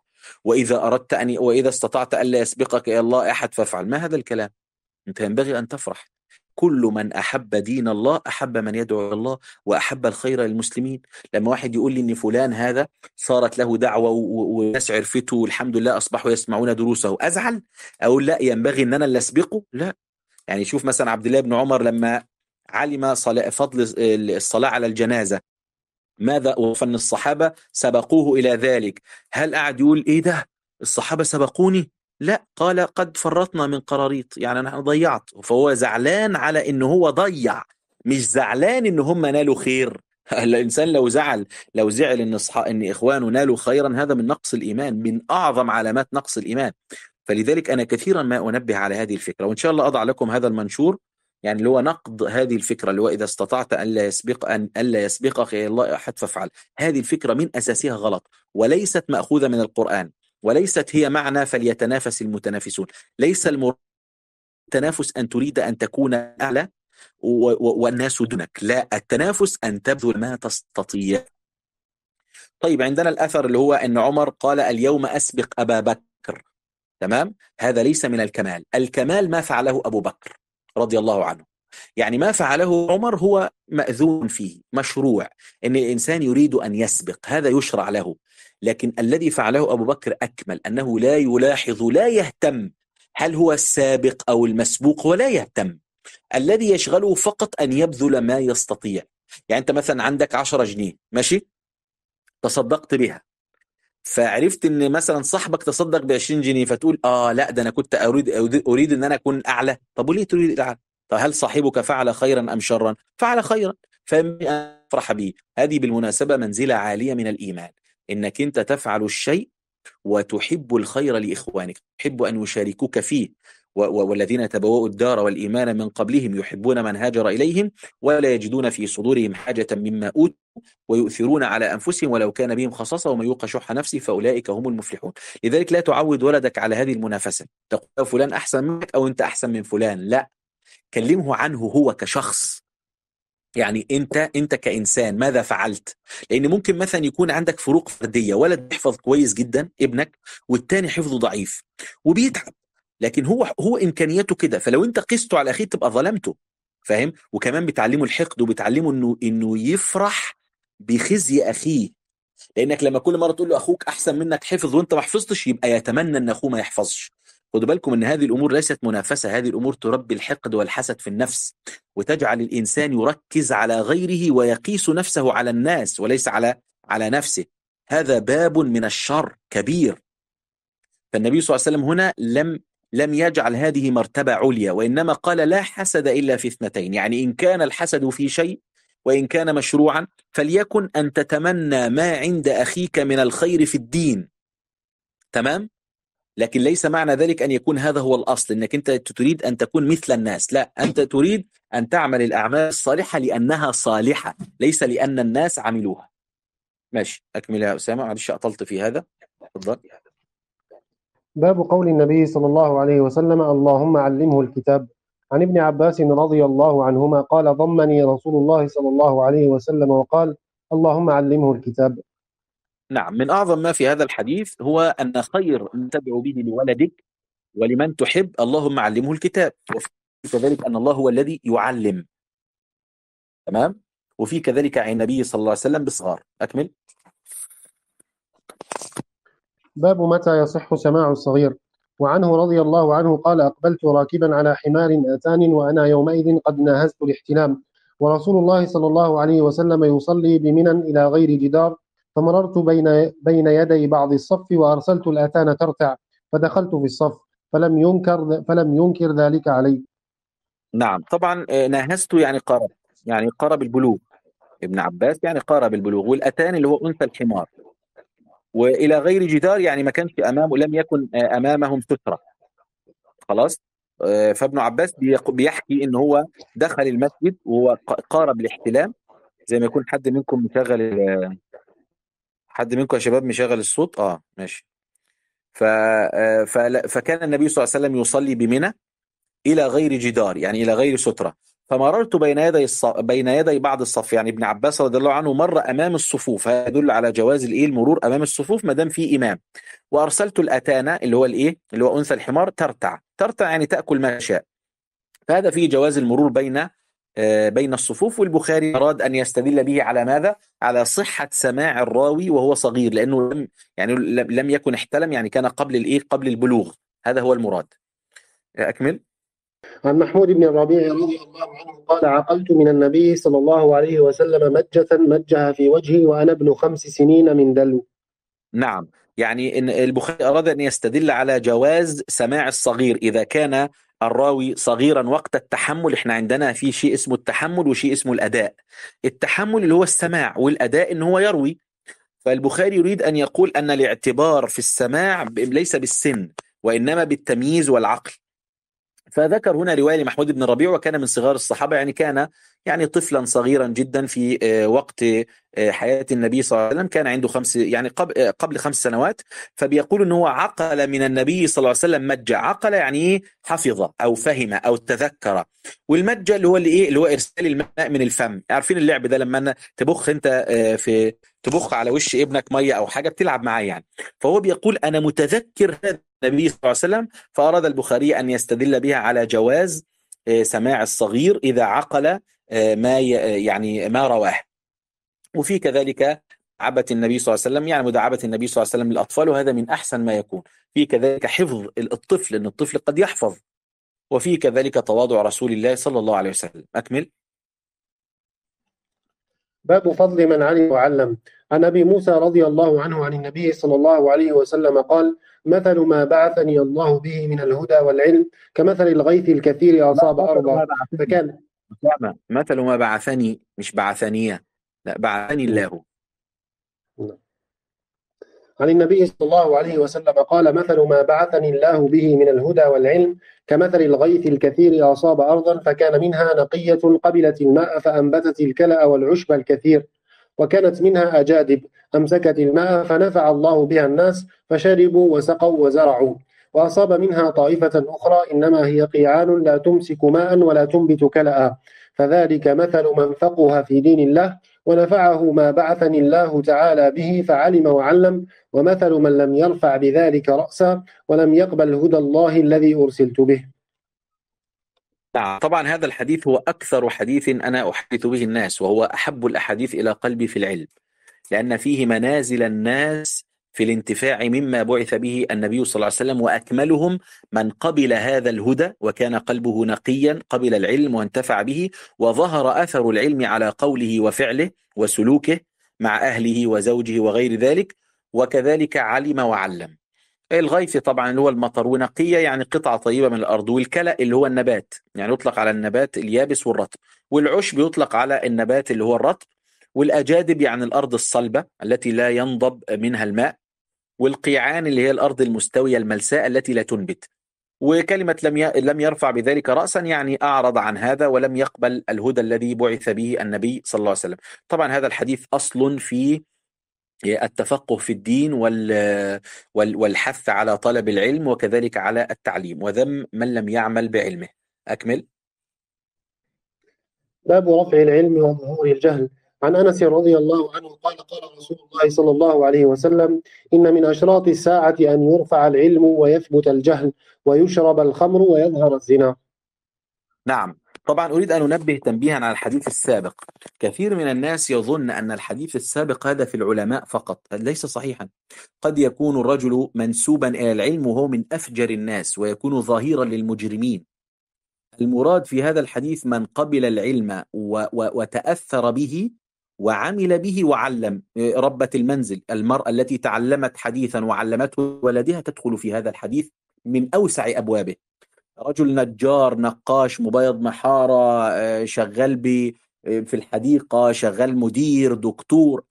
وإذا استطعت ألا يسبقك إلى الله أحد فافعل. ما هذا الكلام؟ أنت ينبغي أن تفرح. كل من أحب دين الله أحب من يدعو إلى الله وأحب الخير للمسلمين. لما واحد يقول لي إن فلان هذا صارت له دعوة والناس عرفته والحمد لله أصبحوا يسمعون دروسه، أزعل؟ أقول لا، ينبغي أن أنا اللي أسبقه؟ لا. يعني شوف مثلا عبد الله بن عمر لما علم فضل الصلاة على الجنازة، ماذا وفن الصحابة سبقوه إلى ذلك؟ هل قاعد يقول إيه ده الصحابة سبقوني؟ لا، قال قد فرطنا من قراريط، يعني أنا ضيعت. فهو زعلان على إنه هو ضيع، مش زعلان إن هم نالوا خير. الإنسان لو زعل إن إخوانه نالوا خيرا، هذا من نقص الإيمان، من أعظم علامات نقص الإيمان. فلذلك أنا كثيرا ما أنبه على هذه الفكرة، وإن شاء الله أضع لكم هذا المنشور، يعني اللي هو نقد هذه الفكرة، اللي هو إذا استطعت ألا يسبقك إلى الله أحد فافعل. هذه الفكرة من أساسها غلط، وليست مأخوذة من القرآن، وليست هي معنى فليتنافس المتنافسون. ليس التنافس أن تريد أن تكون أعلى والناس دونك، لا، التنافس أن تبذل ما تستطيع. طيب عندنا الأثر اللي هو أن عمر قال اليوم أسبق أبا بكر، تمام؟ هذا ليس من الكمال. الكمال ما فعله أبو بكر رضي الله عنه. يعني ما فعله عمر هو مأذون فيه، مشروع أن الإنسان يريد أن يسبق، هذا يشرع له. لكن الذي فعله أبو بكر أكمل، أنه لا يلاحظ، لا يهتم هل هو السابق أو المسبوق، ولا يهتم. الذي يشغله فقط أن يبذل ما يستطيع. يعني أنت مثلا عندك 10 جنيه، ماشي، تصدقت بها، فعرفت ان مثلا صاحبك تصدق ب 20 جنيه، فتقول لا ده انا كنت اريد ان انا اكون اعلى. طب وليه تريد الاعلى؟ طب هل صاحبك فعل خيرا ام شرا؟ فعل خيرا، فافرح به. هذه بالمناسبة منزلة عالية من الايمان، انك انت تفعل الشيء وتحب الخير لاخوانك، تحب ان يشاركوك فيه. والذين تبوأوا الدار والإيمان من قبلهم يحبون من هاجر إليهم ولا يجدون في صدورهم حاجة مما أوتوا ويؤثرون على أنفسهم ولو كان بهم خصاصة ومن يوق شح نفسه فأولئك هم المفلحون. لذلك لا تعود ولدك على هذه المنافسة، تقول فلان أحسن منك أو أنت أحسن من فلان، لا، كلمه عنه هو كشخص. يعني انت كإنسان ماذا فعلت؟ لأن ممكن مثلا يكون عندك فروق فردية، ولد يحفظ كويس جدا ابنك والتاني حفظه ضعيف وبيتعب، لكن هو إمكانياته كده، فلو انت قسته على أخيه تبقى ظلمته، فاهم؟ وكمان بتعلمه الحقد، وبتعلمه انه يفرح بخزي أخيه. لأنك لما كل مرة تقول له أخوك أحسن منك حفظ وانت ما حفظتش، يبقى يتمنى ان أخوه ما يحفظش. خدوا بالكم ان هذه الأمور ليست منافسة، هذه الأمور تربي الحقد والحسد في النفس، وتجعل الإنسان يركز على غيره ويقيس نفسه على الناس وليس على نفسه. هذا باب من الشر كبير. فالنبي صلى الله عليه وسلم هنا لم يجعل هذه مرتبة عليا، وإنما قال لا حسد إلا في اثنتين. يعني إن كان الحسد في شيء وإن كان مشروعا فليكن أن تتمنى ما عند أخيك من الخير في الدين، تمام؟ لكن ليس معنى ذلك أن يكون هذا هو الأصل، أنك أنت تريد أن تكون مثل الناس، لا، أنت تريد أن تعمل الأعمال الصالحة لأنها صالحة، ليس لأن الناس عملوها. ماشي، أكمل يا أسامة، معلش أطلت في هذا، تفضل. باب قول النبي صلى الله عليه وسلم اللهم علمه الكتاب. عن ابن عباس رضي الله عنهما قال ضمني رسول الله صلى الله عليه وسلم وقال اللهم علمه الكتاب. نعم، من أعظم ما في هذا الحديث هو أن خير من تدعو به لولدك ولمن تحب اللهم علمه الكتاب، وفي كذلك أن الله هو الذي يعلم، تمام؟ وفي كذلك عن النبي صلى الله عليه وسلم بالصغار. أكمل. باب متى يصح سماع الصغير. وعنه رضي الله عنه قال أقبلت راكبا على حمار آتان وأنا يومئذ قد ناهزت الاحتلام، ورسول الله صلى الله عليه وسلم يصلي بمنى إلى غير جدار، فمررت بين يدي بعض الصف وأرسلت الآتان ترتع، فدخلت في الصف فلم ينكر ذلك علي. نعم، طبعا ناهزت يعني قارب، يعني قارب البلوغ. ابن عباس يعني قارب البلوغ، والأتان اللي هو أنثى الحمار، وإلى غير جدار يعني ما كانش أمامه، لم يكن أمامهم سترة، خلاص. فابن عباس بيحكي إن هو دخل المسجد وهو قارب الاحتلام، زي ما يكون حد منكم مشغل حد منكم يا شباب مشغل الصوت، ماشي. فكان النبي صلى الله عليه وسلم يصلي بمنى إلى غير جدار، يعني إلى غير سترة، فمررت بين يدي بعض الصف. يعني ابن عباس رضي الله عنه مر أمام الصفوف، هذا يدل على جواز المرور أمام الصفوف ما دام في إمام. وأرسلت الأتانة اللي هو اللي هو أنثى الحمار ترتع يعني تأكل ما شاء. فهذا فيه جواز المرور بين الصفوف. والبخاري أراد أن يستدل به على ماذا؟ على صحة سماع الراوي وهو صغير، لأنه لم يكن احتلم، يعني كان قبل البلوغ، هذا هو المراد. أكمل. عن محمود بن الربيع رضي الله عنه قال عقلت من النبي صلى الله عليه وسلم مجة مجها في وجهي وأنا ابن 5 سنين من دلو. نعم، يعني إن البخاري أراد أن يستدل على جواز سماع الصغير إذا كان الراوي صغيرا وقت التحمل. احنا عندنا في شيء اسمه التحمل وشيء اسمه الأداء. التحمل اللي هو السماع، والأداء إن هو يروي. فالبخاري يريد أن يقول أن الاعتبار في السماع ليس بالسن وإنما بالتمييز والعقل. فذكر هنا رواية لمحمود بن ربيع، وكان من صغار الصحابة، يعني كان يعني طفلا صغيرا جدا في وقت حياة النبي صلى الله عليه وسلم، كان عنده يعني قبل 5 سنوات. فبيقول ان هو عقل من النبي صلى الله عليه وسلم مجة. عقل يعني ايه؟ حفظ او فهم او تذكر. والمجة اللي هو اللي هو ارسال الماء من الفم. عارفين اللعب ده لما تبخ انت في تبخ على وش ابنك مية او حاجة بتلعب معاه يعني. فهو بيقول انا متذكر هذا النبي صلى الله عليه وسلم. فأراد البخاري أن يستدل بها على جواز سماع الصغير إذا عقل يعني ما رواه. وفي كذلك مداعبة النبي صلى الله عليه وسلم، يعني مداعبة النبي صلى الله عليه وسلم للأطفال، وهذا من أحسن ما يكون. في كذلك حفظ الطفل، أن الطفل قد يحفظ. وفي كذلك تواضع رسول الله صلى الله عليه وسلم. أكمل. باب فضل من علم وعلم. عن أبي موسى رضي الله عنه عن النبي صلى الله عليه وسلم قال: مثل ما بعثني الله به من الهدى والعلم كمثل الغيث الكثير أصاب أرضا فكان. مثل ما بعثني، مش بعثنية، لا، بعثني الله. عن النبي صلى الله عليه وسلم قال: مثل ما بعثني الله به من الهدى والعلم كمثل الغيث الكثير أصاب أرضا فكان منها نقية قبلت الماء فأنبتت الكلأ والعشب الكثير، وكانت منها أجادب أمسكت الماء فنفع الله بها الناس فشربوا وسقوا وزرعوا، وأصاب منها طائفة أخرى إنما هي قيعان لا تمسك ماء ولا تنبت كلأ، فذلك مثل من فقه في دين الله ونفعه ما بعثني الله تعالى به فعلم وعلم، ومثل من لم يرفع بذلك رأسا ولم يقبل هدى الله الذي أرسلت به. نعم، طبعا هذا الحديث هو أكثر حديث أنا أحدث به الناس، وهو أحب الأحاديث إلى قلبي في العلم، لأن فيه منازل الناس في الانتفاع مما بعث به النبي صلى الله عليه وسلم، وأكملهم من قبل هذا الهدى وكان قلبه نقيا، قبل العلم وانتفع به، وظهر أثر العلم على قوله وفعله وسلوكه مع أهله وزوجه وغير ذلك، وكذلك علم وعلم. الغيث طبعا اللي هو المطر، ونقية يعني قطعة طيبة من الأرض، والكلأ اللي هو النبات، يعني يطلق على النبات اليابس والرطب، والعشب يطلق على النبات اللي هو الرطب، والأجادب يعني الأرض الصلبة التي لا ينضب منها الماء، والقيعان اللي هي الأرض المستوية الملساء التي لا تنبت. وكلمة لم يرفع بذلك رأسا يعني أعرض عن هذا ولم يقبل الهدى الذي بعث به النبي صلى الله عليه وسلم. طبعا هذا الحديث أصل في التفقه في الدين والحث على طلب العلم، وكذلك على التعليم، وذم من لم يعمل بعلمه. أكمل. باب رفع العلم وظهور الجهل. عن أنس رضي الله عنه قال: قال رسول الله صلى الله عليه وسلم: إن من أشراط الساعة أن يرفع العلم ويثبت الجهل ويشرب الخمر ويظهر الزنا. نعم، طبعا أريد أن أنبه تنبيها على الحديث السابق. كثير من الناس يظن أن الحديث السابق هذا في العلماء فقط، ليس صحيحا. قد يكون الرجل منسوبا إلى العلم وهو من أفجر الناس ويكون ظهيرا للمجرمين. المراد في هذا الحديث من قبل العلم وتأثر به وعمل به وعلم. ربة المنزل، المرأة التي تعلمت حديثا وعلمته ولدها، تدخل في هذا الحديث من أوسع أبوابه. رجل نجار، نقاش، مبيض محارة، شغال في الحديقة، شغال مدير، دكتور،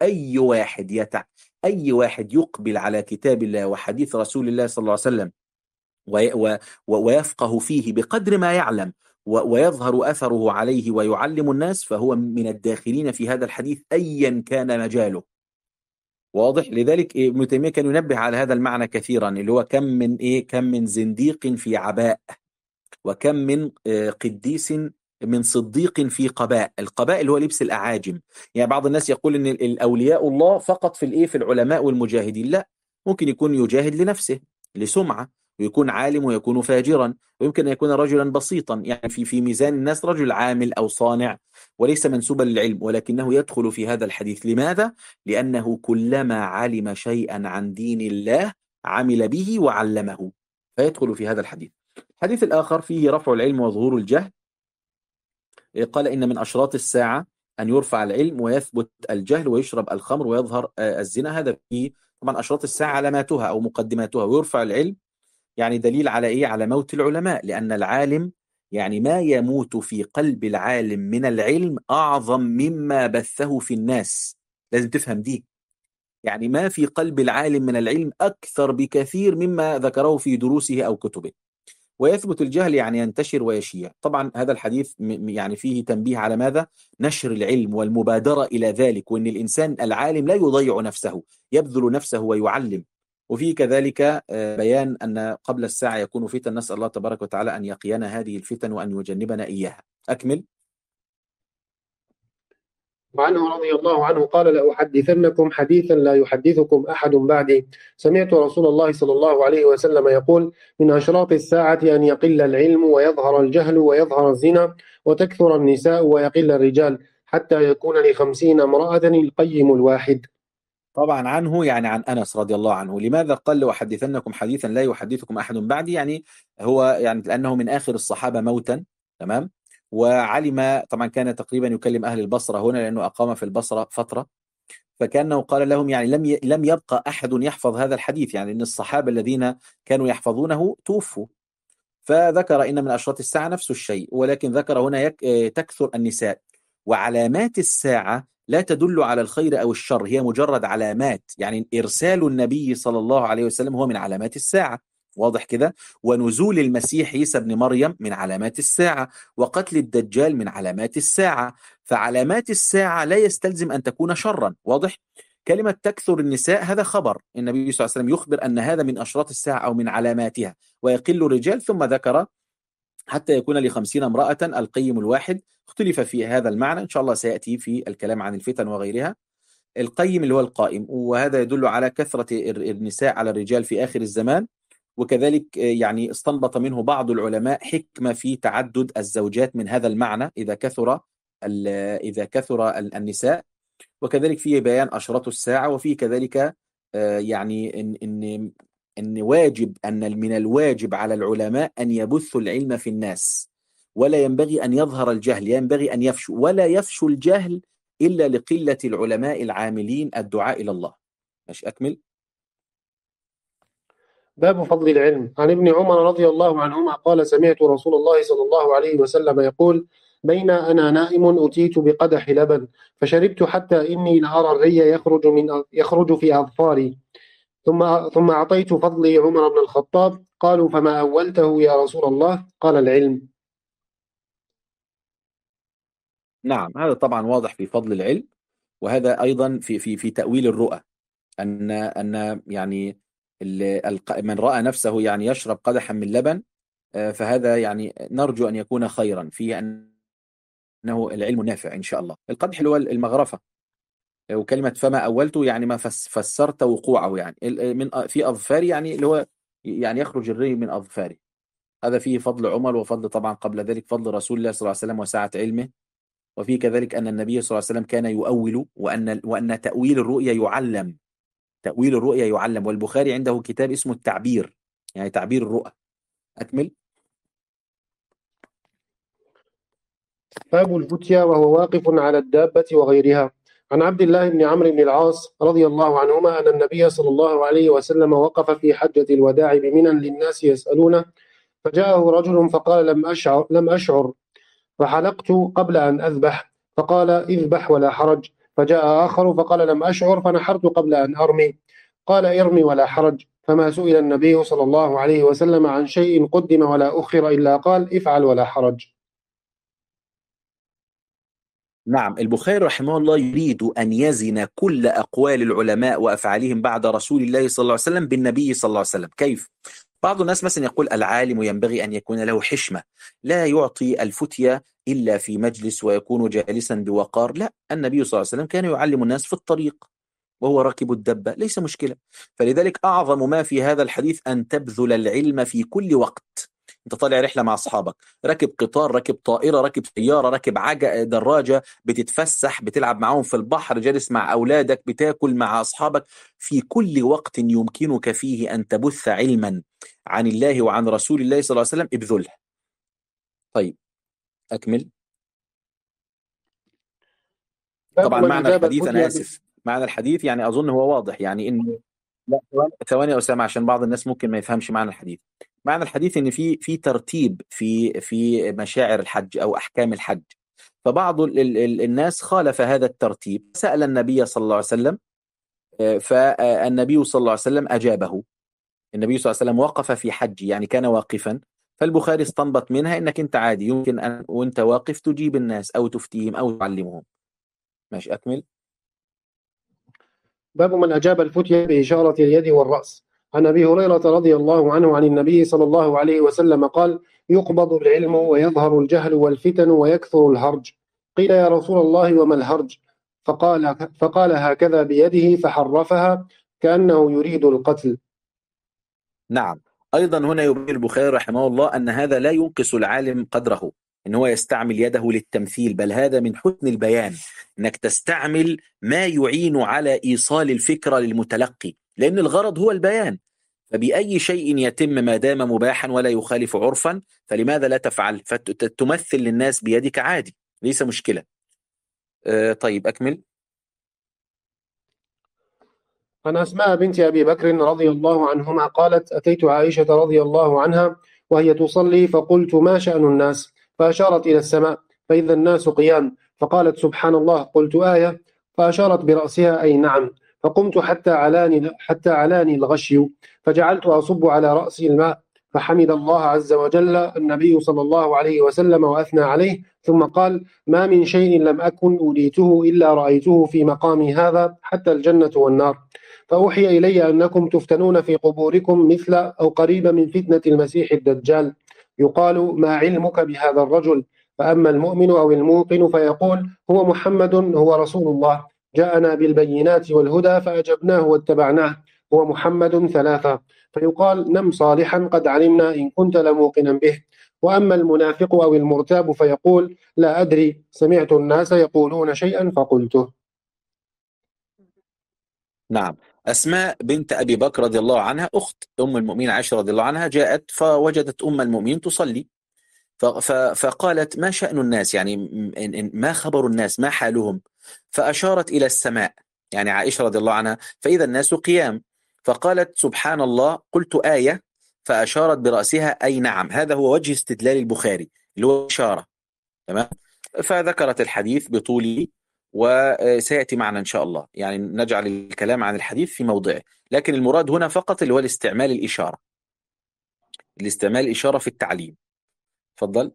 أي واحد يقبل على كتاب الله وحديث رسول الله صلى الله عليه وسلم ويفقه فيه بقدر ما يعلم ويظهر أثره عليه ويعلم الناس، فهو من الداخلين في هذا الحديث أيا كان مجاله. واضح؟ لذلك ابن تيمية كان ينبه على هذا المعنى كثيرا، اللي هو كم من زنديق في عباء، وكم من قديس من صديق في قباء. القباء اللي هو لبس الأعاجم. يعني بعض الناس يقول ان الأولياء الله فقط في العلماء والمجاهدين. لا، ممكن يكون يجاهد لنفسه لسمعة، ويكون عالم ويكون فاجرا، ويمكن أن يكون رجلا بسيطا، يعني في ميزان الناس رجل عامل أو صانع وليس منسوبا للعلم، ولكنه يدخل في هذا الحديث. لماذا؟ لأنه كلما علم شيئا عن دين الله عمل به وعلمه، فيدخل في هذا الحديث. الحديث الآخر فيه رفع العلم وظهور الجهل. قال: إن من أشراط الساعة أن يرفع العلم ويثبت الجهل ويشرب الخمر ويظهر الزنا. هذا فيه طبعا أشراط الساعة علاماتها أو مقدماتها. ويرفع العلم يعني دليل على إيه؟ على موت العلماء، لأن العالم يعني ما يموت في قلب العالم من العلم أعظم مما بثه في الناس. لازم تفهم دي. يعني ما في قلب العالم من العلم أكثر بكثير مما ذكره في دروسه أو كتبه. ويثبت الجهل يعني ينتشر ويشيع. طبعا هذا الحديث يعني فيه تنبيه على ماذا؟ نشر العلم والمبادرة إلى ذلك، وأن الإنسان العالم لا يضيع نفسه، يبذل نفسه ويعلم. وفيه كذلك بيان أن قبل الساعة يكون فتن، نسأل الله تبارك وتعالى أن يقينا هذه الفتن وأن يجنبنا إياها. أكمل. وعنه رضي الله عنه قال: لأحدثنكم حديثا لا يحدثكم أحد بعدي، سمعت رسول الله صلى الله عليه وسلم يقول: من أشراط الساعة أن يقل العلم ويظهر الجهل ويظهر الزنا وتكثر النساء ويقل الرجال حتى يكون ل50 امرأة القيم الواحد. طبعا عنه يعني عن أنس رضي الله عنه. لماذا قال لأحدثنكم حديثا لا يحدثكم أحد بعدي؟ يعني هو يعني لأنه من آخر الصحابة موتا، تمام، وعلم طبعا، كان تقريبا يكلم أهل البصرة هنا لأنه أقام في البصرة فترة، فكأنه قال لهم يعني لم يبقى أحد يحفظ هذا الحديث، يعني أن الصحابة الذين كانوا يحفظونه توفوا. فذكر إن من أشراط الساعة نفس الشيء، ولكن ذكر هنا تكثر النساء. وعلامات الساعة لا تدل على الخير أو الشر، هي مجرد علامات. يعني إرسال النبي صلى الله عليه وسلم هو من علامات الساعة، واضح كده؟ ونزول المسيح عيسى ابن مريم من علامات الساعة، وقتل الدجال من علامات الساعة. فعلامات الساعة لا يستلزم أن تكون شرا، واضح؟ كلمة تكثر النساء هذا خبر، النبي صلى الله عليه وسلم يخبر أن هذا من أشراط الساعة أو من علاماتها. ويقل الرجال، ثم ذكر حتى يكون ل50 امرأة القيم الواحد. اختلف في هذا المعنى، إن شاء الله سيأتي في الكلام عن الفتن وغيرها. القيم اللي هو القائم، وهذا يدل على كثرة النساء على الرجال في آخر الزمان. وكذلك يعني استنبط منه بعض العلماء حكمة في تعدد الزوجات من هذا المعنى إذا كثر النساء. وكذلك فيه بيان أشراط الساعة، وفيه كذلك يعني إن واجب، أن من الواجب على العلماء أن يبثوا العلم في الناس، ولا ينبغي أن يظهر الجهل، ينبغي أن يفشو، ولا يفشو الجهل إلا لقلة العلماء العاملين الدعاء إلى الله. مش أكمل؟ باب فضل العلم. عن ابن عمر رضي الله عنهما قال: سمعت رسول الله صلى الله عليه وسلم يقول: بين أنا نائم أتيت بقدح لبن فشربت حتى إني لأرى الري يخرج في أظفاري، ثم أعطيت فضلي عمر بن الخطاب. قالوا: فما أولته يا رسول الله؟ قال: العلم. نعم، هذا طبعا واضح في فضل العلم، وهذا أيضا في تأويل الرؤى، أن يعني من رأى نفسه يعني يشرب قدحا من لبن، فهذا يعني نرجو أن يكون خيرا فيه، أنه العلم نافع إن شاء الله. القدح اللي هو المغرفة، وكلمة فما أولته يعني ما فسرت وقوعه، يعني من في أظفاري، يعني اللي هو يعني يخرج الري من أظفاري. هذا فيه فضل عمر، وفضل طبعا قبل ذلك فضل رسول الله صلى الله عليه وسلم وسعة علمه. وفيه كذلك أن النبي صلى الله عليه وسلم كان يؤول، وأن تأويل الرؤيا يعلم، تأويل الرؤيا يعلم. والبخاري عنده كتاب اسمه التعبير، يعني تعبير الرؤى. أكمل. باب الفتيا وهو واقف على الدابة وغيرها. عن عبد الله بن عمرو بن العاص رضي الله عنهما أن النبي صلى الله عليه وسلم وقف في حجة الوداع بمنى للناس يسألونه، فجاءه رجل فقال: لم أشعر فحلقت قبل أن أذبح، فقال: اذبح ولا حرج. فجاء آخر فقال: لم أشعر فنحرت قبل أن أرمي، قال: ارمي ولا حرج. فما سئل النبي صلى الله عليه وسلم عن شيء قدم ولا أخر إلا قال: افعل ولا حرج. نعم، البخاري رحمه الله يريد أن يزن كل أقوال العلماء وأفعالهم بعد رسول الله صلى الله عليه وسلم بالنبي صلى الله عليه وسلم. كيف؟ بعض الناس مثلا يقول العالم ينبغي أن يكون له حشمة، لا يعطي الفتية إلا في مجلس ويكون جالسا بوقار. لا، النبي صلى الله عليه وسلم كان يعلم الناس في الطريق وهو راكب الدبة، ليس مشكلة. فلذلك أعظم ما في هذا الحديث أن تبذل العلم في كل وقت. أنت طالع رحلة مع أصحابك، راكب قطار، راكب طائرة، راكب سيارة، راكب دراجة، بتتفسح، بتلعب معهم في البحر، جالس مع أولادك، بتاكل مع أصحابك، في كل وقت يمكنك فيه أن تبث علما عن الله وعن رسول الله صلى الله عليه وسلم ابذله. طيب أكمل. طبعا معنى الحديث، أنا آسف، معنى الحديث يعني أظن هو واضح، يعني إن لا، ثواني يا أسامة عشان بعض الناس ممكن ما يفهمش معنى الحديث. معنى الحديث إن في ترتيب في مشاعر الحج أو أحكام الحج، فبعض الناس خالف هذا الترتيب، سأل النبي صلى الله عليه وسلم، فالنبي صلى الله عليه وسلم أجابه. النبي صلى الله عليه وسلم وقف في حج، يعني كان واقفا، فالبخاري استنبط منها انك انت عادي يمكن ان وانت واقف تجيب الناس او تفتيهم او تعلمهم. ماشي اكمل. باب من أجاب الفتية بإشارة اليد والرأس. عن أبي هريرة رضي الله عنه عن النبي صلى الله عليه وسلم قال: يقبض العلم ويظهر الجهل والفتن ويكثر الهرج. قيل: يا رسول الله وما الهرج؟ فقال هكذا بيده فحرفها كأنه يريد القتل. نعم، أيضا هنا يبين البخاري رحمه الله أن هذا لا ينقص العالم قدره، إن هو يستعمل يده للتمثيل، بل هذا من حسن البيان، إنك تستعمل ما يعين على إيصال الفكرة للمتلقي، لأن الغرض هو البيان. فبأي شيء يتم ما دام مباحا ولا يخالف عرفا فلماذا لا تفعل؟ فتمثل للناس بيدك عادي، ليس مشكلة. طيب أكمل. عن أسماء بنت أبي بكر رضي الله عنهما قالت: أتيت عائشة رضي الله عنها وهي تصلي فقلت: ما شأن الناس؟ فأشارت إلى السماء فإذا الناس قيام، فقالت: سبحان الله. قلت: آية؟ فأشارت برأسها أي نعم. فقمت حتى علاني الغشي، فجعلت أصب على رأسي الماء، فحمد الله عز وجل النبي صلى الله عليه وسلم وأثنى عليه، ثم قال: ما من شيء لم أكن أوليته إلا رأيته في مقامي هذا حتى الجنة والنار. فأوحي إلي أنكم تفتنون في قبوركم مثل أو قريبا من فتنة المسيح الدجال. يقال: ما علمك بهذا الرجل؟ فأما المؤمن أو الموقن فيقول: هو محمد، هو رسول الله، جاءنا بالبينات والهدى فأجبناه واتبعناه، هو محمد ثلاثة. فيقال: نم صالحا قد علمنا إن كنت لموقنا به. وأما المنافق أو المرتاب فيقول: لا أدري، سمعت الناس يقولون شيئا فقلته. نعم، أسماء بنت أبي بكر رضي الله عنها أخت أم المؤمنين عائشة رضي الله عنها جاءت فوجدت أم المؤمنين تصلي، فقالت: ما شأن الناس؟ يعني ما خبر الناس، ما حالهم؟ فأشارت إلى السماء، يعني عائشة رضي الله عنها، فإذا الناس قيام، فقالت: سبحان الله. قلت: آية؟ فأشارت برأسها أي نعم. هذا هو وجه استدلال البخاري، اللي هو إشارة. تمام. فذكرت الحديث بطوله وسيأتي معنا إن شاء الله، يعني نجعل الكلام عن الحديث في موضعه، لكن المراد هنا فقط اللي هو الاستعمال الإشارة، الاستعمال الإشارة في التعليم. تفضل.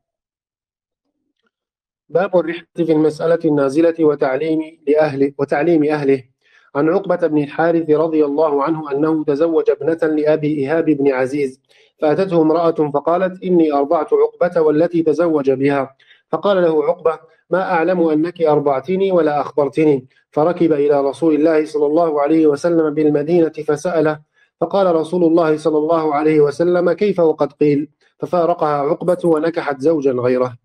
باب الرحلة في المسألة النازلة وتعليم أهله. عن عقبة بن الحارث رضي الله عنه أنه تزوج ابنة لأبي إيهاب بن عزيز، فأتته امرأة فقالت: إني أرضعت عقبة والتي تزوج بها. فقال له عقبة: ما أعلم أنك أرضعتني ولا أخبرتني. فركب إلى رسول الله صلى الله عليه وسلم بالمدينة فسأله، فقال رسول الله صلى الله عليه وسلم: كيف وقد قيل؟ ففارقها عقبة ونكحت زوجا غيره.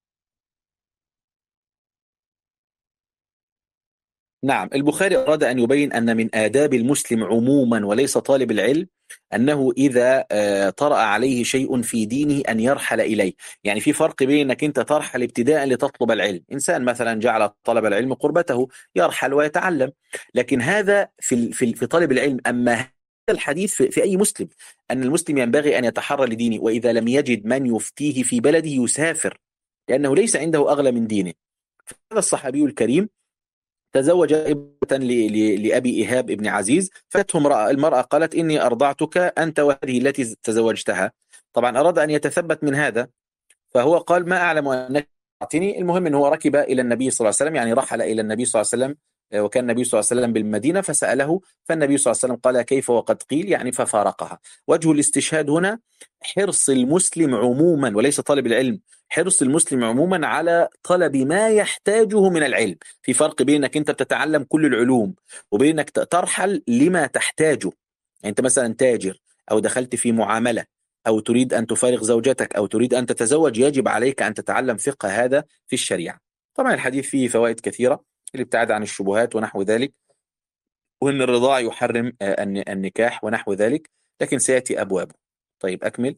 نعم، البخاري أراد أن يبين أن من آداب المسلم عموما وليس طالب العلم أنه إذا طرأ عليه شيء في دينه أن يرحل إليه. يعني في فرق بين أنك أنت ترحل ابتداء لتطلب العلم، إنسان مثلا جعل طلب العلم قربته يرحل ويتعلم، لكن هذا في طالب العلم. أما هذا الحديث في أي مسلم، أن المسلم ينبغي أن يتحرى لدينه، وإذا لم يجد من يفتيه في بلده يسافر، لأنه ليس عنده أغلى من دينه. هذا الصحابي الكريم تزوج ابنة لأبي إيهاب بن عزيز، فأتته المرأة قالت: إني أرضعتك أنت وهذه التي تزوجتها. طبعا أراد أن يتثبت من هذا، فهو قال: ما أعلم أنك أعطيني. المهم أنه هو ركب إلى النبي صلى الله عليه وسلم، يعني رحل إلى النبي صلى الله عليه وسلم، وكان النبي صلى الله عليه وسلم بالمدينة، فسأله، فالنبي صلى الله عليه وسلم قال: كيف وقد قيل؟ يعني ففارقها. وجه الاستشهاد هنا حرص المسلم عموما وليس طالب العلم، حرص المسلم عموما على طلب ما يحتاجه من العلم. في فرق بينك أنت بتتعلم كل العلوم وبينك ترحل لما تحتاجه. يعني أنت مثلا تاجر أو دخلت في معاملة أو تريد أن تفارق زوجتك أو تريد أن تتزوج، يجب عليك أن تتعلم فقه هذا في الشريعة. طبعا الحديث فيه فوائد كثيرة، الابتعاد عن الشبهات ونحو ذلك، وأن الرضاع يحرم النكاح ونحو ذلك، لكن سيأتي أبوابه. طيب أكمل.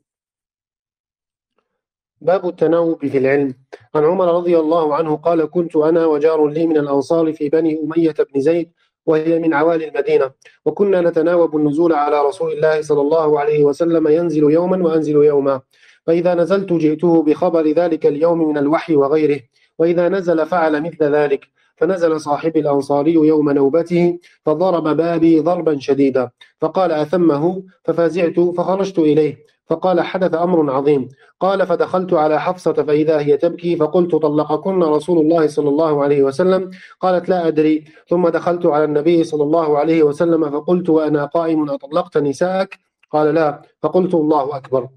باب التناوب في العلم. عن عمر رضي الله عنه قال: كنت أنا وجار لي من الأنصار في بني أمية بن زيد، وهي من عوالي المدينة، وكنا نتناوب النزول على رسول الله صلى الله عليه وسلم، ينزل يوما وأنزل يوما، فإذا نزلت جئته بخبر ذلك اليوم من الوحي وغيره، وإذا نزل فعل مثل ذلك. فنزل صاحب الأنصاري يوم نوبته فضرب بابي ضربا شديدا، فقال: أثمه؟ ففزعت فخرجت إليه، فقال حدث أمر عظيم. قال فدخلت على حفصة فإذا هي تبكي فقلت طلقكن رسول الله صلى الله عليه وسلم؟ قالت لا أدري. ثم دخلت على النبي صلى الله عليه وسلم فقلت وأنا قائم أطلقت نساءك؟ قال لا. فقلت الله أكبر.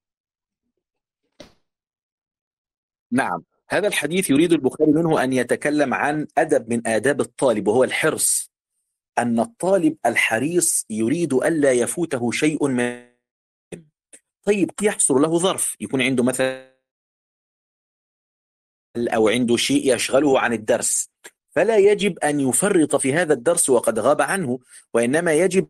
نعم، هذا الحديث يريد البخاري منه أن يتكلم عن أدب من آداب الطالب، وهو الحرص. أن الطالب الحريص يريد ألا يفوته شيء من. طيب يحصل له ظرف، يكون عنده مثلا أو عنده شيء يشغله عن الدرس، فلا يجب أن يفرط في هذا الدرس وقد غاب عنه، وإنما يجب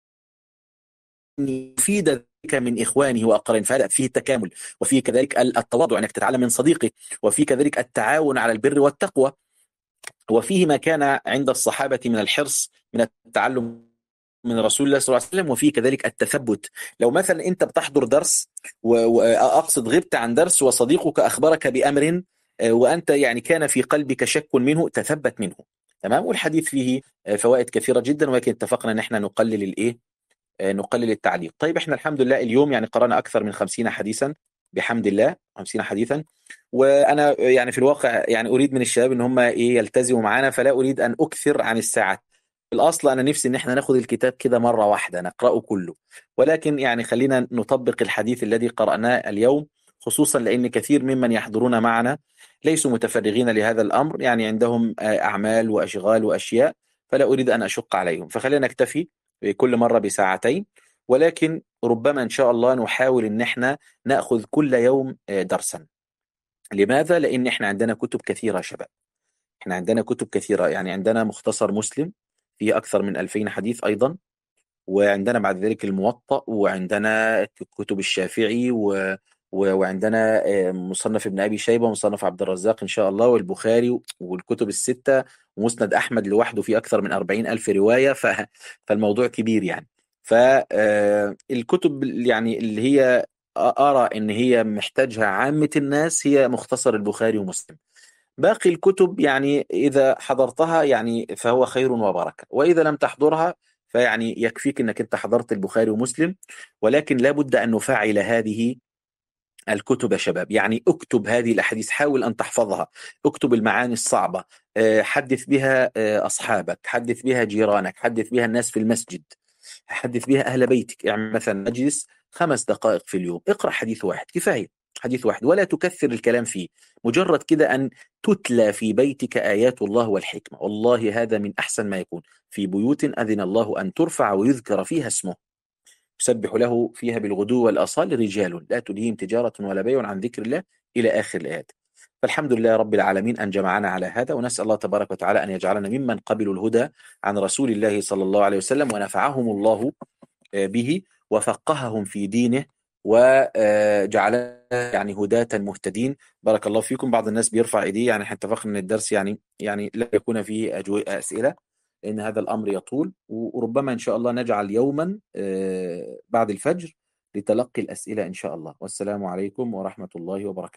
أن يفيد ذلك من إخوانه وأقرانه. فهذا فيه التكامل، وفيه كذلك التواضع، أنك تتعلم من صديقك، وفيه كذلك التعاون على البر والتقوى، وفيه ما كان عند الصحابة من الحرص من التعلم من رسول الله صلى الله عليه وسلم، وفيه كذلك التثبت. لو مثلا أنت بتحضر درس، وأقصد غبت عن درس وصديقك أخبرك بأمر، وأنت يعني كان في قلبك شك منه، تثبت منه. تمام. والحديث فيه فوائد كثيرة جدا، ولكن اتفقنا ان احنا نقلل الايه، نقلل التعليق. طيب احنا الحمد لله اليوم يعني قرأنا اكثر من 50 حديثا بحمد الله، 50 حديثا. وانا يعني في الواقع يعني اريد من الشباب ان هم ايه يلتزموا معنا، فلا اريد ان اكثر عن الساعات. في الاصل انا نفسي ان احنا ناخد الكتاب كده مرة واحدة نقرأه كله، ولكن يعني خلينا نطبق الحديث الذي قرأناه اليوم، خصوصا لان كثير ممن يحضرون معنا ليسوا متفرغين لهذا الامر، يعني عندهم اعمال واشغال واشياء، فلا اريد ان اشق عليهم. فخلينا نكتفي كل مرة بساعتين، ولكن ربما إن شاء الله نحاول إن احنا نأخذ كل يوم درسا. لماذا؟ لأن احنا عندنا كتب كثيرة يا شباب، احنا عندنا كتب كثيرة، يعني عندنا مختصر مسلم فيه أكثر من 2000 حديث أيضا، وعندنا بعد ذلك الموطأ، وعندنا كتب الشافعي وعندنا مصنف ابن أبي شيبة ومصنف عبد الرزاق إن شاء الله، والبخاري والكتب الستة، ومسند أحمد لوحده فيه أكثر من 40 ألف رواية. فالموضوع كبير يعني. فالكتب يعني اللي هي أرى إن هي محتاجها عامة الناس هي مختصر البخاري ومسلم. باقي الكتب يعني إذا حضرتها يعني فهو خير وبركة، وإذا لم تحضرها فيعني يكفيك أنك أنت حضرت البخاري ومسلم. ولكن لابد أن نفعل هذه الكتب يا شباب، يعني اكتب هذه الأحاديث، حاول أن تحفظها، اكتب المعاني الصعبة، حدث بها أصحابك، حدث بها جيرانك، حدث بها الناس في المسجد، حدث بها أهل بيتك. يعني مثلا مجلس 5 دقائق في اليوم، اقرأ حديث واحد كفاية، حديث واحد، ولا تكثر الكلام فيه. مجرد كده أن تتلى في بيتك آيات الله والحكمة، والله هذا من أحسن ما يكون. في بيوت أذن الله أن ترفع ويذكر فيها اسمه، يسبح له فيها بالغدو والآصال رجال لا تلهيهم تجارة ولا بيع عن ذكر الله، إلى آخر الآيات. فالحمد لله رب العالمين أن جمعنا على هذا، ونسأل الله تبارك وتعالى أن يجعلنا ممن قبلوا الهدى عن رسول الله صلى الله عليه وسلم، ونفعهم الله به، وفقههم في دينه، وجعلنا يعني هداة مهتدين. بارك الله فيكم. بعض الناس بيرفع ايديه، يعني احنا اتفقنا ان الدرس يعني لا يكون فيه أسئلة، لأن هذا الأمر يطول، وربما إن شاء الله نجعل يوما بعد الفجر لتلقي الأسئلة إن شاء الله. والسلام عليكم ورحمة الله وبركاته.